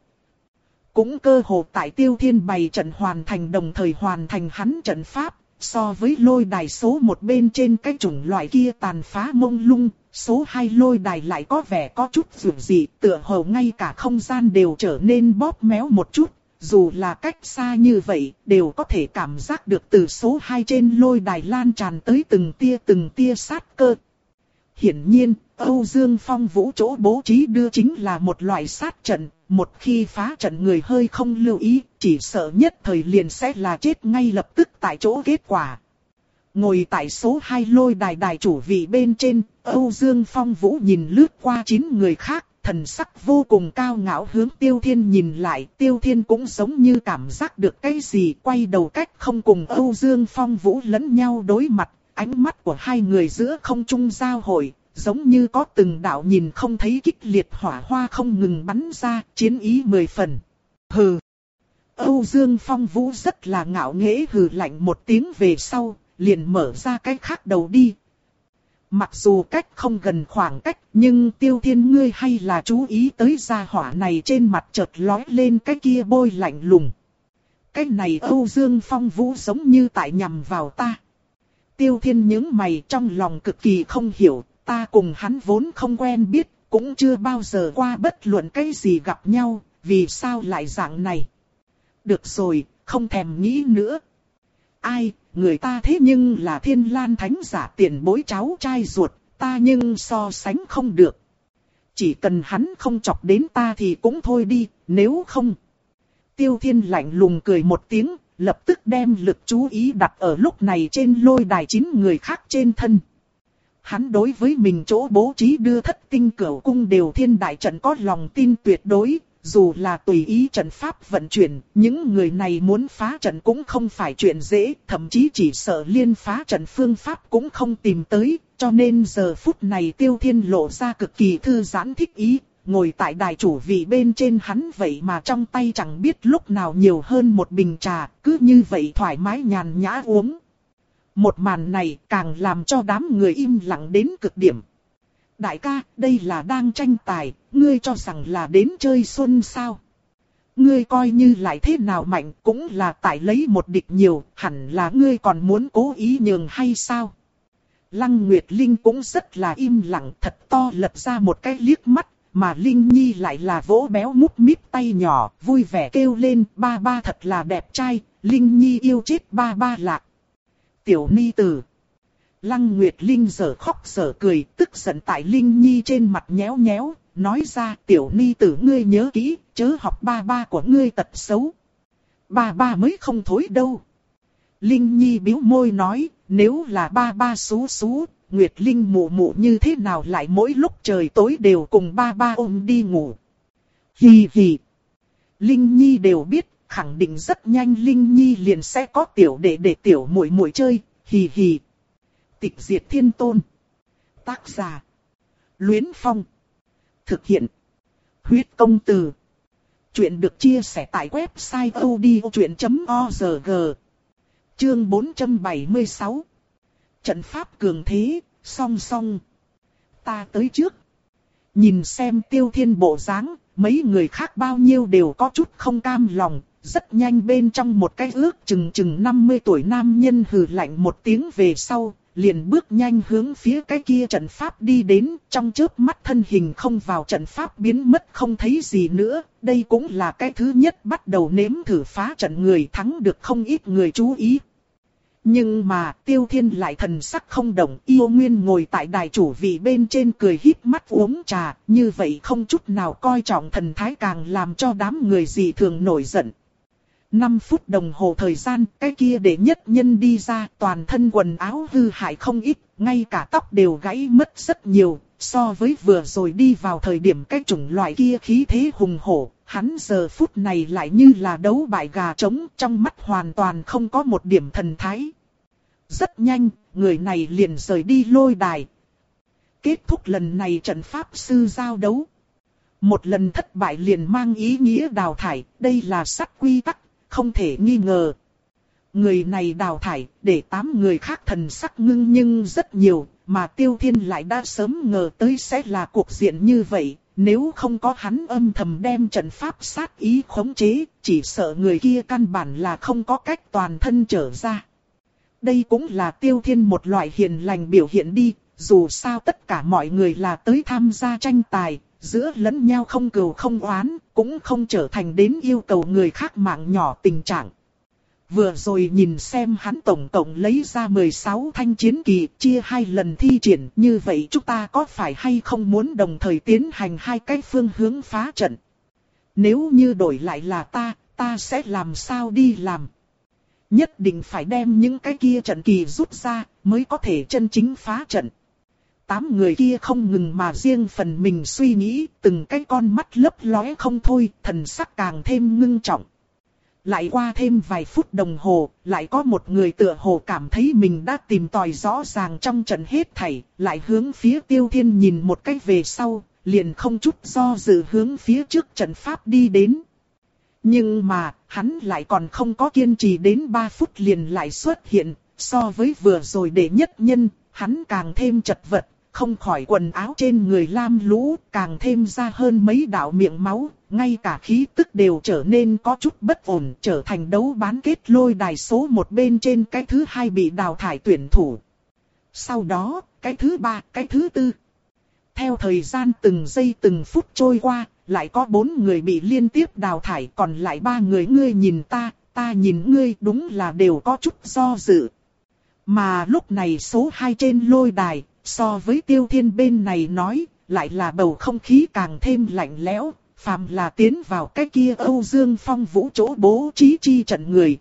Speaker 1: cũng cơ hồ tại Tiêu Thiên bày trận hoàn thành đồng thời hoàn thành hắn trận pháp, so với lôi đài số một bên trên cái chủng loại kia tàn phá mông lung, số hai lôi đài lại có vẻ có chút dường dị, tựa hồ ngay cả không gian đều trở nên bóp méo một chút, dù là cách xa như vậy, đều có thể cảm giác được từ số hai trên lôi đài lan tràn tới từng tia từng tia sát cơ. Hiển nhiên, Âu Dương Phong Vũ chỗ bố trí đưa chính là một loại sát trận, một khi phá trận người hơi không lưu ý, chỉ sợ nhất thời liền sẽ là chết ngay lập tức tại chỗ kết quả. Ngồi tại số hai lôi đài đài chủ vị bên trên, Âu Dương Phong Vũ nhìn lướt qua chín người khác, thần sắc vô cùng cao ngạo hướng Tiêu Thiên nhìn lại, Tiêu Thiên cũng giống như cảm giác được cái gì, quay đầu cách không cùng Âu Dương Phong Vũ lẫn nhau đối mặt, ánh mắt của hai người giữa không trung giao hội. giống như có từng đạo nhìn không thấy kích liệt hỏa hoa không ngừng bắn ra, chiến ý mười phần. Hừ. Âu Dương Phong Vũ rất là ngạo nghễ hừ lạnh một tiếng về sau, liền mở ra cái khác đầu đi. Mặc dù cách không gần khoảng cách, nhưng Tiêu Thiên ngươi hay là chú ý tới gia hỏa này trên mặt chợt lói lên cái kia bôi lạnh lùng. Cái này Âu Dương Phong Vũ giống như tại nhằm vào ta. Tiêu Thiên nhướng mày trong lòng cực kỳ không hiểu, ta cùng hắn vốn không quen biết, cũng chưa bao giờ qua bất luận cái gì gặp nhau, vì sao lại dạng này. Được rồi, không thèm nghĩ nữa. Ai, người ta thế nhưng là Thiên Lan Thánh giả tiền bối cháu trai ruột, ta nhưng so sánh không được. Chỉ cần hắn không chọc đến ta thì cũng thôi đi, nếu không. Tiêu Thiên lạnh lùng cười một tiếng, lập tức đem lực chú ý đặt ở lúc này trên lôi đài chín người khác trên thân. Hắn đối với mình chỗ bố trí đưa thất tinh cửu cung đều thiên đại trận có lòng tin tuyệt đối, dù là tùy ý trận pháp vận chuyển, những người này muốn phá trận cũng không phải chuyện dễ, thậm chí chỉ sợ liên phá trận phương pháp cũng không tìm tới, cho nên giờ phút này Tiêu Thiên lộ ra cực kỳ thư giãn thích ý, ngồi tại đài chủ vị bên trên hắn vậy mà trong tay chẳng biết lúc nào nhiều hơn một bình trà, cứ như vậy thoải mái nhàn nhã uống. Một màn này càng làm cho đám người im lặng đến cực điểm. Đại ca, đây là đang tranh tài, ngươi cho rằng là đến chơi xuân sao? Ngươi coi như lại thế nào mạnh cũng là tại lấy một địch nhiều, hẳn là ngươi còn muốn cố ý nhường hay sao? Lăng Nguyệt Linh cũng rất là im lặng, thật to lật ra một cái liếc mắt, mà Linh Nhi lại là vỗ béo mút míp tay nhỏ, vui vẻ kêu lên, ba ba thật là đẹp trai, Linh Nhi yêu chết ba ba lạc. Tiểu ni tử. Lăng Nguyệt Linh giờ khóc giờ cười, tức giận tại Linh Nhi trên mặt nhéo nhéo, nói ra tiểu ni tử ngươi nhớ kỹ, chớ học ba ba của ngươi tật xấu. Ba ba mới không thối đâu. Linh Nhi bĩu môi nói, nếu là ba ba xú xú, Nguyệt Linh mụ mụ như thế nào lại mỗi lúc trời tối đều cùng ba ba ôm đi ngủ. Hì hì. Linh Nhi đều biết, khẳng định rất nhanh Linh Nhi liền sẽ có tiểu đệ để tiểu muội muội chơi, hì hì. Tịch diệt thiên tôn. Tác giả. Luyến Phong. Thực hiện. Huyết công từ. Chuyện được chia sẻ tại website odchuyện chấm org. Chương bốn trăm bảy mươi sáu. Trận pháp cường thế, song song. Ta tới trước. Nhìn xem Tiêu Thiên bộ dáng, mấy người khác bao nhiêu đều có chút không cam lòng. Rất nhanh bên trong một cái ước chừng chừng năm mươi tuổi nam nhân hừ lạnh một tiếng về sau, liền bước nhanh hướng phía cái kia trận pháp đi đến, trong chớp mắt thân hình không vào trận pháp biến mất không thấy gì nữa. Đây cũng là cái thứ nhất bắt đầu nếm thử phá trận người, thắng được không ít người chú ý. Nhưng mà Tiêu Thiên lại thần sắc không động, yêu nguyên ngồi tại đài chủ vị bên trên cười híp mắt uống trà, như vậy không chút nào coi trọng thần thái càng làm cho đám người dị thường nổi giận. năm phút đồng hồ thời gian, cái kia đệ nhất nhân đi ra, toàn thân quần áo hư hại không ít, ngay cả tóc đều gãy mất rất nhiều, so với vừa rồi đi vào thời điểm cái chủng loại kia khí thế hùng hổ, hắn giờ phút này lại như là đấu bại gà trống, trong mắt hoàn toàn không có một điểm thần thái. Rất nhanh, người này liền rời đi lôi đài. Kết thúc lần này trận pháp sư giao đấu. Một lần thất bại liền mang ý nghĩa đào thải, đây là sắt quy tắc. Không thể nghi ngờ. Người này đào thải, để tám người khác thần sắc ngưng nhưng rất nhiều, mà Tiêu Thiên lại đã sớm ngờ tới sẽ là cuộc diện như vậy. Nếu không có hắn âm thầm đem trận pháp sát ý khống chế, chỉ sợ người kia căn bản là không có cách toàn thân trở ra. Đây cũng là Tiêu Thiên một loại hiền lành biểu hiện đi, dù sao tất cả mọi người là tới tham gia tranh tài. Giữa lẫn nhau không cừu không oán, cũng không trở thành đến yêu cầu người khác mạng nhỏ tình trạng. Vừa rồi nhìn xem hắn tổng cộng lấy ra mười sáu thanh chiến kỳ, chia hai lần thi triển, như vậy chúng ta có phải hay không muốn đồng thời tiến hành hai cái phương hướng phá trận? Nếu như đổi lại là ta, ta sẽ làm sao đi làm? Nhất định phải đem những cái kia trận kỳ rút ra, mới có thể chân chính phá trận. Tám người kia không ngừng mà riêng phần mình suy nghĩ, từng cái con mắt lấp lóe không thôi, thần sắc càng thêm ngưng trọng. lại qua thêm vài phút đồng hồ, lại có một người tựa hồ cảm thấy mình đã tìm tòi rõ ràng trong trận hết thảy, lại hướng phía Tiêu Thiên nhìn một cách về sau, liền không chút do dự hướng phía trước trận pháp đi đến. Nhưng mà, hắn lại còn không có kiên trì đến ba phút liền lại xuất hiện, so với vừa rồi đệ nhất nhân, hắn càng thêm chật vật, không khỏi quần áo trên người lam lũ, càng thêm ra hơn mấy đạo miệng máu, ngay cả khí tức đều trở nên có chút bất ổn, trở thành đấu bán kết lôi đài số một bên trên cái thứ hai bị đào thải tuyển thủ. Sau đó, cái thứ ba, cái thứ tư. Theo thời gian từng giây từng phút trôi qua, lại có bốn người bị liên tiếp đào thải, còn lại ba người ngươi nhìn ta, ta nhìn ngươi, đúng là đều có chút do dự. Mà lúc này số hai trên lôi đài, so với Tiêu Thiên bên này nói, lại là bầu không khí càng thêm lạnh lẽo, phàm là tiến vào cái kia Âu Dương Phong Vũ chỗ bố trí chi trận người.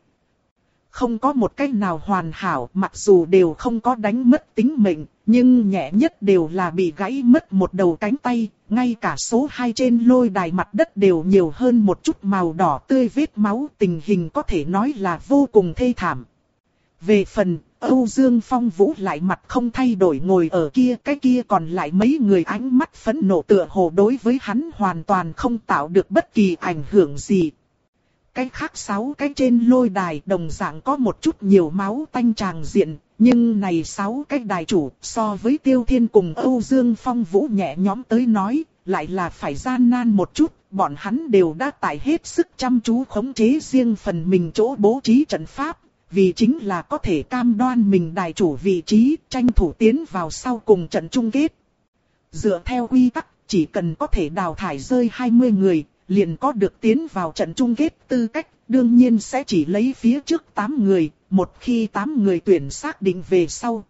Speaker 1: Không có một cách nào hoàn hảo, mặc dù đều không có đánh mất tính mệnh, nhưng nhẹ nhất đều là bị gãy mất một đầu cánh tay, ngay cả số hai trên lôi đài mặt đất đều nhiều hơn một chút màu đỏ tươi vết máu, tình hình có thể nói là vô cùng thê thảm. Về phần, Âu Dương Phong Vũ lại mặt không thay đổi ngồi ở kia, cái kia còn lại mấy người ánh mắt phẫn nộ tựa hồ đối với hắn hoàn toàn không tạo được bất kỳ ảnh hưởng gì. Cái khác sáu cái trên lôi đài đồng dạng có một chút nhiều máu tanh tràng diện, nhưng này sáu cái đài chủ so với Tiêu Thiên cùng Âu Dương Phong Vũ nhẹ nhõm tới nói, lại là phải gian nan một chút, bọn hắn đều đã tại hết sức chăm chú khống chế riêng phần mình chỗ bố trí trận pháp. Vì chính là có thể cam đoan mình đài chủ vị trí, tranh thủ tiến vào sau cùng trận chung kết. Dựa theo quy tắc, chỉ cần có thể đào thải rơi hai mươi người, liền có được tiến vào trận chung kết tư cách, đương nhiên sẽ chỉ lấy phía trước tám người, một khi tám người tuyển xác định về sau.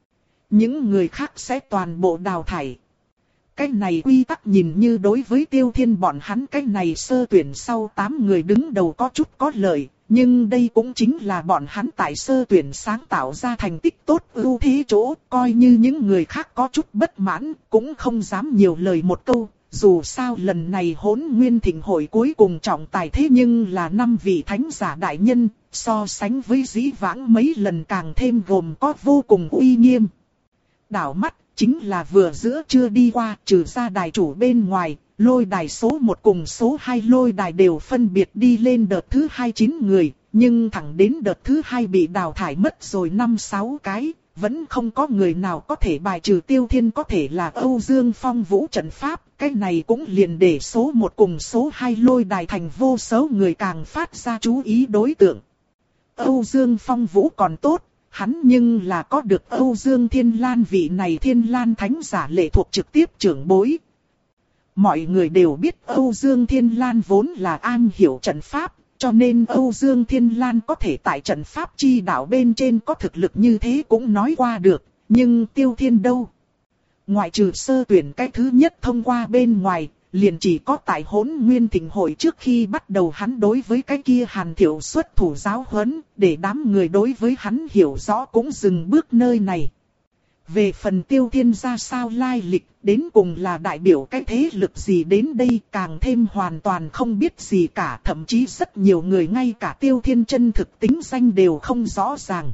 Speaker 1: Những người khác sẽ toàn bộ đào thải. Cái này quy tắc nhìn như đối với Tiêu Thiên bọn hắn cái này sơ tuyển sau tám người đứng đầu có chút có lợi. Nhưng đây cũng chính là bọn hắn tại sơ tuyển sáng tạo ra thành tích tốt ưu thế chỗ, coi như những người khác có chút bất mãn, cũng không dám nhiều lời một câu. Dù sao lần này Hỗn Nguyên Thịnh hội cuối cùng trọng tài thế nhưng là năm vị thánh giả đại nhân, so sánh với dĩ vãng mấy lần càng thêm gồm có vô cùng uy nghiêm. Đảo mắt, chính là vừa giữa trưa đi qua, trừ ra đài chủ bên ngoài. Lôi đài số một cùng số hai lôi đài đều phân biệt đi lên đợt thứ hai chín người, nhưng thẳng đến đợt thứ hai bị đào thải mất rồi năm sáu cái, vẫn không có người nào có thể bài trừ Tiêu Thiên có thể là Âu Dương Phong Vũ trận pháp, cái này cũng liền để số một cùng số hai lôi đài thành vô số người càng phát ra chú ý đối tượng. Âu Dương Phong Vũ còn tốt, hắn nhưng là có được Âu Dương Thiên Lan vị này Thiên Lan thánh giả lệ thuộc trực tiếp trưởng bối. Mọi người đều biết Âu Dương Thiên Lan vốn là am hiểu trận pháp, cho nên Âu Dương Thiên Lan có thể tại trận pháp chi đạo bên trên có thực lực như thế cũng nói qua được, nhưng Tiêu Thiên đâu? Ngoại trừ sơ tuyển cái thứ nhất thông qua bên ngoài, liền chỉ có tại Hỗn Nguyên Thịnh hội trước khi bắt đầu hắn đối với cái kia Hàn Thiệu xuất thủ giáo huấn, để đám người đối với hắn hiểu rõ cũng dừng bước nơi này. Về phần Tiêu Thiên ra sao lai lịch, đến cùng là đại biểu cái thế lực gì đến đây càng thêm hoàn toàn không biết gì cả. Thậm chí rất nhiều người ngay cả Tiêu Thiên chân thực tính danh đều không rõ ràng.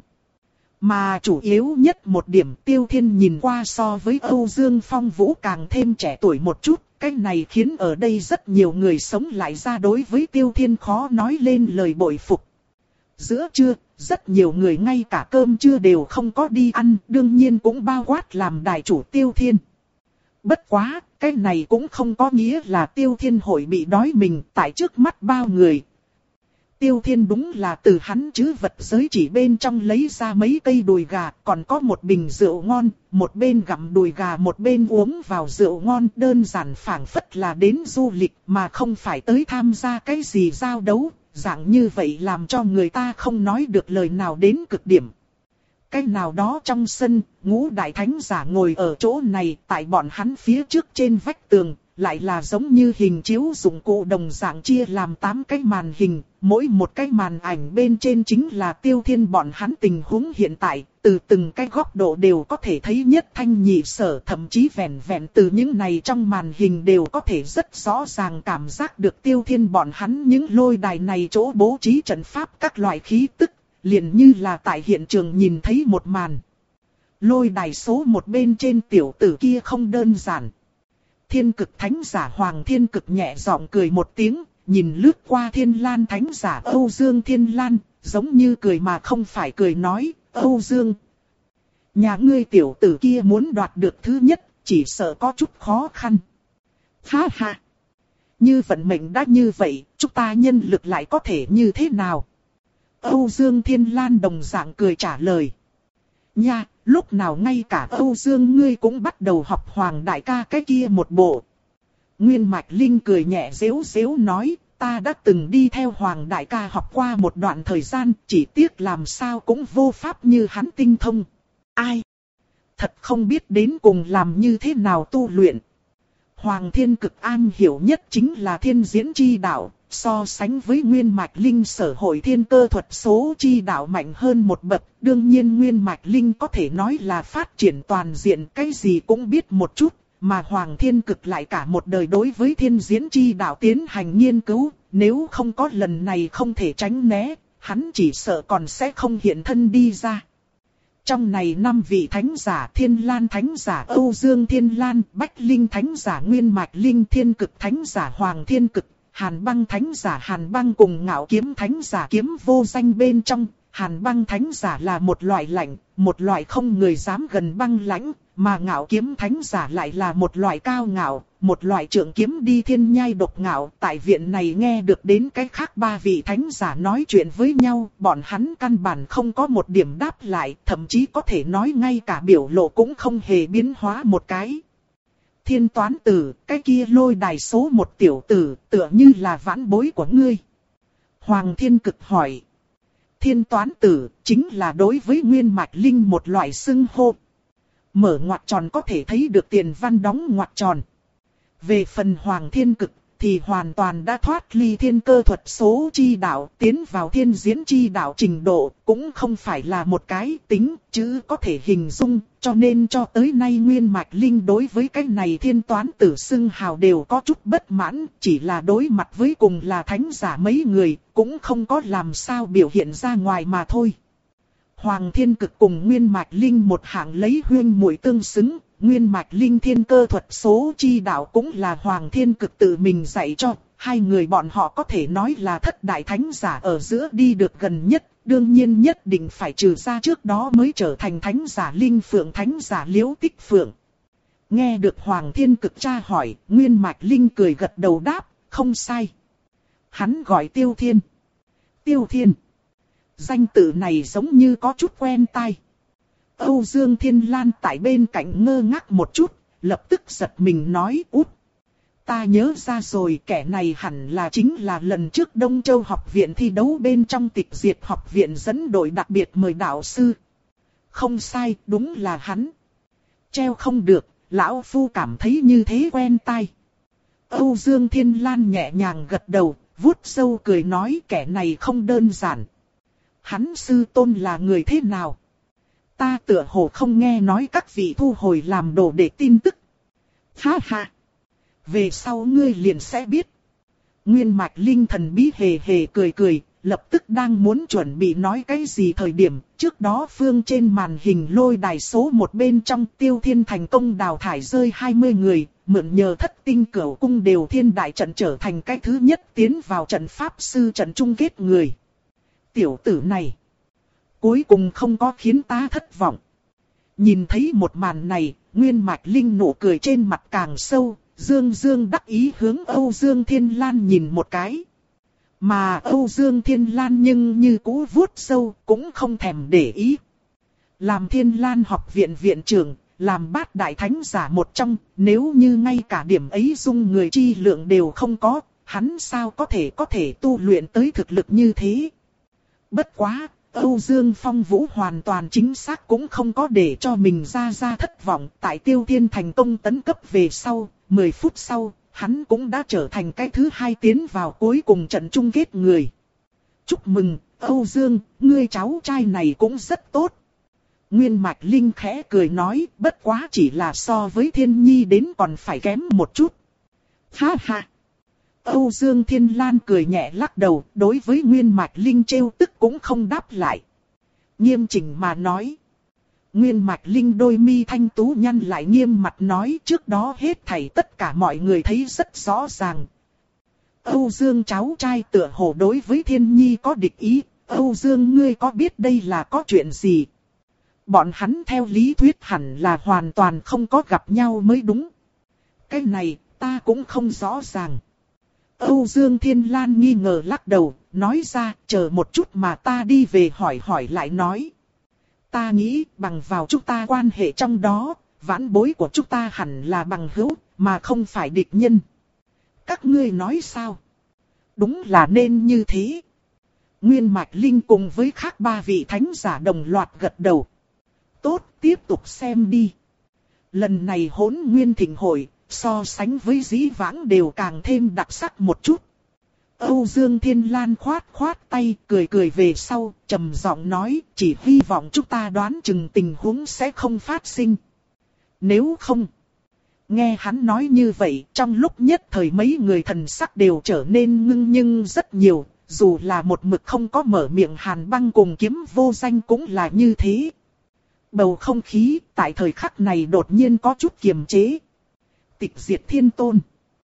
Speaker 1: Mà chủ yếu nhất một điểm Tiêu Thiên nhìn qua so với Âu Dương Phong Vũ càng thêm trẻ tuổi một chút. Cái này khiến ở đây rất nhiều người sống lại ra đối với Tiêu Thiên khó nói lên lời bội phục. Giữa trưa, rất nhiều người ngay cả cơm trưa đều không có đi ăn, đương nhiên cũng bao quát làm đại chủ Tiêu Thiên. Bất quá, cái này cũng không có nghĩa là Tiêu Thiên hội bị đói mình tại trước mắt bao người. Tiêu Thiên đúng là từ hắn chứ vật giới chỉ bên trong lấy ra mấy cây đùi gà, còn có một bình rượu ngon, một bên gặm đùi gà một bên uống vào rượu ngon, đơn giản phảng phất là đến du lịch mà không phải tới tham gia cái gì giao đấu. Dạng như vậy làm cho người ta không nói được lời nào đến cực điểm. Cái nào đó trong sân, ngũ đại thánh giả ngồi ở chỗ này, tại bọn hắn phía trước trên vách tường, lại là giống như hình chiếu dụng cụ đồng dạng chia làm tám cái màn hình, mỗi một cái màn ảnh bên trên chính là Tiêu Thiên bọn hắn tình huống hiện tại, từ từng cái góc độ đều có thể thấy nhất thanh nhị sở, thậm chí vẹn vẹn từ những này trong màn hình đều có thể rất rõ ràng cảm giác được Tiêu Thiên bọn hắn những lôi đài này chỗ bố trí trận pháp các loại khí tức, liền như là tại hiện trường nhìn thấy một màn. Lôi đài số một bên trên tiểu tử kia không đơn giản. Thiên cực thánh giả Hoàng Thiên Cực nhẹ giọng cười một tiếng, nhìn lướt qua Thiên Lan thánh giả Âu Dương Thiên Lan, giống như cười mà không phải cười nói, Âu Dương. Nhà ngươi tiểu tử kia muốn đoạt được thứ nhất, chỉ sợ có chút khó khăn. Ha ha! Như vận mệnh đã như vậy, chúng ta nhân lực lại có thể như thế nào? Âu Dương Thiên Lan đồng dạng cười trả lời. Nha, lúc nào ngay cả Âu Dương ngươi cũng bắt đầu học Hoàng đại ca cái kia một bộ. Nguyên Mạch Linh cười nhẹ giễu giễu nói, ta đã từng đi theo Hoàng đại ca học qua một đoạn thời gian, chỉ tiếc làm sao cũng vô pháp như hắn tinh thông. Ai? Thật không biết đến cùng làm như thế nào tu luyện. Hoàng Thiên Cực an hiểu nhất chính là thiên diễn chi đạo, so sánh với Nguyên Mạch Linh sở hội thiên cơ thuật số chi đạo mạnh hơn một bậc. Đương nhiên Nguyên Mạch Linh có thể nói là phát triển toàn diện, cái gì cũng biết một chút, mà Hoàng Thiên Cực lại cả một đời đối với thiên diễn chi đạo tiến hành nghiên cứu, nếu không có lần này không thể tránh né, hắn chỉ sợ còn sẽ không hiện thân đi ra. Trong này năm vị thánh giả Thiên Lan thánh giả Âu Dương Thiên Lan, Bách Linh thánh giả Nguyên Mạch Linh, Thiên Cực thánh giả Hoàng Thiên Cực, Hàn Băng thánh giả Hàn Băng cùng Ngạo Kiếm thánh giả Kiếm Vô Danh bên trong. Hàn Băng thánh giả là một loại lạnh, một loại không người dám gần băng lãnh, mà Ngạo Kiếm thánh giả lại là một loại cao ngạo, một loại trượng kiếm đi thiên nhai độc ngạo. Tại viện này nghe được đến cái khác ba vị thánh giả nói chuyện với nhau, bọn hắn căn bản không có một điểm đáp lại, thậm chí có thể nói ngay cả biểu lộ cũng không hề biến hóa một cái. Thiên Toán Tử, cái kia lôi đài số một tiểu tử, tựa như là vãn bối của ngươi. Hoàng Thiên Cực hỏi. Thiên Toán Tử, chính là đối với Nguyên Mạch Linh một loại xưng hô. Mở ngoặc tròn có thể thấy được tiền văn đóng ngoặc tròn. Về phần Hoàng Thiên Cực, thì hoàn toàn đã thoát ly thiên cơ thuật số chi đạo, tiến vào thiên diễn chi đạo trình độ, cũng không phải là một cái tính, chứ có thể hình dung, cho nên cho tới nay Nguyên Mạch Linh đối với cái này Thiên Toán Tử xưng hào đều có chút bất mãn, chỉ là đối mặt với cùng là thánh giả mấy người, cũng không có làm sao biểu hiện ra ngoài mà thôi. Hoàng Thiên Cực cùng Nguyên Mạch Linh một hạng lấy huyên muội tương xứng. Nguyên Mạch Linh thiên cơ thuật số chi đạo cũng là Hoàng Thiên Cực tự mình dạy cho, hai người bọn họ có thể nói là thất đại thánh giả ở giữa đi được gần nhất, đương nhiên nhất định phải trừ ra trước đó mới trở thành thánh giả Linh Phượng thánh giả Liễu Tích Phượng. Nghe được Hoàng Thiên Cực tra hỏi, Nguyên Mạch Linh cười gật đầu đáp, không sai. Hắn gọi Tiêu Thiên. Tiêu Thiên. Danh tự này giống như có chút quen tai. Âu Dương Thiên Lan tại bên cạnh ngơ ngác một chút, lập tức giật mình nói út. Ta nhớ ra rồi, kẻ này hẳn là chính là lần trước Đông Châu học viện thi đấu bên trong Tịch Diệt học viện dẫn đội đặc biệt mời đạo sư. Không sai, đúng là hắn. Treo không được, lão phu cảm thấy như thế quen tai. Âu Dương Thiên Lan nhẹ nhàng gật đầu, vuốt sâu cười nói kẻ này không đơn giản. Hắn sư tôn là người thế nào? Ta tựa hồ không nghe nói các vị thu hồi làm đồ để tin tức. Ha ha! Về sau ngươi liền sẽ biết. Nguyên Mạch Linh thần bí hề hề cười cười, lập tức đang muốn chuẩn bị nói cái gì thời điểm. Trước đó phương trên màn hình lôi đài số một bên trong Tiêu Thiên thành công đào thải rơi hai mươi người. Mượn nhờ thất tinh cửu cung đều thiên đại trận trở thành cái thứ nhất tiến vào trận pháp sư trận chung kết người. Tiểu tử này cuối cùng không có khiến ta thất vọng. Nhìn thấy một màn này, Nguyên Mạch Linh nụ cười trên mặt càng sâu, Dương Dương đắc ý hướng Âu Dương Thiên Lan nhìn một cái. Mà Âu Dương Thiên Lan nhưng như cũ vuốt sâu, cũng không thèm để ý. Làm Thiên Lan học viện viện trưởng, làm bát đại thánh giả một trong, nếu như ngay cả điểm ấy dung người chi lượng đều không có, hắn sao có thể có thể tu luyện tới thực lực như thế. Bất quá, Âu Dương Phong Vũ hoàn toàn chính xác cũng không có để cho mình ra ra thất vọng. Tại Tiêu Thiên thành công tấn cấp về sau, mười phút sau, hắn cũng đã trở thành cái thứ hai tiến vào cuối cùng trận chung kết người. Chúc mừng, Âu Dương, ngươi cháu trai này cũng rất tốt. Nguyên Mạch Linh khẽ cười nói, bất quá chỉ là so với Thiên Nhi đến còn phải kém một chút. Ha ha! Âu Dương Thiên Lan cười nhẹ lắc đầu, đối với Nguyên Mạch Linh trêu tức cũng không đáp lại. Nghiêm chỉnh mà nói. Nguyên Mạch Linh đôi mi thanh tú nhăn lại nghiêm mặt nói, trước đó hết thảy tất cả mọi người thấy rất rõ ràng. Âu Dương cháu trai tựa hồ đối với Thiên Nhi có địch ý, Âu Dương ngươi có biết đây là có chuyện gì? Bọn hắn theo lý thuyết hẳn là hoàn toàn không có gặp nhau mới đúng. Cái này ta cũng không rõ ràng. Âu Dương Thiên Lan nghi ngờ lắc đầu, nói ra chờ một chút mà ta đi về hỏi hỏi lại nói. Ta nghĩ bằng vào chúng ta quan hệ trong đó, vãn bối của chúng ta hẳn là bằng hữu, mà không phải địch nhân. Các ngươi nói sao? Đúng là nên như thế. Nguyên Mạch Linh cùng với khác ba vị thánh giả đồng loạt gật đầu. Tốt, tiếp tục xem đi. Lần này Hỗn Nguyên Thịnh Hội, so sánh với dĩ vãng đều càng thêm đặc sắc một chút. Âu Dương Thiên Lan khoát khoát tay, cười cười về sau, trầm giọng nói, chỉ hy vọng chúng ta đoán chừng tình huống sẽ không phát sinh. Nếu không... Nghe hắn nói như vậy, trong lúc nhất thời mấy người thần sắc đều trở nên ngưng nhưng rất nhiều, dù là một mực không có mở miệng Hàn Băng cùng Kiếm Vô Danh cũng là như thế. Bầu không khí tại thời khắc này đột nhiên có chút kiềm chế. Tịch Diệt Thiên Tôn.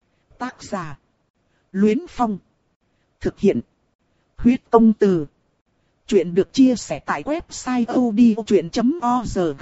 Speaker 1: Tác giả. Luyến Phong. Thực hiện. Huyết Công Từ. Chuyện được chia sẻ tại website odchuyện chấm org.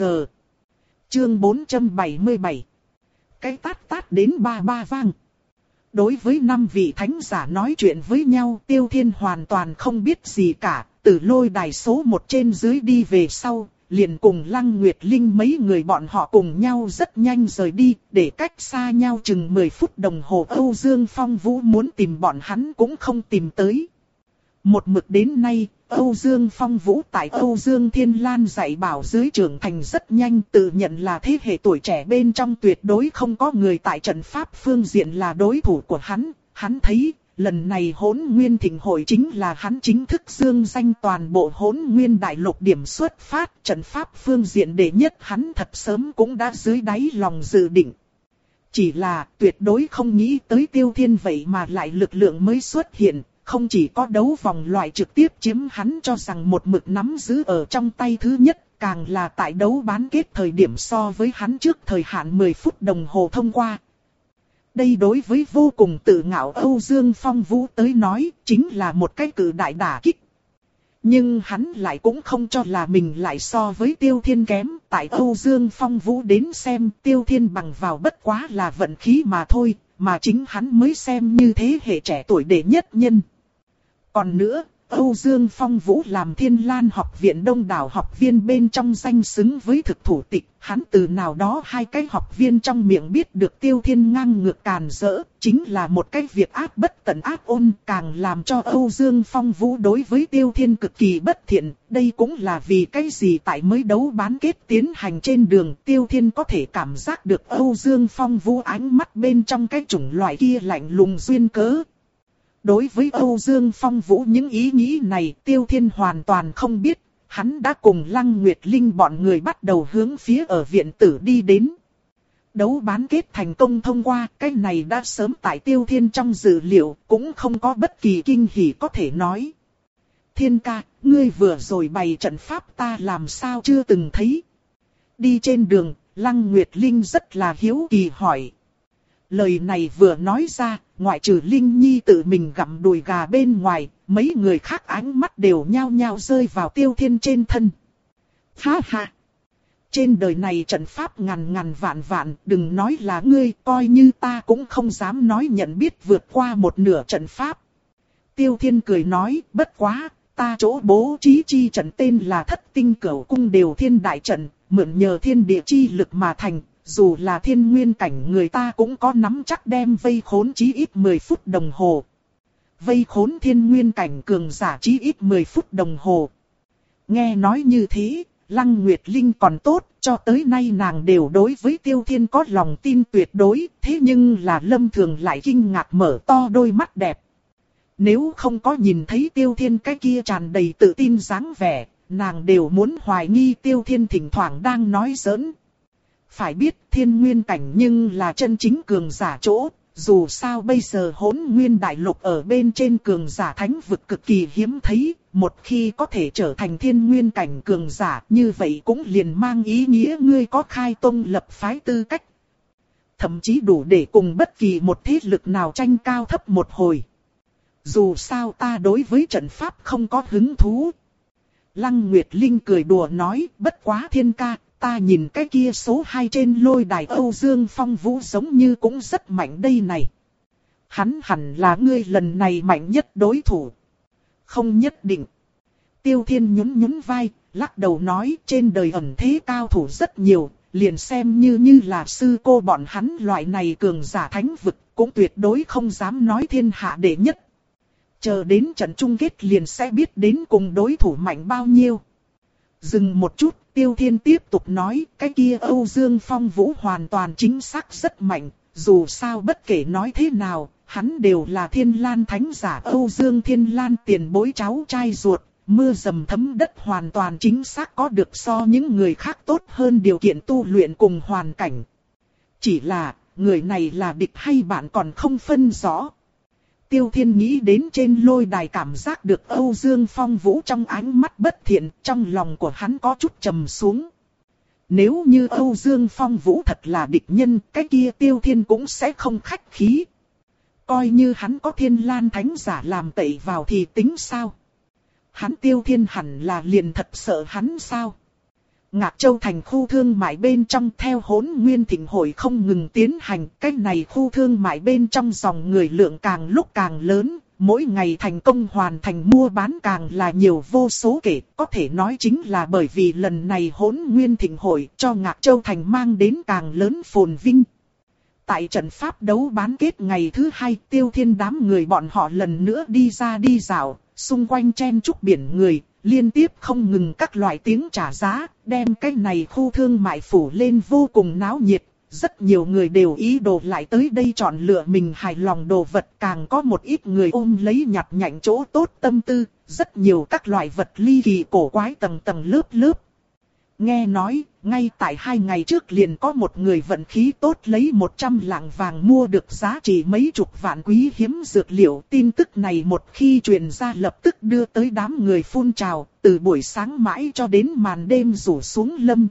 Speaker 1: Chương bốn trăm bảy mươi bảy. Cái tát tát đến ba ba vang. Đối với năm vị thánh giả nói chuyện với nhau, Tiêu Thiên hoàn toàn không biết gì cả, từ lôi đài số một trên dưới đi về sau, liền cùng Lăng Nguyệt Linh mấy người bọn họ cùng nhau rất nhanh rời đi, để cách xa nhau chừng mười phút đồng hồ. Âu Dương Phong Vũ muốn tìm bọn hắn cũng không tìm tới. Một mực đến nay, Âu Dương Phong Vũ tại Âu Dương Thiên Lan dạy bảo dưới trưởng thành rất nhanh, tự nhận là thế hệ tuổi trẻ bên trong tuyệt đối không có người tại trận pháp phương diện là đối thủ của hắn. Hắn thấy, lần này Hỗn Nguyên Thịnh Hội chính là hắn chính thức dương danh toàn bộ Hỗn Nguyên Đại Lục điểm xuất phát, trận pháp phương diện đệ nhất hắn thật sớm cũng đã dưới đáy lòng dự định. Chỉ là tuyệt đối không nghĩ tới Tiêu Thiên vậy mà lại lực lượng mới xuất hiện. Không chỉ có đấu vòng loại trực tiếp chiếm hắn cho rằng một mực nắm giữ ở trong tay thứ nhất, càng là tại đấu bán kết thời điểm so với hắn trước thời hạn mười phút đồng hồ thông qua. Đây đối với vô cùng tự ngạo Âu Dương Phong Vũ tới nói, chính là một cái cự đại đả kích. Nhưng hắn lại cũng không cho là mình lại so với Tiêu Thiên kém, tại Âu Dương Phong Vũ đến xem Tiêu Thiên bằng vào bất quá là vận khí mà thôi, mà chính hắn mới xem như thế hệ trẻ tuổi đệ nhất nhân. Còn nữa, Âu Dương Phong Vũ làm Thiên Lan học viện đông đảo học viên bên trong danh xứng với thực thủ tịch, hắn từ nào đó hai cái học viên trong miệng biết được Tiêu Thiên ngang ngược càn rỡ, chính là một cái việc ác bất tận ác ôn, càng làm cho Âu Dương Phong Vũ đối với Tiêu Thiên cực kỳ bất thiện. Đây cũng là vì cái gì tại mới đấu bán kết tiến hành trên đường, Tiêu Thiên có thể cảm giác được Âu Dương Phong Vũ ánh mắt bên trong cái chủng loại kia lạnh lùng duyên cớ. Đối với Âu Dương Phong Vũ những ý nghĩ này, Tiêu Thiên hoàn toàn không biết, hắn đã cùng Lăng Nguyệt Linh bọn người bắt đầu hướng phía ở viện tử đi đến. Đấu bán kết thành công thông qua, cái này đã sớm tại Tiêu Thiên trong dự liệu, cũng không có bất kỳ kinh hỉ có thể nói. Thiên ca, ngươi vừa rồi bày trận pháp ta làm sao chưa từng thấy. Đi trên đường, Lăng Nguyệt Linh rất là hiếu kỳ hỏi. Lời này vừa nói ra, ngoại trừ Linh Nhi tự mình gặm đùi gà bên ngoài, mấy người khác ánh mắt đều nhao nhao rơi vào Tiêu Thiên trên thân. Ha ha! Trên đời này trận pháp ngàn ngàn vạn vạn, đừng nói là ngươi, coi như ta cũng không dám nói nhận biết vượt qua một nửa trận pháp. Tiêu Thiên cười nói, bất quá, ta chỗ bố trí chi trận tên là Thất Tinh Cửu Cung Đều Thiên Đại Trận, mượn nhờ thiên địa chi lực mà thành. Dù là thiên nguyên cảnh người ta cũng có nắm chắc đem vây khốn chí ít mười phút đồng hồ. Vây khốn thiên nguyên cảnh cường giả chí ít mười phút đồng hồ. Nghe nói như thế, Lăng Nguyệt Linh còn tốt, cho tới nay nàng đều đối với Tiêu Thiên có lòng tin tuyệt đối, thế nhưng là Lâm Thường lại kinh ngạc mở to đôi mắt đẹp. Nếu không có nhìn thấy Tiêu Thiên cái kia tràn đầy tự tin dáng vẻ, nàng đều muốn hoài nghi Tiêu Thiên thỉnh thoảng đang nói giỡn. Phải biết thiên nguyên cảnh nhưng là chân chính cường giả chỗ, dù sao bây giờ hỗn nguyên đại lục ở bên trên cường giả thánh vực cực kỳ hiếm thấy, một khi có thể trở thành thiên nguyên cảnh cường giả như vậy cũng liền mang ý nghĩa ngươi có khai tông lập phái tư cách. Thậm chí đủ để cùng bất kỳ một thế lực nào tranh cao thấp một hồi. Dù sao ta đối với trận pháp không có hứng thú. Lăng Nguyệt Linh cười đùa nói, bất quá Thiên ca, ta nhìn cái kia số hai trên lôi đài Âu Dương Phong Vũ giống như cũng rất mạnh đây này. Hắn hẳn là ngươi lần này mạnh nhất đối thủ. Không nhất định. Tiêu Thiên nhún nhún vai, lắc đầu nói trên đời ẩn thế cao thủ rất nhiều, liền xem như như là sư cô bọn hắn loại này cường giả thánh vực, cũng tuyệt đối không dám nói thiên hạ đệ nhất. Chờ đến trận chung kết liền sẽ biết đến cùng đối thủ mạnh bao nhiêu. Dừng một chút, Tiêu Thiên tiếp tục nói, cái kia Âu Dương Phong Vũ hoàn toàn chính xác rất mạnh, dù sao bất kể nói thế nào, hắn đều là Thiên Lan Thánh giả Âu Dương Thiên Lan tiền bối cháu trai ruột, mưa dầm thấm đất hoàn toàn chính xác có được so những người khác tốt hơn điều kiện tu luyện cùng hoàn cảnh. Chỉ là, người này là địch hay bạn còn không phân rõ. Tiêu Thiên nghĩ đến trên lôi đài cảm giác được Âu Dương Phong Vũ trong ánh mắt bất thiện, trong lòng của hắn có chút trầm xuống. Nếu như Âu Dương Phong Vũ thật là địch nhân, cái kia Tiêu Thiên cũng sẽ không khách khí. Coi như hắn có Thiên Lan Thánh giả làm tẩy vào thì tính sao? Hắn Tiêu Thiên hẳn là liền thật sợ hắn sao? Ngạc Châu thành khu thương mại bên trong theo hỗn nguyên thịnh hội không ngừng tiến hành, cái này khu thương mại bên trong dòng người lượng càng lúc càng lớn, mỗi ngày thành công hoàn thành mua bán càng là nhiều vô số kể, có thể nói chính là bởi vì lần này hỗn nguyên thịnh hội cho Ngạc Châu thành mang đến càng lớn phồn vinh. Tại trận pháp đấu bán kết ngày thứ hai, Tiêu Thiên đám người bọn họ lần nữa đi ra đi dạo, xung quanh chen chúc biển người. Liên tiếp không ngừng các loại tiếng trả giá, đem cái này khu thương mại phủ lên vô cùng náo nhiệt. Rất nhiều người đều ý đồ lại tới đây chọn lựa mình hài lòng đồ vật, càng có một ít người ôm lấy nhặt nhạnh chỗ tốt tâm tư. Rất nhiều các loại vật ly kỳ cổ quái tầng tầng lớp lớp. Nghe nói, ngay tại hai ngày trước liền có một người vận khí tốt lấy một trăm lạng vàng mua được giá trị mấy chục vạn quý hiếm dược liệu. Tin tức này một khi truyền ra lập tức đưa tới đám người phun trào, từ buổi sáng mãi cho đến màn đêm rủ xuống lâm.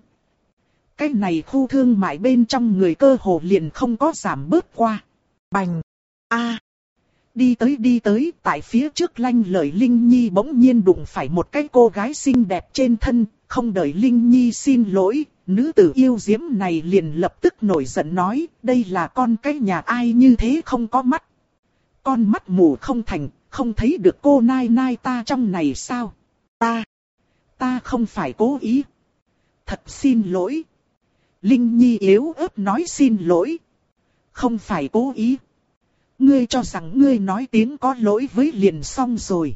Speaker 1: Cái này khu thương mại bên trong người cơ hồ liền không có giảm bớt qua. Bành! A! Đi tới đi tới, tại phía trước lanh lợi Linh Nhi bỗng nhiên đụng phải một cái cô gái xinh đẹp trên thân. Không đợi Linh Nhi xin lỗi, nữ tử yêu diễm này liền lập tức nổi giận nói, đây là con cái nhà ai như thế không có mắt. Con mắt mù không thành, không thấy được cô nai nai ta trong này sao? Ta, ta không phải cố ý. Thật xin lỗi. Linh Nhi yếu ớt nói xin lỗi. Không phải cố ý. Ngươi cho rằng ngươi nói tiếng có lỗi với liền xong rồi.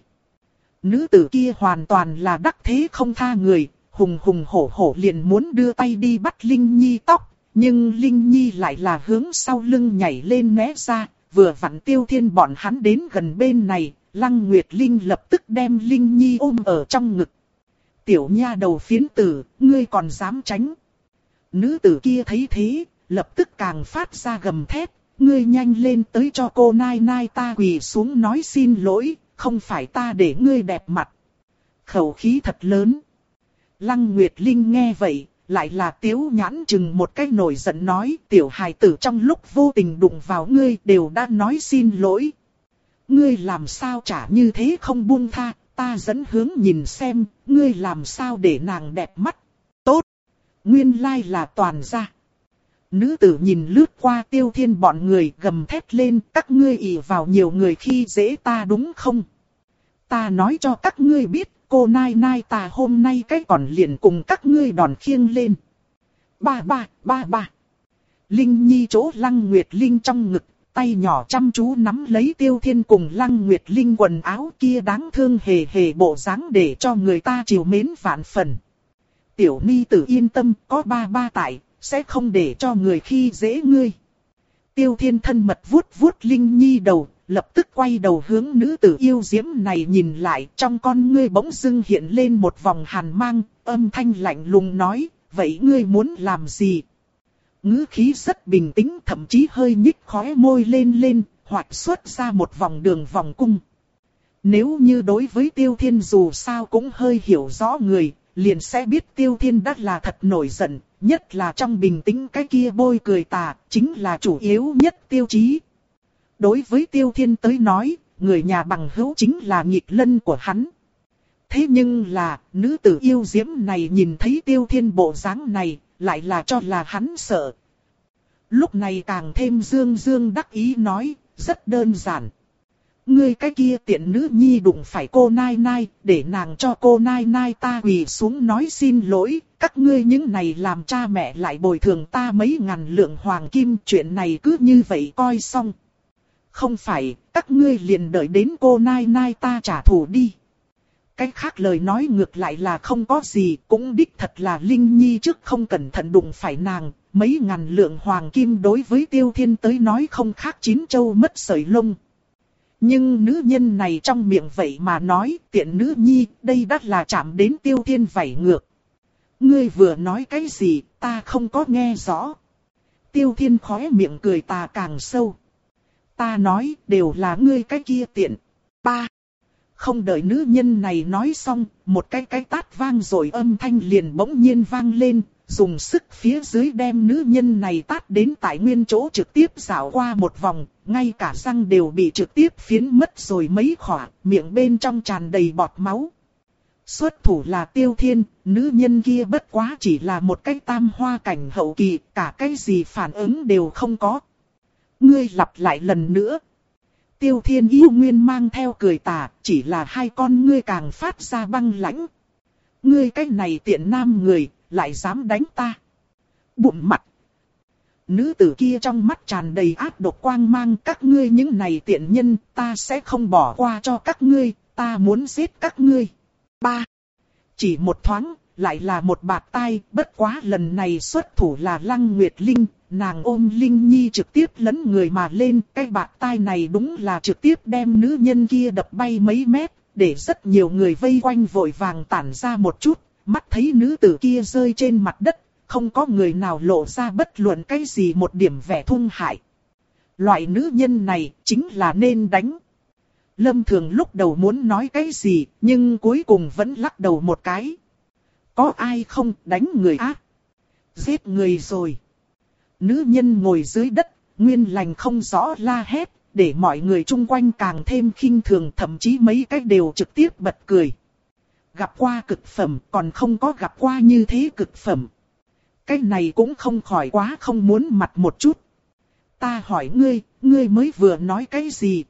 Speaker 1: Nữ tử kia hoàn toàn là đắc thế không tha người. Hùng hùng hổ hổ liền muốn đưa tay đi bắt Linh Nhi tóc, nhưng Linh Nhi lại là hướng sau lưng nhảy lên né ra, vừa vặn Tiêu Thiên bọn hắn đến gần bên này, Lăng Nguyệt Linh lập tức đem Linh Nhi ôm ở trong ngực. Tiểu nha đầu phiến tử, ngươi còn dám tránh. Nữ tử kia thấy thế, lập tức càng phát ra gầm thét, ngươi nhanh lên tới cho cô nai nai ta quỳ xuống nói xin lỗi, không phải ta để ngươi đẹp mặt. Khẩu khí thật lớn. Lăng Nguyệt Linh nghe vậy, lại là tiếu nhãn chừng một cái nổi giận nói, tiểu hài tử trong lúc vô tình đụng vào ngươi đều đã nói xin lỗi. Ngươi làm sao trả như thế không buông tha, ta dẫn hướng nhìn xem, ngươi làm sao để nàng đẹp mắt. Tốt, nguyên lai là toàn gia. Nữ tử nhìn lướt qua Tiêu Thiên bọn người gầm thét lên, các ngươi ỷ vào nhiều người khi dễ ta đúng không? Ta nói cho các ngươi biết. Cô nai nai ta hôm nay cái còn liền cùng các ngươi đòn khiêng lên. Ba ba, ba ba. Linh Nhi chỗ Lăng Nguyệt Linh trong ngực, tay nhỏ chăm chú nắm lấy Tiêu Thiên cùng Lăng Nguyệt Linh quần áo kia đáng thương hề hề bộ dáng để cho người ta chiều mến vạn phần. tiểu ni tử yên tâm, có ba ba tại, sẽ không để cho người khi dễ ngươi. Tiêu Thiên thân mật vuốt vuốt Linh Nhi đầu, lập tức quay đầu hướng nữ tử yêu diễm này nhìn lại, trong con ngươi bỗng dưng hiện lên một vòng hàn mang, âm thanh lạnh lùng nói, vậy ngươi muốn làm gì? Ngữ khí rất bình tĩnh, thậm chí hơi nhích khóe môi lên lên, hoặc xuất ra một vòng đường vòng cung. Nếu như đối với Tiêu Thiên dù sao cũng hơi hiểu rõ người, liền sẽ biết Tiêu Thiên đắt là thật nổi giận, nhất là trong bình tĩnh cái kia bôi cười tà, chính là chủ yếu nhất tiêu chí. Đối với Tiêu Thiên tới nói, người nhà bằng hữu chính là nghịch lân của hắn. Thế nhưng là, nữ tử yêu diễm này nhìn thấy Tiêu Thiên bộ dáng này, lại là cho là hắn sợ. Lúc này càng thêm dương dương đắc ý nói, rất đơn giản. Ngươi cái kia tiện nữ nhi đụng phải cô Nai Nai, để nàng cho cô Nai Nai ta quỳ xuống nói xin lỗi, các ngươi những này làm cha mẹ lại bồi thường ta mấy ngàn lượng hoàng kim, chuyện này cứ như vậy coi xong. Không phải, các ngươi liền đợi đến cô Nai Nai ta trả thù đi. Cái khác lời nói ngược lại là không có gì, cũng đích thật là Linh Nhi trước không cẩn thận đụng phải nàng, mấy ngàn lượng hoàng kim đối với Tiêu Thiên tới nói không khác chín châu mất sợi lông. Nhưng nữ nhân này trong miệng vậy mà nói, tiện nữ nhi, đây đắt là chạm đến Tiêu Thiên vảy ngược. Ngươi vừa nói cái gì, ta không có nghe rõ. Tiêu Thiên khóe miệng cười tà càng sâu. Ta nói, đều là ngươi cái kia tiện. Ba. Không đợi nữ nhân này nói xong, một cái cái tát vang rồi âm thanh liền bỗng nhiên vang lên, dùng sức phía dưới đem nữ nhân này tát đến tại nguyên chỗ trực tiếp dạo qua một vòng, ngay cả răng đều bị trực tiếp phiến mất rồi mấy khỏa, miệng bên trong tràn đầy bọt máu. Xuất thủ là Tiêu Thiên, nữ nhân kia bất quá chỉ là một cái tam hoa cảnh hậu kỳ, cả cái gì phản ứng đều không có. Ngươi lặp lại lần nữa. Tiêu Thiên yêu nguyên mang theo cười tà, chỉ là hai con ngươi càng phát ra băng lãnh. Ngươi cái này tiện nam người, lại dám đánh ta. Bụm mặt. Nữ tử kia trong mắt tràn đầy ác độc quang mang, các ngươi những này tiện nhân, ta sẽ không bỏ qua cho các ngươi, ta muốn giết các ngươi. Ba. Chỉ một thoáng, lại là một bạt tai, bất quá lần này xuất thủ là Lăng Nguyệt Linh, nàng ôm Linh Nhi trực tiếp lấn người mà lên, cái bạt tai này đúng là trực tiếp đem nữ nhân kia đập bay mấy mét, để rất nhiều người vây quanh vội vàng tản ra một chút, mắt thấy nữ tử kia rơi trên mặt đất, không có người nào lộ ra bất luận cái gì một điểm vẻ thung hại. Loại nữ nhân này chính là nên đánh. Lâm Thường lúc đầu muốn nói cái gì, nhưng cuối cùng vẫn lắc đầu một cái. Có ai không đánh người á? Giết người rồi. Nữ nhân ngồi dưới đất, nguyên lành không rõ la hét, để mọi người chung quanh càng thêm khinh thường, thậm chí mấy cái đều trực tiếp bật cười. Gặp qua cực phẩm, còn không có gặp qua như thế cực phẩm. Cái này cũng không khỏi quá không muốn mặt một chút. Ta hỏi ngươi, ngươi mới vừa nói cái gì?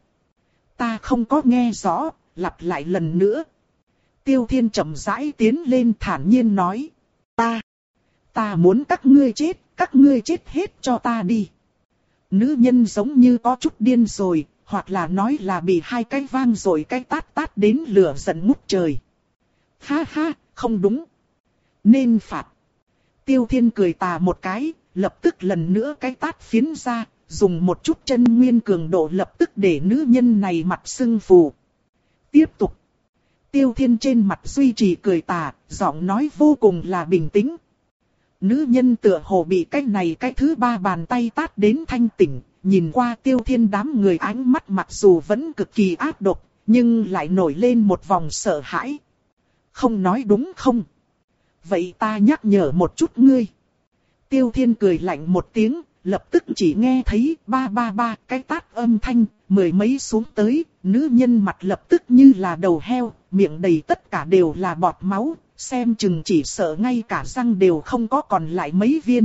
Speaker 1: Ta không có nghe rõ, lặp lại lần nữa. Tiêu Thiên chậm rãi tiến lên thản nhiên nói. Ta, ta muốn các ngươi chết, các ngươi chết hết cho ta đi. Nữ nhân giống như có chút điên rồi, hoặc là nói là bị hai cái vang rồi cái tát tát đến lửa giận ngút trời. Ha ha, không đúng. Nên phạt. Tiêu Thiên cười tà một cái, lập tức lần nữa cái tát phiến ra, dùng một chút chân nguyên cường độ lập tức để nữ nhân này mặt sưng phù. Tiếp tục. Tiêu Thiên trên mặt duy trì cười tà, giọng nói vô cùng là bình tĩnh. Nữ nhân tựa hồ bị cái này cái thứ ba bàn tay tát đến thanh tỉnh, nhìn qua Tiêu Thiên đám người ánh mắt mặc dù vẫn cực kỳ ác độc, nhưng lại nổi lên một vòng sợ hãi. Không nói đúng không? Vậy ta nhắc nhở một chút ngươi. Tiêu Thiên cười lạnh một tiếng, lập tức chỉ nghe thấy ba ba ba cái tát âm thanh, mười mấy xuống tới, nữ nhân mặt lập tức như là đầu heo, miệng đầy tất cả đều là bọt máu, xem chừng chỉ sợ ngay cả răng đều không có còn lại mấy viên.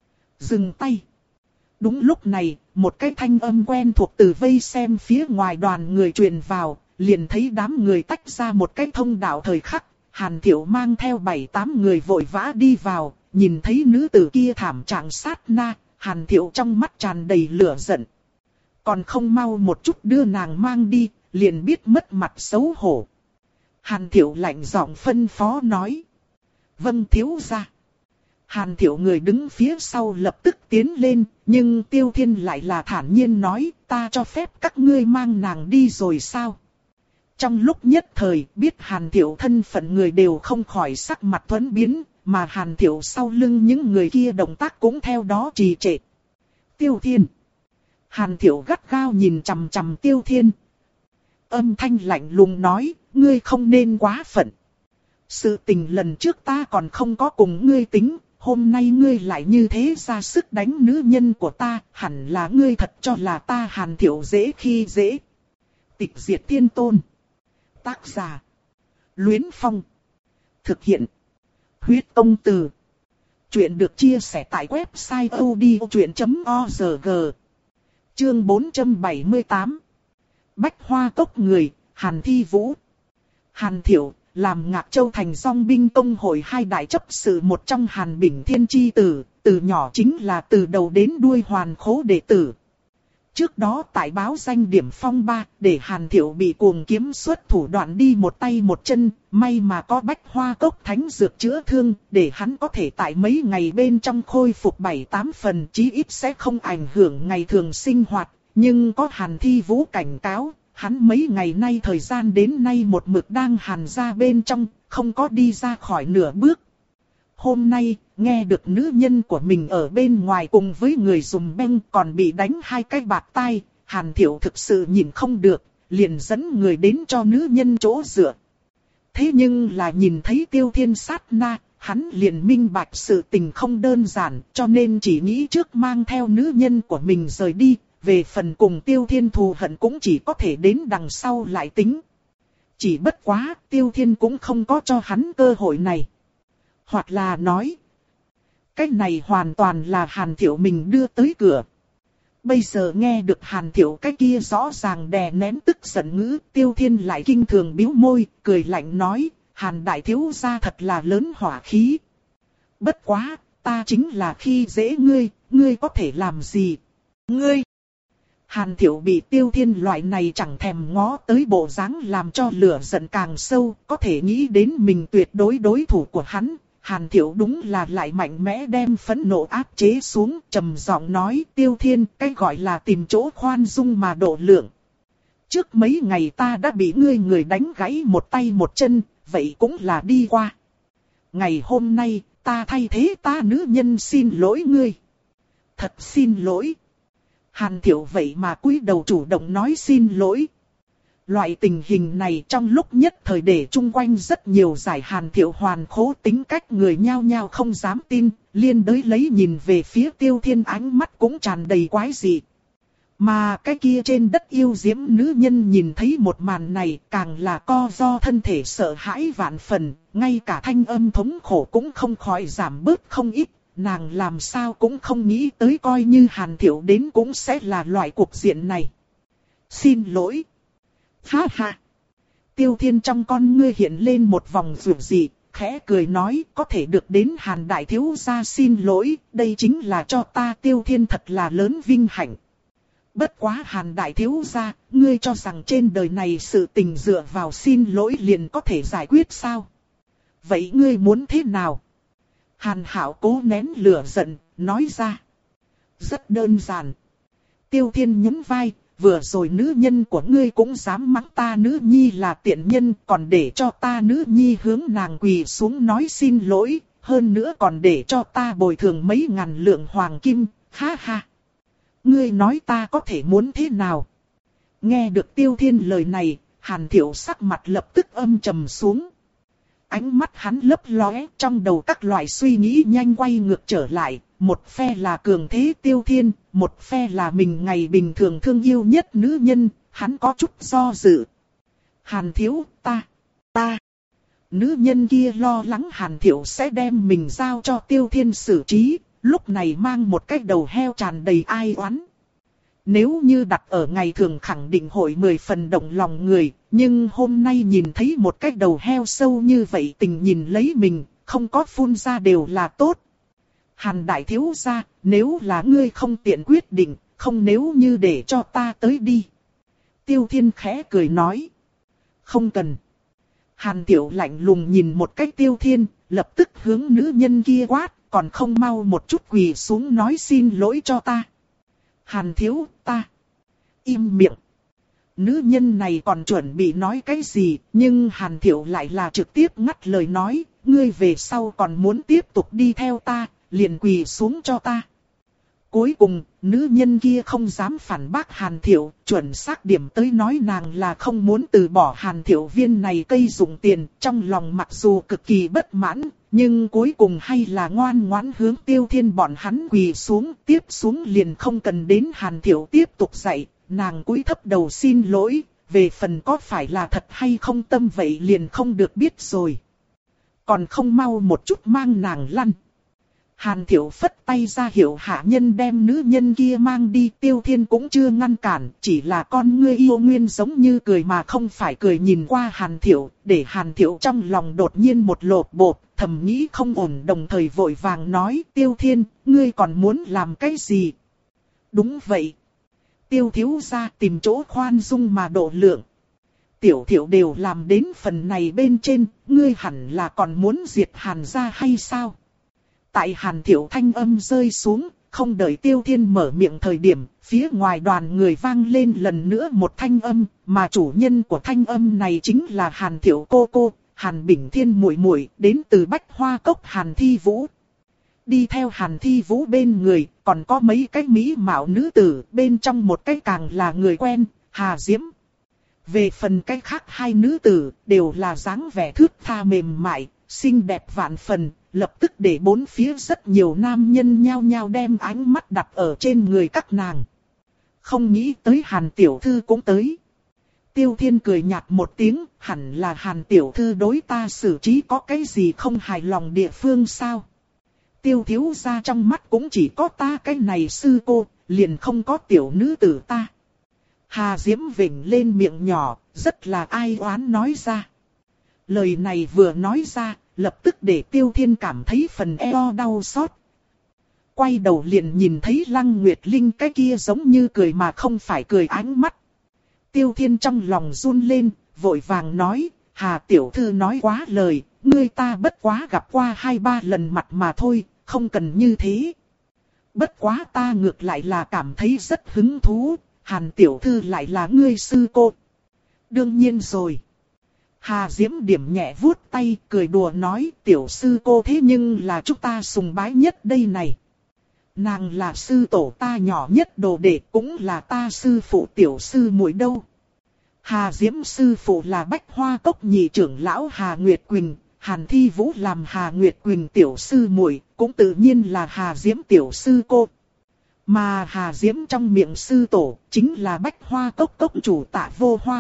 Speaker 1: Dừng tay. Đúng lúc này, một cái thanh âm quen thuộc từ vây xem phía ngoài đoàn người truyền vào, liền thấy đám người tách ra một cái thông đạo thời khắc, Hàn Thiệu mang theo bảy tám người vội vã đi vào, nhìn thấy nữ tử kia thảm trạng sát na, Hàn Thiệu trong mắt tràn đầy lửa giận. Còn không mau một chút đưa nàng mang đi, liền biết mất mặt xấu hổ. Hàn Thiệu lạnh giọng phân phó nói. Vâng thiếu gia. Hàn Thiệu người đứng phía sau lập tức tiến lên, nhưng Tiêu Thiên lại là thản nhiên nói, ta cho phép các ngươi mang nàng đi rồi sao? Trong lúc nhất thời biết Hàn Thiệu thân phận người đều không khỏi sắc mặt thuẫn biến, mà Hàn Thiệu sau lưng những người kia động tác cũng theo đó trì trệ. Tiêu Thiên. Hàn Thiệu gắt gao nhìn chằm chằm Tiêu Thiên. Âm thanh lạnh lùng nói, ngươi không nên quá phận. Sự tình lần trước ta còn không có cùng ngươi tính, hôm nay ngươi lại như thế ra sức đánh nữ nhân của ta, hẳn là ngươi thật cho là ta Hàn Thiệu dễ khi dễ. Tịch diệt thiên tôn. Tác giả. Luyến Phong. Thực hiện. Huyết công từ. Chuyện được chia sẻ tại website odchuyện chấm org. Chương bốn trăm bảy mươi tám. Bách Hoa Cốc người, Hàn Thi Vũ. Hàn Thiệu, làm Ngạc Châu thành Dòng binh công hội hai đại chấp sự một trong Hàn Bình Thiên chi tử, từ nhỏ chính là từ đầu đến đuôi hoàn khố đệ tử. Trước đó tại báo danh điểm phong ba, để Hàn Thiệu bị cuồng kiếm xuất thủ đoạn đi một tay một chân, may mà có Bách Hoa Cốc thánh dược chữa thương, để hắn có thể tại mấy ngày bên trong khôi phục bảy tám phần, chí ít sẽ không ảnh hưởng ngày thường sinh hoạt, nhưng có Hàn Thi Vũ cảnh cáo, hắn mấy ngày nay thời gian đến nay một mực đang hàn ra bên trong, không có đi ra khỏi nửa bước. Hôm nay, nghe được nữ nhân của mình ở bên ngoài cùng với người dùng beng còn bị đánh hai cái bạt tai, Hàn Thiệu thực sự nhìn không được, liền dẫn người đến cho nữ nhân chỗ dựa. Thế nhưng là nhìn thấy Tiêu Thiên sát na, hắn liền minh bạch sự tình không đơn giản, cho nên chỉ nghĩ trước mang theo nữ nhân của mình rời đi, về phần cùng Tiêu Thiên thù hận cũng chỉ có thể đến đằng sau lại tính. Chỉ bất quá, Tiêu Thiên cũng không có cho hắn cơ hội này. Hoặc là nói, cái này hoàn toàn là Hàn Thiệu mình đưa tới cửa. Bây giờ nghe được Hàn Thiệu cái kia rõ ràng đè nén tức giận ngữ, Tiêu Thiên lại kinh thường bĩu môi, cười lạnh nói, Hàn đại thiếu gia thật là lớn hỏa khí. Bất quá, ta chính là khi dễ ngươi, ngươi có thể làm gì? Ngươi! Hàn Thiệu bị Tiêu Thiên loại này chẳng thèm ngó tới bộ dáng làm cho lửa giận càng sâu, có thể nghĩ đến mình tuyệt đối đối thủ của hắn. Hàn Thiệu đúng là lại mạnh mẽ đem phẫn nộ áp chế xuống, trầm giọng nói, Tiêu Thiên, cái gọi là tìm chỗ khoan dung mà độ lượng. Trước mấy ngày ta đã bị ngươi người đánh gãy một tay một chân, vậy cũng là đi qua. Ngày hôm nay, ta thay thế ta nữ nhân xin lỗi ngươi. Thật xin lỗi. Hàn Thiệu vậy mà cúi đầu chủ động nói xin lỗi. Loại tình hình này trong lúc nhất thời để chung quanh rất nhiều giải Hàn Thiệu hoàn khố tính cách người nhao nhao không dám tin, liên đới lấy nhìn về phía Tiêu Thiên ánh mắt cũng tràn đầy quái dị. Mà cái kia trên đất yêu diễm nữ nhân nhìn thấy một màn này càng là co do thân thể sợ hãi vạn phần, ngay cả thanh âm thống khổ cũng không khỏi giảm bớt không ít. Nàng làm sao cũng không nghĩ tới coi như Hàn Thiệu đến cũng sẽ là loại cục diện này. Xin lỗi. Ha ha. Tiêu Thiên trong con ngươi hiện lên một vòng rủi dị, khẽ cười nói có thể được đến Hàn đại thiếu gia xin lỗi, đây chính là cho ta Tiêu Thiên thật là lớn vinh hạnh. Bất quá Hàn đại thiếu gia, ngươi cho rằng trên đời này sự tình dựa vào xin lỗi liền có thể giải quyết sao? Vậy ngươi muốn thế nào? Hàn Hảo cố nén lửa giận, nói ra. Rất đơn giản. Tiêu Thiên nhún vai, vừa rồi nữ nhân của ngươi cũng dám mắng ta nữ nhi là tiện nhân, còn để cho ta nữ nhi hướng nàng quỳ xuống nói xin lỗi, hơn nữa còn để cho ta bồi thường mấy ngàn lượng hoàng kim, ha ha. Ngươi nói ta có thể muốn thế nào? Nghe được Tiêu Thiên lời này, Hàn Thiệu sắc mặt lập tức âm trầm xuống. Ánh mắt hắn lấp lóe, trong đầu các loại suy nghĩ nhanh quay ngược trở lại, một phe là cường thế Tiêu Thiên, một phe là mình ngày bình thường thương yêu nhất nữ nhân, hắn có chút do dự. Hàn thiếu, ta, ta. Nữ nhân kia lo lắng Hàn Thiệu sẽ đem mình giao cho Tiêu Thiên xử trí, lúc này mang một cái đầu heo tràn đầy ai oán. Nếu như đặt ở ngày thường khẳng định hội mười phần động lòng người, nhưng hôm nay nhìn thấy một cái đầu heo sâu như vậy tình nhìn lấy mình, không có phun ra đều là tốt. Hàn đại thiếu gia, nếu là ngươi không tiện quyết định, không nếu như để cho ta tới đi. Tiêu Thiên khẽ cười nói. Không cần. Hàn Thiệu lạnh lùng nhìn một cách Tiêu Thiên, lập tức hướng nữ nhân kia quát, còn không mau một chút quỳ xuống nói xin lỗi cho ta. Hàn thiếu, ta. Im miệng. Nữ nhân này còn chuẩn bị nói cái gì, nhưng Hàn Thiệu lại là trực tiếp ngắt lời nói, ngươi về sau còn muốn tiếp tục đi theo ta, liền quỳ xuống cho ta. Cuối cùng, nữ nhân kia không dám phản bác Hàn Thiệu, chuẩn xác điểm tới nói nàng là không muốn từ bỏ Hàn Thiệu viên này cây dùng tiền, trong lòng mặc dù cực kỳ bất mãn, nhưng cuối cùng hay là ngoan ngoãn hướng Tiêu Thiên bọn hắn quỳ xuống, tiếp xuống liền không cần đến Hàn Thiệu tiếp tục dạy, nàng cúi thấp đầu xin lỗi, về phần có phải là thật hay không tâm vậy liền không được biết rồi. Còn không mau một chút mang nàng lăn. Hàn Thiệu phất tay ra hiệu hạ nhân đem nữ nhân kia mang đi, Tiêu Thiên cũng chưa ngăn cản, chỉ là con ngươi yêu nguyên giống như cười mà không phải cười nhìn qua Hàn Thiệu, để Hàn Thiệu trong lòng đột nhiên một lột bột, thầm nghĩ không ổn đồng thời vội vàng nói, Tiêu Thiên, ngươi còn muốn làm cái gì? Đúng vậy. Tiêu thiếu gia tìm chỗ khoan dung mà độ lượng. Tiểu Thiệu đều làm đến phần này bên trên, ngươi hẳn là còn muốn diệt Hàn gia hay sao? Tại Hàn Thiệu thanh âm rơi xuống, không đợi Tiêu Thiên mở miệng thời điểm, phía ngoài đoàn người vang lên lần nữa một thanh âm, mà chủ nhân của thanh âm này chính là Hàn Thiệu cô cô, Hàn Bình Thiên muội muội, đến từ Bách Hoa Cốc Hàn Thi Vũ. Đi theo Hàn Thi Vũ bên người, còn có mấy cái mỹ mạo nữ tử, bên trong một cái càng là người quen, Hà Diễm. Về phần cái khác hai nữ tử, đều là dáng vẻ thướt tha mềm mại, xinh đẹp vạn phần, lập tức để bốn phía rất nhiều nam nhân nhao nhao đem ánh mắt đặt ở trên người các nàng. Không nghĩ tới Hàn tiểu thư cũng tới. Tiêu Thiên cười nhạt một tiếng, hẳn là Hàn tiểu thư đối ta xử trí có cái gì không hài lòng địa phương sao? Tiêu thiếu gia trong mắt cũng chỉ có ta cái này sư cô, liền không có tiểu nữ tử ta. Hà Diễm vểnh lên miệng nhỏ, rất là ai oán nói ra. Lời này vừa nói ra, lập tức để Tiêu Thiên cảm thấy phần eo đau xót. Quay đầu liền nhìn thấy Lăng Nguyệt Linh cái kia giống như cười mà không phải cười ánh mắt. Tiêu Thiên trong lòng run lên, vội vàng nói, Hà tiểu thư nói quá lời, ngươi ta bất quá gặp qua hai ba lần mặt mà thôi, không cần như thế. Bất quá ta ngược lại là cảm thấy rất hứng thú, Hàn tiểu thư lại là ngươi sư cô. Đương nhiên rồi. Hà Diễm điểm nhẹ vuốt tay, cười đùa nói, tiểu sư cô thế nhưng là chúng ta sùng bái nhất đây này. Nàng là sư tổ ta nhỏ nhất đồ đệ, cũng là ta sư phụ tiểu sư muội đâu. Hà Diễm sư phụ là Bách Hoa Cốc nhị trưởng lão Hà Nguyệt Quỳnh, Hàn Thi Vũ làm Hà Nguyệt Quỳnh tiểu sư muội, cũng tự nhiên là Hà Diễm tiểu sư cô. Mà Hà Diễm trong miệng sư tổ, chính là Bách Hoa Cốc cốc chủ Tạ Vô Hoa.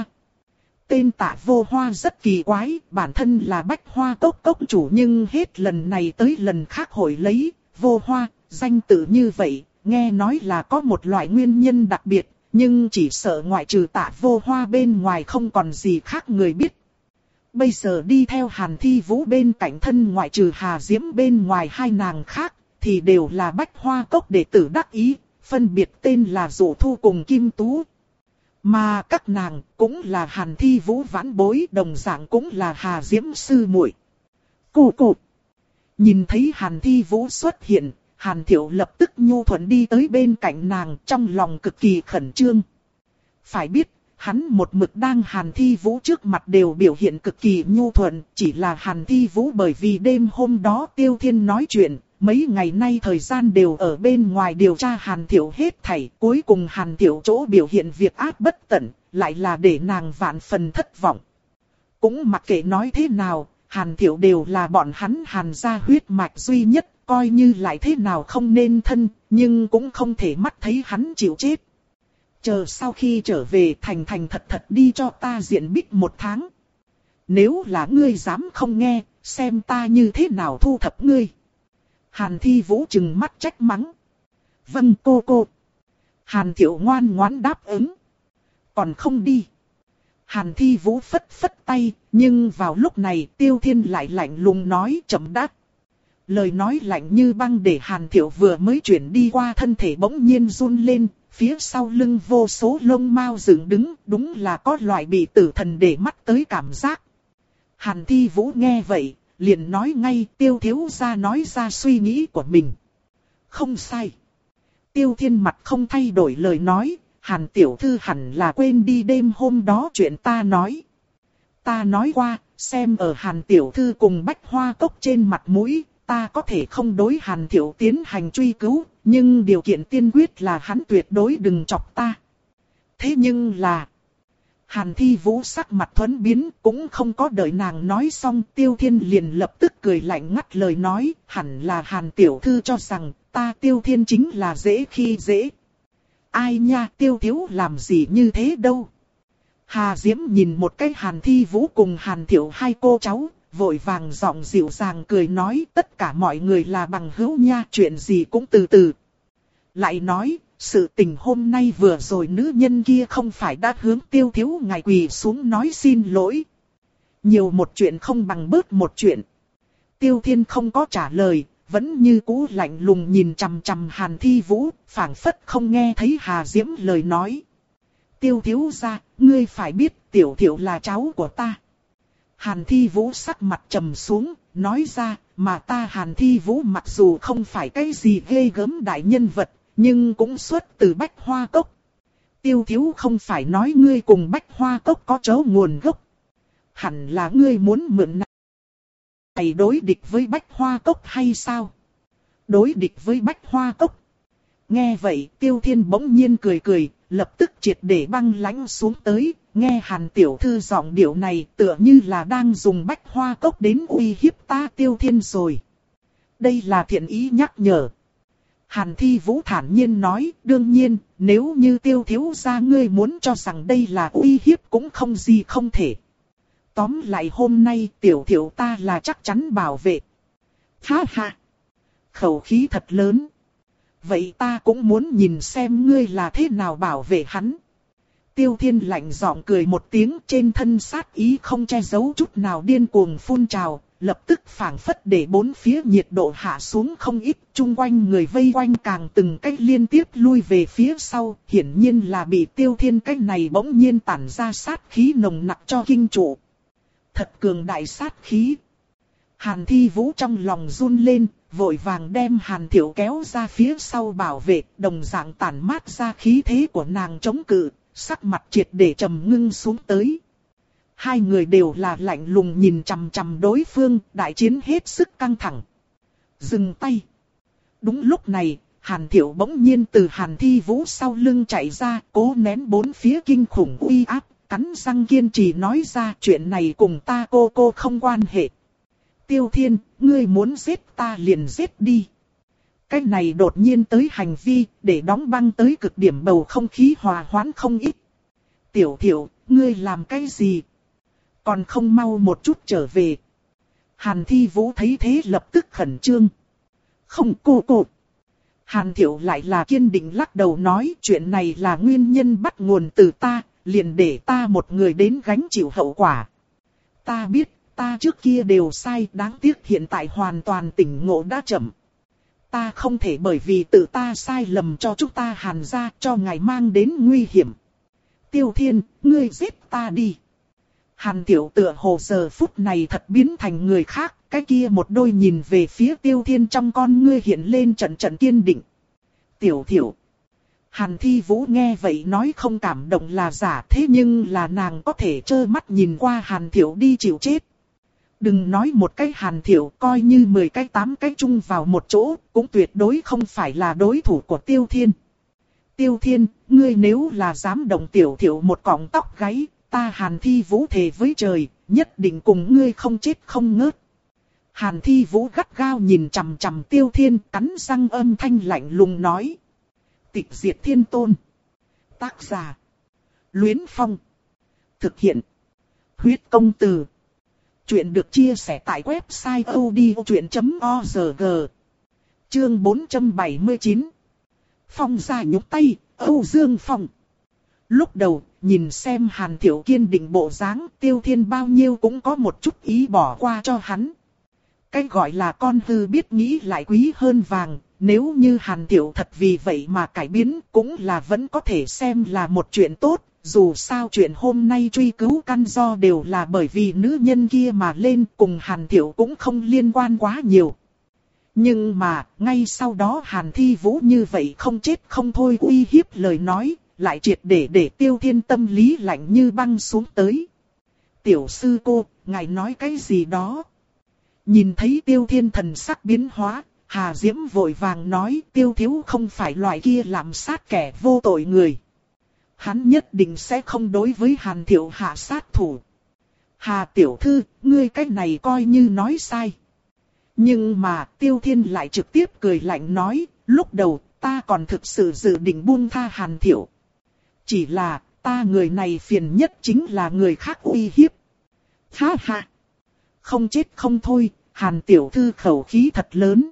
Speaker 1: Tên Tạ Vô Hoa rất kỳ quái, bản thân là Bách Hoa Cốc cốc chủ nhưng hết lần này tới lần khác hội lấy, Vô Hoa, danh tự như vậy, nghe nói là có một loại nguyên nhân đặc biệt, nhưng chỉ sợ ngoại trừ Tạ Vô Hoa bên ngoài không còn gì khác người biết. Bây giờ đi theo Hàn Thi Vũ bên cạnh thân ngoại trừ Hà Diễm bên ngoài hai nàng khác, thì đều là Bách Hoa Cốc đệ tử đắc ý, phân biệt tên là Dụ Thu cùng Kim Tú. Mà các nàng cũng là Hàn Thi Vũ vãn bối, đồng dạng cũng là Hà Diễm sư muội. Cụ cụ. Nhìn thấy Hàn Thi Vũ xuất hiện, Hàn Thiệu lập tức nhu thuận đi tới bên cạnh nàng, trong lòng cực kỳ khẩn trương. Phải biết, hắn một mực đang Hàn Thi Vũ trước mặt đều biểu hiện cực kỳ nhu thuận, chỉ là Hàn Thi Vũ bởi vì đêm hôm đó Tiêu Thiên nói chuyện, mấy ngày nay thời gian đều ở bên ngoài điều tra Hàn Thiệu hết thảy, cuối cùng Hàn Thiệu chỗ biểu hiện việc ác bất tận, lại là để nàng vạn phần thất vọng. Cũng mặc kệ nói thế nào, Hàn Thiệu đều là bọn hắn Hàn gia huyết mạch duy nhất, coi như lại thế nào không nên thân, nhưng cũng không thể mắt thấy hắn chịu chết. Chờ sau khi trở về thành thành thật thật đi cho ta diện bích một tháng. Nếu là ngươi dám không nghe, xem ta như thế nào thu thập ngươi. Hàn Thi Vũ trừng mắt trách mắng. Vâng cô cô. Hàn Thiệu ngoan ngoãn đáp ứng. Còn không đi. Hàn Thi Vũ phất phất tay, nhưng vào lúc này Tiêu Thiên lại lạnh lùng nói chậm đáp. Lời nói lạnh như băng để Hàn Thiệu vừa mới chuyển đi qua thân thể bỗng nhiên run lên, phía sau lưng vô số lông mao dựng đứng, đúng là có loại bị tử thần để mắt tới cảm giác. Hàn Thi Vũ nghe vậy, liền nói ngay Tiêu thiếu gia nói ra suy nghĩ của mình. Không sai. Tiêu Thiên mặt không thay đổi lời nói, Hàn tiểu thư hẳn là quên đi đêm hôm đó chuyện ta nói. Ta nói qua, xem ở Hàn tiểu thư cùng Bách Hoa Cốc trên mặt mũi, ta có thể không đối Hàn Thiệu tiến hành truy cứu, nhưng điều kiện tiên quyết là hắn tuyệt đối đừng chọc ta. Thế nhưng là... Hàn Thi Vũ sắc mặt thuẫn biến, cũng không có đợi nàng nói xong, Tiêu Thiên liền lập tức cười lạnh ngắt lời nói, hẳn là Hàn tiểu thư cho rằng, ta Tiêu Thiên chính là dễ khi dễ. Ai nha, Tiêu thiếu làm gì như thế đâu. Hà Diễm nhìn một cái Hàn Thi Vũ cùng Hàn Thiệu hai cô cháu, vội vàng giọng dịu dàng cười nói tất cả mọi người là bằng hữu nha, chuyện gì cũng từ từ. Lại nói, sự tình hôm nay vừa rồi nữ nhân kia không phải đã hướng Tiêu thiếu ngài quỳ xuống nói xin lỗi. Nhiều một chuyện không bằng bớt một chuyện. Tiêu Thiên không có trả lời, vẫn như cũ lạnh lùng nhìn chằm chằm Hàn Thi Vũ, phảng phất không nghe thấy Hà Diễm lời nói. Tiêu thiếu gia, ngươi phải biết tiểu thiệu là cháu của ta. Hàn Thi Vũ sắc mặt trầm xuống, nói ra, mà ta Hàn Thi Vũ mặc dù không phải cái gì ghê gớm đại nhân vật, nhưng cũng xuất từ Bách Hoa Cốc. Tiêu thiếu không phải nói ngươi cùng Bách Hoa Cốc có chỗ nguồn gốc. Hẳn là ngươi muốn mượn này đối địch với Bách Hoa Cốc hay sao? Đối địch với Bách Hoa Cốc. Nghe vậy Tiêu Thiên bỗng nhiên cười cười, lập tức triệt để băng lãnh xuống tới, nghe Hàn tiểu thư giọng điệu này tựa như là đang dùng Bách Hoa Cốc đến uy hiếp ta Tiêu Thiên rồi. Đây là thiện ý nhắc nhở. Hàn Thi Vũ thản nhiên nói, đương nhiên, nếu như Tiêu thiếu gia ngươi muốn cho rằng đây là uy hiếp cũng không gì không thể. Tóm lại hôm nay tiểu thiệu ta là chắc chắn bảo vệ. Ha ha! Khẩu khí thật lớn. Vậy ta cũng muốn nhìn xem ngươi là thế nào bảo vệ hắn. Tiêu Thiên lạnh giọng cười một tiếng, trên thân sát ý không che giấu chút nào điên cuồng phun trào, lập tức phảng phất để bốn phía nhiệt độ hạ xuống không ít, chung quanh người vây quanh càng từng cách liên tiếp lui về phía sau, hiển nhiên là bị Tiêu Thiên cách này bỗng nhiên tản ra sát khí nồng nặc cho kinh trụ. Thật cường đại sát khí. Hàn Thi Vũ trong lòng run lên, vội vàng đem Hàn Thiệu kéo ra phía sau bảo vệ, đồng dạng tản mát ra khí thế của nàng chống cự, sắc mặt triệt để trầm ngưng xuống tới. Hai người đều là lạnh lùng nhìn chằm chằm đối phương, đại chiến hết sức căng thẳng. Dừng tay. Đúng lúc này, Hàn Thiệu bỗng nhiên từ Hàn Thi Vũ sau lưng chạy ra, cố nén bốn phía kinh khủng uy áp, cắn răng kiên trì nói ra chuyện này cùng ta cô cô không quan hệ. Tiêu Thiên, ngươi muốn giết ta liền giết đi. Cái này đột nhiên tới hành vi, để đóng băng tới cực điểm bầu không khí hòa hoãn không ít. Tiểu Thiệu, ngươi làm cái gì? Còn không mau một chút trở về. Hàn Thi Vũ thấy thế lập tức khẩn trương. Không cô cô. Hàn Thiệu lại là kiên định lắc đầu nói chuyện này là nguyên nhân bắt nguồn từ ta, liền để ta một người đến gánh chịu hậu quả. Ta biết, ta trước kia đều sai, đáng tiếc hiện tại hoàn toàn tỉnh ngộ đã chậm. Ta không thể bởi vì tự ta sai lầm cho chúng ta Hàn gia cho ngài mang đến nguy hiểm. Tiêu Thiên, ngươi giết ta đi. Hàn Tiểu tựa hồ giờ phút này thật biến thành người khác, cái kia một đôi nhìn về phía Tiêu Thiên trong con ngươi hiện lên trận trận kiên định. Tiểu Thiệu. Hàn Thi Vũ nghe vậy nói không cảm động là giả, thế nhưng là nàng có thể trơ mắt nhìn qua Hàn Thiệu đi chịu chết. Đừng nói một cái Hàn Thiệu, coi như mười cái tám cái chung vào một chỗ, cũng tuyệt đối không phải là đối thủ của Tiêu Thiên. Tiêu Thiên, ngươi nếu là dám động Tiểu Thiệu một cọng tóc gáy, ta Hàn Thi Vũ thề với trời, nhất định cùng ngươi không chết không ngớt. Hàn Thi Vũ gắt gao nhìn chằm chằm Tiêu Thiên, cắn răng âm thanh lạnh lùng nói. Tịch diệt thiên tôn. Tác giả. Luyến Phong. Thực hiện. Huyết công từ. Chuyện được chia sẻ tại website odchuyện chấm org. Chương bốn trăm bảy mươi chín. Phong ra nhúc tay, Âu Dương Phong. Lúc đầu, nhìn xem Hàn Thiệu kiên định bộ dáng, Tiêu Thiên bao nhiêu cũng có một chút ý bỏ qua cho hắn. Cái gọi là con hư biết nghĩ lại quý hơn vàng, nếu như Hàn Thiệu thật vì vậy mà cải biến cũng là vẫn có thể xem là một chuyện tốt, dù sao chuyện hôm nay truy cứu căn do đều là bởi vì nữ nhân kia mà lên, cùng Hàn Thiệu cũng không liên quan quá nhiều. Nhưng mà, ngay sau đó Hàn Thi Vũ như vậy không chết không thôi uy hiếp lời nói, lại triệt để để Tiêu Thiên tâm lý lạnh như băng xuống tới. Tiểu sư cô, ngài nói cái gì đó? Nhìn thấy Tiêu Thiên thần sắc biến hóa, Hà Diễm vội vàng nói Tiêu thiếu không phải loại kia làm sát kẻ vô tội người. Hắn nhất định sẽ không đối với Hàn Thiệu hạ sát thủ. Hà tiểu thư, ngươi cái này coi như nói sai. Nhưng mà Tiêu Thiên lại trực tiếp cười lạnh nói, lúc đầu ta còn thực sự dự định buông tha Hàn Thiệu. Chỉ là ta người này phiền nhất chính là người khác uy hiếp. Ha ha! Không chết không thôi, Hàn tiểu thư khẩu khí thật lớn.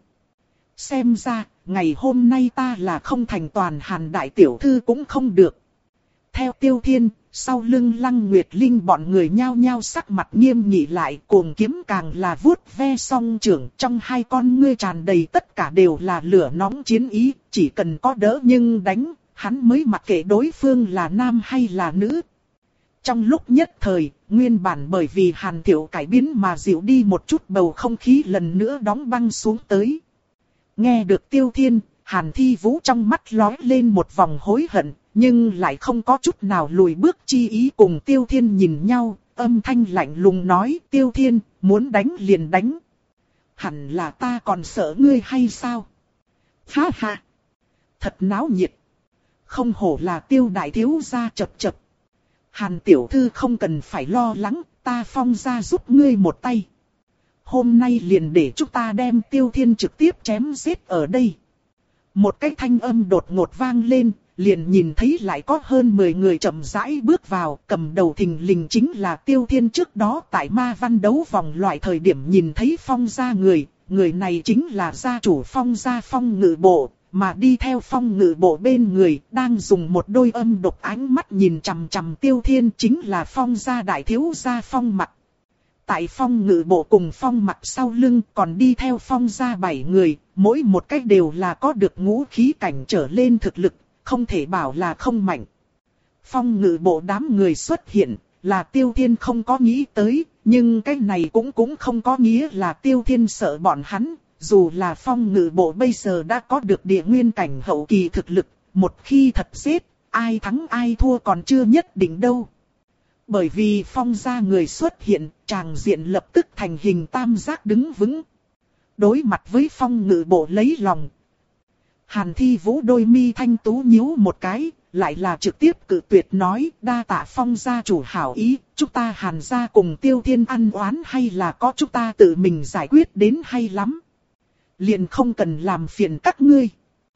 Speaker 1: Xem ra, ngày hôm nay ta là không thành toàn Hàn đại tiểu thư cũng không được. Theo Tiêu Thiên, sau lưng Lăng Nguyệt Linh bọn người nhao nhao sắc mặt nghiêm nghị lại, cuồng kiếm càng là vuốt ve song trưởng, trong hai con ngươi tràn đầy tất cả đều là lửa nóng chiến ý, chỉ cần có đỡ nhưng đánh, hắn mới mặc kệ đối phương là nam hay là nữ. Trong lúc nhất thời, nguyên bản bởi vì Hàn Thiệu cải biến mà dịu đi một chút bầu không khí lần nữa đóng băng xuống tới. Nghe được Tiêu Thiên, Hàn Thi Vũ trong mắt lóe lên một vòng hối hận, nhưng lại không có chút nào lùi bước chi ý, cùng Tiêu Thiên nhìn nhau, âm thanh lạnh lùng nói Tiêu Thiên, muốn đánh liền đánh. Hẳn là ta còn sợ ngươi hay sao? Ha ha! Thật náo nhiệt. Không hổ là Tiêu đại thiếu gia chập chập. Hàn tiểu thư không cần phải lo lắng, ta Phong gia giúp ngươi một tay. Hôm nay liền để chúng ta đem Tiêu Thiên trực tiếp chém giết ở đây. Một cái thanh âm đột ngột vang lên, liền nhìn thấy lại có hơn mười người chậm rãi bước vào, cầm đầu thình lình chính là Tiêu Thiên trước đó tại ma văn đấu vòng loại thời điểm nhìn thấy Phong gia người, người này chính là gia chủ Phong gia Phong Ngự Bộ, mà đi theo Phong Ngự Bộ bên người, đang dùng một đôi âm độc ánh mắt nhìn chằm chằm Tiêu Thiên chính là Phong gia đại thiếu gia Phong Mặc. Tại Phong Ngự Bộ cùng Phong Mặc sau lưng còn đi theo Phong gia bảy người, mỗi một cách đều là có được ngũ khí cảnh trở lên thực lực, không thể bảo là không mạnh. Phong Ngự Bộ đám người xuất hiện, là Tiêu Thiên không có nghĩ tới, nhưng cái này cũng cũng không có nghĩa là Tiêu Thiên sợ bọn hắn, dù là Phong Ngự Bộ bây giờ đã có được địa nguyên cảnh hậu kỳ thực lực, một khi thật giết, ai thắng ai thua còn chưa nhất định đâu. Bởi vì Phong gia người xuất hiện, tràng diện lập tức thành hình tam giác đứng vững. Đối mặt với Phong Ngự Bộ lấy lòng, Hàn Thi Vũ đôi mi thanh tú nhíu một cái, lại là trực tiếp cự tuyệt nói đa tạ Phong gia chủ hảo ý, chúng ta Hàn gia cùng Tiêu Thiên ăn oán hay là có chúng ta tự mình giải quyết đến hay lắm. Liền không cần làm phiền các ngươi.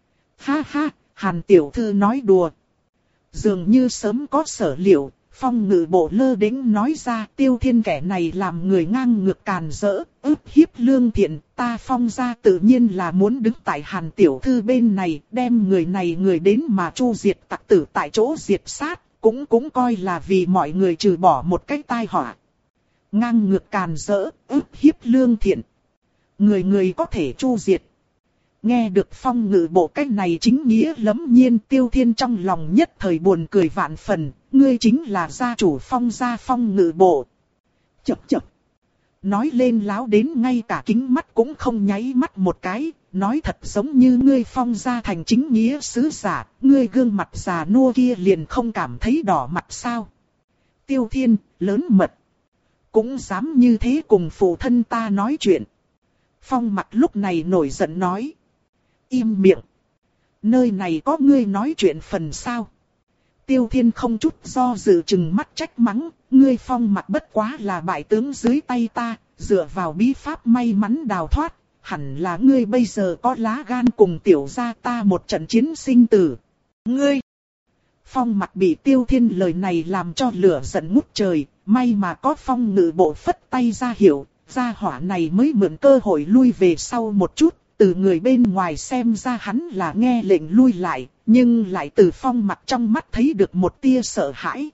Speaker 1: Ha ha, Hàn tiểu thư nói đùa. Dường như sớm có sở liệu, Phong Ngự Bộ lơ đễnh nói ra Tiêu Thiên kẻ này làm người ngang ngược càn rỡ, ức hiếp lương thiện, ta Phong gia tự nhiên là muốn đứng tại Hàn tiểu thư bên này, đem người này người đến mà chu diệt tặc tử tại chỗ diệt sát, cũng cũng coi là vì mọi người trừ bỏ một cái tai họa. Ngang ngược càn rỡ, ức hiếp lương thiện. Người người có thể chu diệt. Nghe được Phong Ngự Bộ cách này chính nghĩa lẫm nhiên, Tiêu Thiên trong lòng nhất thời buồn cười vạn phần, ngươi chính là gia chủ Phong gia Phong Ngự Bộ. Chập chập. Nói lên láo đến ngay cả kính mắt cũng không nháy mắt một cái, nói thật giống như ngươi Phong gia thành chính nghĩa sứ giả, ngươi gương mặt già nua kia liền không cảm thấy đỏ mặt sao. Tiêu Thiên, lớn mật. Cũng dám như thế cùng phụ thân ta nói chuyện. Phong Mặc lúc này nổi giận nói. Im miệng. Nơi này có ngươi nói chuyện phần sao. Tiêu Thiên không chút do dự chừng mắt trách mắng. Ngươi Phong Mặc bất quá là bại tướng dưới tay ta, dựa vào bí pháp may mắn đào thoát. Hẳn là ngươi bây giờ có lá gan cùng tiểu gia ta một trận chiến sinh tử. Ngươi. Phong Mặc bị Tiêu Thiên lời này làm cho lửa giận ngút trời. May mà có Phong Ngự Bộ phất tay ra hiệu. Gia hỏa này mới mượn cơ hội lui về sau một chút, từ người bên ngoài xem ra hắn là nghe lệnh lui lại, nhưng lại từ Phong Mặc trong mắt thấy được một tia sợ hãi.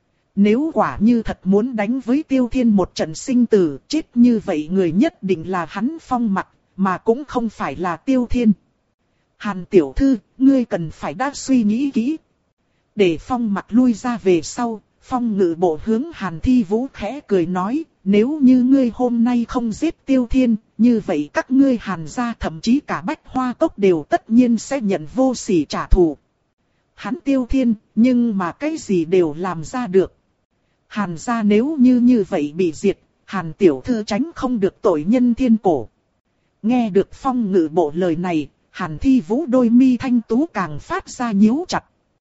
Speaker 1: Nếu quả như thật muốn đánh với Tiêu Thiên một trận sinh tử, chết như vậy người nhất định là hắn Phong Mặc, mà cũng không phải là Tiêu Thiên. Hàn tiểu thư, ngươi cần phải đã suy nghĩ kỹ. Để Phong Mặc lui ra về sau, Phong Ngự Bộ hướng Hàn Thi Vũ khẽ cười nói, nếu như ngươi hôm nay không giết Tiêu Thiên, như vậy các ngươi Hàn gia thậm chí cả Bách Hoa Cốc đều tất nhiên sẽ nhận vô sỉ trả thù. Hắn Tiêu Thiên, nhưng mà cái gì đều làm ra được. Hàn gia nếu như như vậy bị diệt, Hàn tiểu thư tránh không được tội nhân thiên cổ. Nghe được Phong Ngự Bộ lời này, Hàn Thi Vũ đôi mi thanh tú càng phát ra nhíu chặt.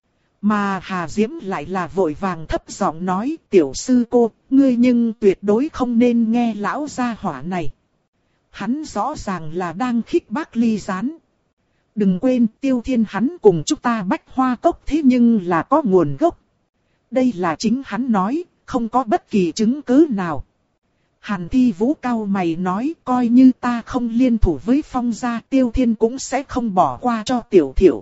Speaker 1: Mà Hà Diễm lại là vội vàng thấp giọng nói, tiểu sư cô, ngươi nhưng tuyệt đối không nên nghe lão gia hỏa này. Hắn rõ ràng là đang khích bác Ly Gián. Đừng quên, Tiêu Thiên hắn cùng chúng ta Bách Hoa Cốc thế nhưng là có nguồn gốc. Đây là chính hắn nói, không có bất kỳ chứng cứ nào. Hàn Thi Vũ cao mày nói, coi như ta không liên thủ với Phong gia, Tiêu Thiên cũng sẽ không bỏ qua cho tiểu thiểu.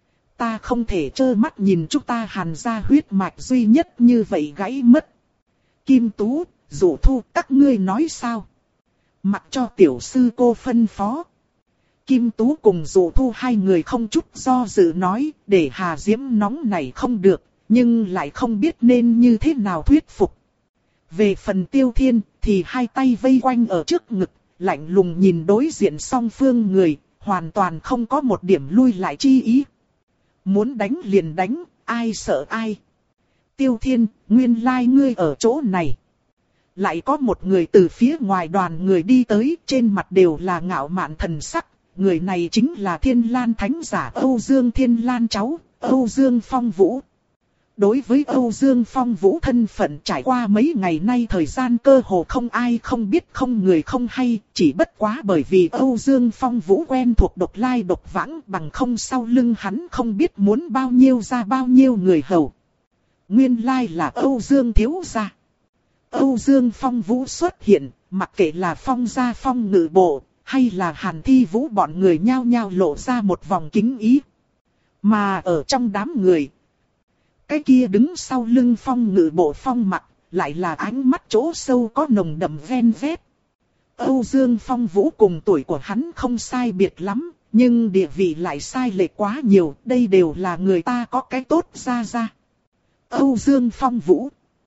Speaker 1: Ta không thể trơ mắt nhìn chúng ta Hàn gia huyết mạch duy nhất như vậy gãy mất. Kim Tú, Dụ Thu, các ngươi nói sao? Mặc cho tiểu sư cô phân phó. Kim Tú cùng Dụ Thu hai người không chút do dự nói, để Hà Diễm nóng này không được, nhưng lại không biết nên như thế nào thuyết phục. Về phần Tiêu Thiên, thì hai tay vây quanh ở trước ngực, lạnh lùng nhìn đối diện song phương người, hoàn toàn không có một điểm lui lại chi ý. Muốn đánh liền đánh, ai sợ ai. Tiêu Thiên, nguyên lai ngươi ở chỗ này. Lại có một người từ phía ngoài đoàn người đi tới, trên mặt đều là ngạo mạn thần sắc. Người này chính là Thiên Lan Thánh giả Âu Dương Thiên Lan cháu, Âu Dương Phong Vũ. Đối với Âu Dương Phong Vũ thân phận trải qua mấy ngày nay thời gian cơ hồ không ai không biết không người không hay, chỉ bất quá bởi vì Âu Dương Phong Vũ quen thuộc độc lai độc vãng bằng không sau lưng hắn không biết muốn bao nhiêu ra bao nhiêu người hầu. Nguyên lai là Âu Dương thiếu gia. Âu Dương Phong Vũ xuất hiện, mặc kệ là Phong gia Phong Ngự Bộ, hay là Hàn Thi Vũ bọn người nhao nhao lộ ra một vòng kính ý. Mà ở trong đám người, cái kia đứng sau lưng Phong Ngự Bộ Phong Mặc, lại là ánh mắt chỗ sâu có nồng đậm ven vét. Âu Dương Phong Vũ cùng tuổi của hắn không sai biệt lắm, nhưng địa vị lại sai lệch quá nhiều, đây đều là người ta có cái tốt ra ra. Âu Dương Phong Vũ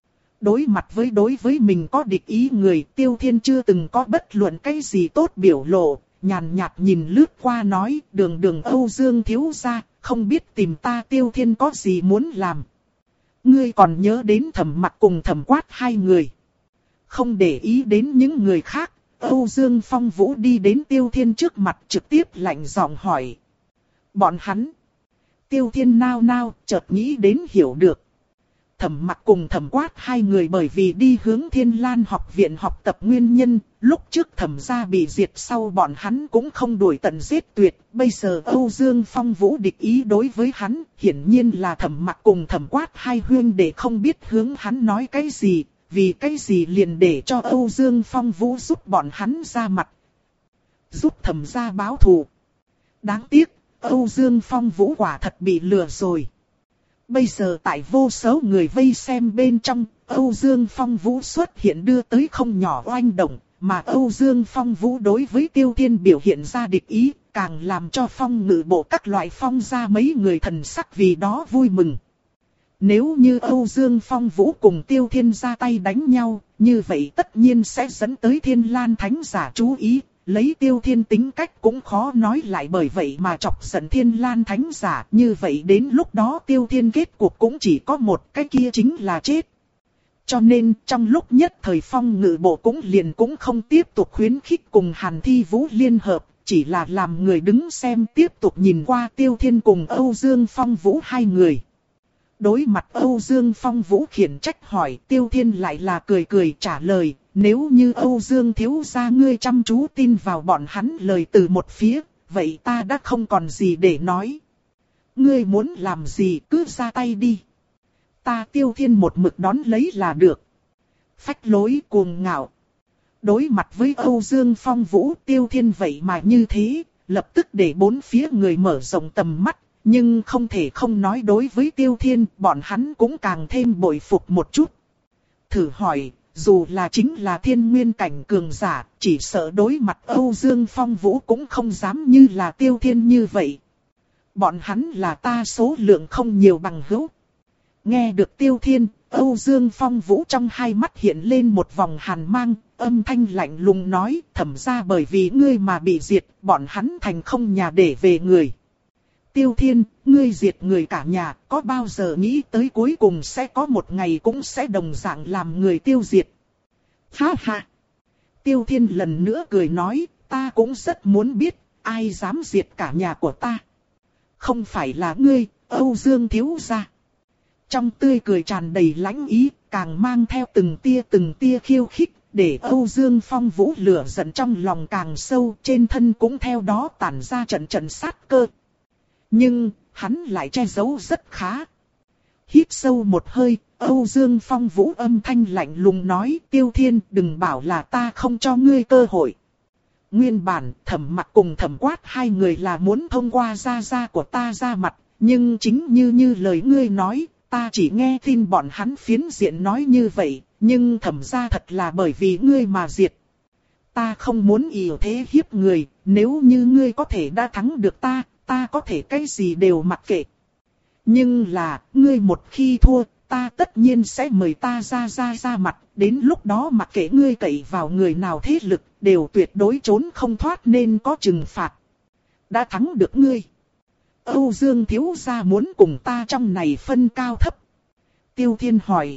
Speaker 1: đối mặt với đối với mình có địch ý người, Tiêu Thiên chưa từng có bất luận cái gì tốt biểu lộ, nhàn nhạt nhìn lướt qua nói, đường đường Âu Dương thiếu gia, không biết tìm ta Tiêu Thiên có gì muốn làm. Ngươi còn nhớ đến Thẩm Mặc cùng Thẩm Quát hai người. Không để ý đến những người khác, Âu Dương Phong Vũ đi đến Tiêu Thiên trước mặt trực tiếp lạnh giọng hỏi. Bọn hắn. Tiêu Thiên nao nao, chợt nghĩ đến hiểu được. Thẩm Mặc cùng Thẩm Quát hai người bởi vì đi hướng Thiên Lan học viện học tập nguyên nhân, lúc trước Thẩm gia bị diệt sau bọn hắn cũng không đuổi tận giết tuyệt, bây giờ Âu Dương Phong Vũ địch ý đối với hắn, hiển nhiên là Thẩm Mặc cùng Thẩm Quát hai huynh đệ không biết hướng hắn nói cái gì, vì cái gì liền để cho Âu Dương Phong Vũ giúp bọn hắn ra mặt, giúp Thẩm gia báo thù. Đáng tiếc, Âu Dương Phong Vũ quả thật bị lừa rồi. Bây giờ tại vô số người vây xem bên trong, Âu Dương Phong Vũ xuất hiện đưa tới không nhỏ oanh động, mà Âu Dương Phong Vũ đối với Tiêu Thiên biểu hiện ra địch ý, càng làm cho Phong Ngự Bộ các loại phong ra mấy người thần sắc vì đó vui mừng. Nếu như Âu Dương Phong Vũ cùng Tiêu Thiên ra tay đánh nhau, như vậy tất nhiên sẽ dẫn tới Thiên Lan Thánh giả chú ý. Lấy Tiêu Thiên tính cách cũng khó nói lại bởi vậy mà chọc giận Thiên Lan Thánh giả. Như vậy đến lúc đó Tiêu Thiên kết cuộc cũng chỉ có một, cái kia chính là chết. Cho nên trong lúc nhất thời Phong Ngự Bộ cũng liền cũng không tiếp tục khuyến khích cùng Hàn Thi Vũ liên hợp. Chỉ là làm người đứng xem tiếp tục nhìn qua Tiêu Thiên cùng Âu Dương Phong Vũ hai người. Đối mặt Âu Dương Phong Vũ khiển trách hỏi, Tiêu Thiên lại là cười cười trả lời. Nếu như Âu Dương thiếu gia ngươi chăm chú tin vào bọn hắn lời từ một phía, vậy ta đã không còn gì để nói. Ngươi muốn làm gì cứ ra tay đi. Ta Tiêu Thiên một mực đón lấy là được. Phách lối cuồng ngạo. Đối mặt với Âu Dương Phong Vũ, Tiêu Thiên vậy mà như thế, lập tức để bốn phía người mở rộng tầm mắt. Nhưng không thể không nói đối với Tiêu Thiên, bọn hắn cũng càng thêm bội phục một chút. Thử hỏi, dù là chính là thiên nguyên cảnh cường giả, chỉ sợ đối mặt Âu Dương Phong Vũ cũng không dám như là Tiêu Thiên như vậy. Bọn hắn là ta số lượng không nhiều bằng hữu. Nghe được Tiêu Thiên, Âu Dương Phong Vũ trong hai mắt hiện lên một vòng hàn mang, âm thanh lạnh lùng nói, Thẩm gia bởi vì ngươi mà bị diệt, bọn hắn thành không nhà để về người. Tiêu Thiên, ngươi diệt người cả nhà, có bao giờ nghĩ tới cuối cùng sẽ có một ngày cũng sẽ đồng dạng làm người tiêu diệt. Ha ha! Tiêu Thiên lần nữa cười nói, ta cũng rất muốn biết, ai dám diệt cả nhà của ta. Không phải là ngươi, Âu Dương thiếu gia. Trong tươi cười tràn đầy lãnh ý, càng mang theo từng tia từng tia khiêu khích, để Âu Dương Phong Vũ lửa giận trong lòng càng sâu, trên thân cũng theo đó tản ra trận trận sát cơ. Nhưng, hắn lại che giấu rất khá. Hít sâu một hơi, Âu Dương Phong Vũ âm thanh lạnh lùng nói, Tiêu Thiên đừng bảo là ta không cho ngươi cơ hội. Nguyên bản, Thẩm Mặc cùng Thẩm Quát hai người là muốn thông qua gia gia của ta ra mặt, nhưng chính như như lời ngươi nói, ta chỉ nghe tin bọn hắn phiến diện nói như vậy, nhưng Thẩm gia thật là bởi vì ngươi mà diệt. Ta không muốn ỷ thế hiếp người, nếu như ngươi có thể đã thắng được ta, ta có thể cái gì đều mặc kệ. Nhưng là, ngươi một khi thua, ta tất nhiên sẽ mời ta ra ra ra mặt, đến lúc đó mặc kệ ngươi cậy vào người nào thế lực, đều tuyệt đối trốn không thoát nên có trừng phạt. Đã thắng được ngươi. Âu Dương thiếu gia muốn cùng ta trong này phân cao thấp. Tiêu Thiên hỏi.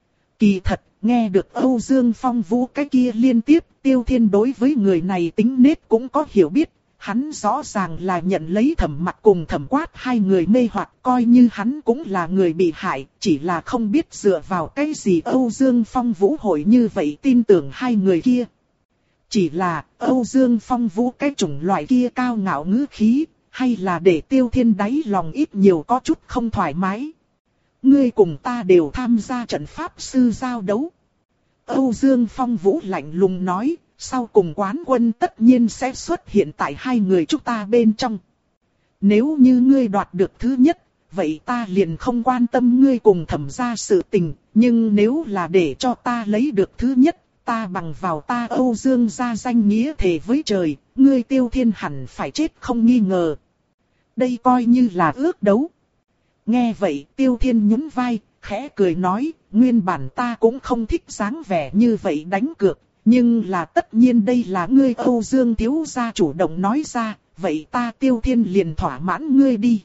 Speaker 1: Kỳ thật, nghe được Âu Dương Phong Vũ cái kia liên tiếp, Tiêu Thiên đối với người này tính nết cũng có hiểu biết. Hắn rõ ràng là nhận lấy Thẩm Mặc cùng Thẩm Quát hai người mê hoặc, coi như hắn cũng là người bị hại, chỉ là không biết dựa vào cái gì Âu Dương Phong Vũ hội như vậy tin tưởng hai người kia. Chỉ là Âu Dương Phong Vũ cái chủng loại kia cao ngạo ngữ khí, hay là để Tiêu Thiên đáy lòng ít nhiều có chút không thoải mái. Ngươi cùng ta đều tham gia trận pháp sư giao đấu. Âu Dương Phong Vũ lạnh lùng nói. Sau cùng quán quân tất nhiên sẽ xuất hiện tại hai người chúng ta bên trong. Nếu như ngươi đoạt được thứ nhất, vậy ta liền không quan tâm ngươi cùng Thẩm gia sự tình. Nhưng nếu là để cho ta lấy được thứ nhất, ta bằng vào ta Âu Dương gia danh nghĩa thề với trời, ngươi Tiêu Thiên hẳn phải chết không nghi ngờ. Đây coi như là ước đấu. Nghe vậy Tiêu Thiên nhún vai, khẽ cười nói, nguyên bản ta cũng không thích dáng vẻ như vậy đánh cược. Nhưng là tất nhiên đây là ngươi Âu Dương thiếu gia chủ động nói ra, vậy ta Tiêu Thiên liền thỏa mãn ngươi đi.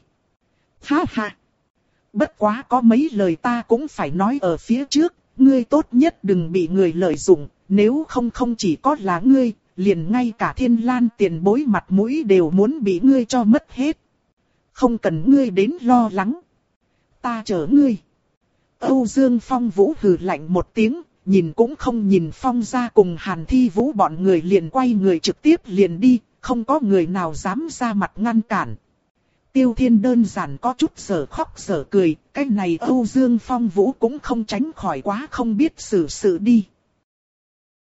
Speaker 1: Ha ha! Bất quá có mấy lời ta cũng phải nói ở phía trước, ngươi tốt nhất đừng bị người lợi dụng, nếu không không chỉ có là ngươi, liền ngay cả Thiên Lan tiền bối mặt mũi đều muốn bị ngươi cho mất hết. Không cần ngươi đến lo lắng. Ta chở ngươi. Âu Dương Phong Vũ hừ lạnh một tiếng. Nhìn cũng không nhìn Phong gia cùng Hàn Thi Vũ bọn người liền quay người trực tiếp liền đi, không có người nào dám ra mặt ngăn cản. Tiêu Thiên đơn giản có chút sở khóc sở cười, cái này Âu Dương Phong Vũ cũng không tránh khỏi quá không biết xử sự đi.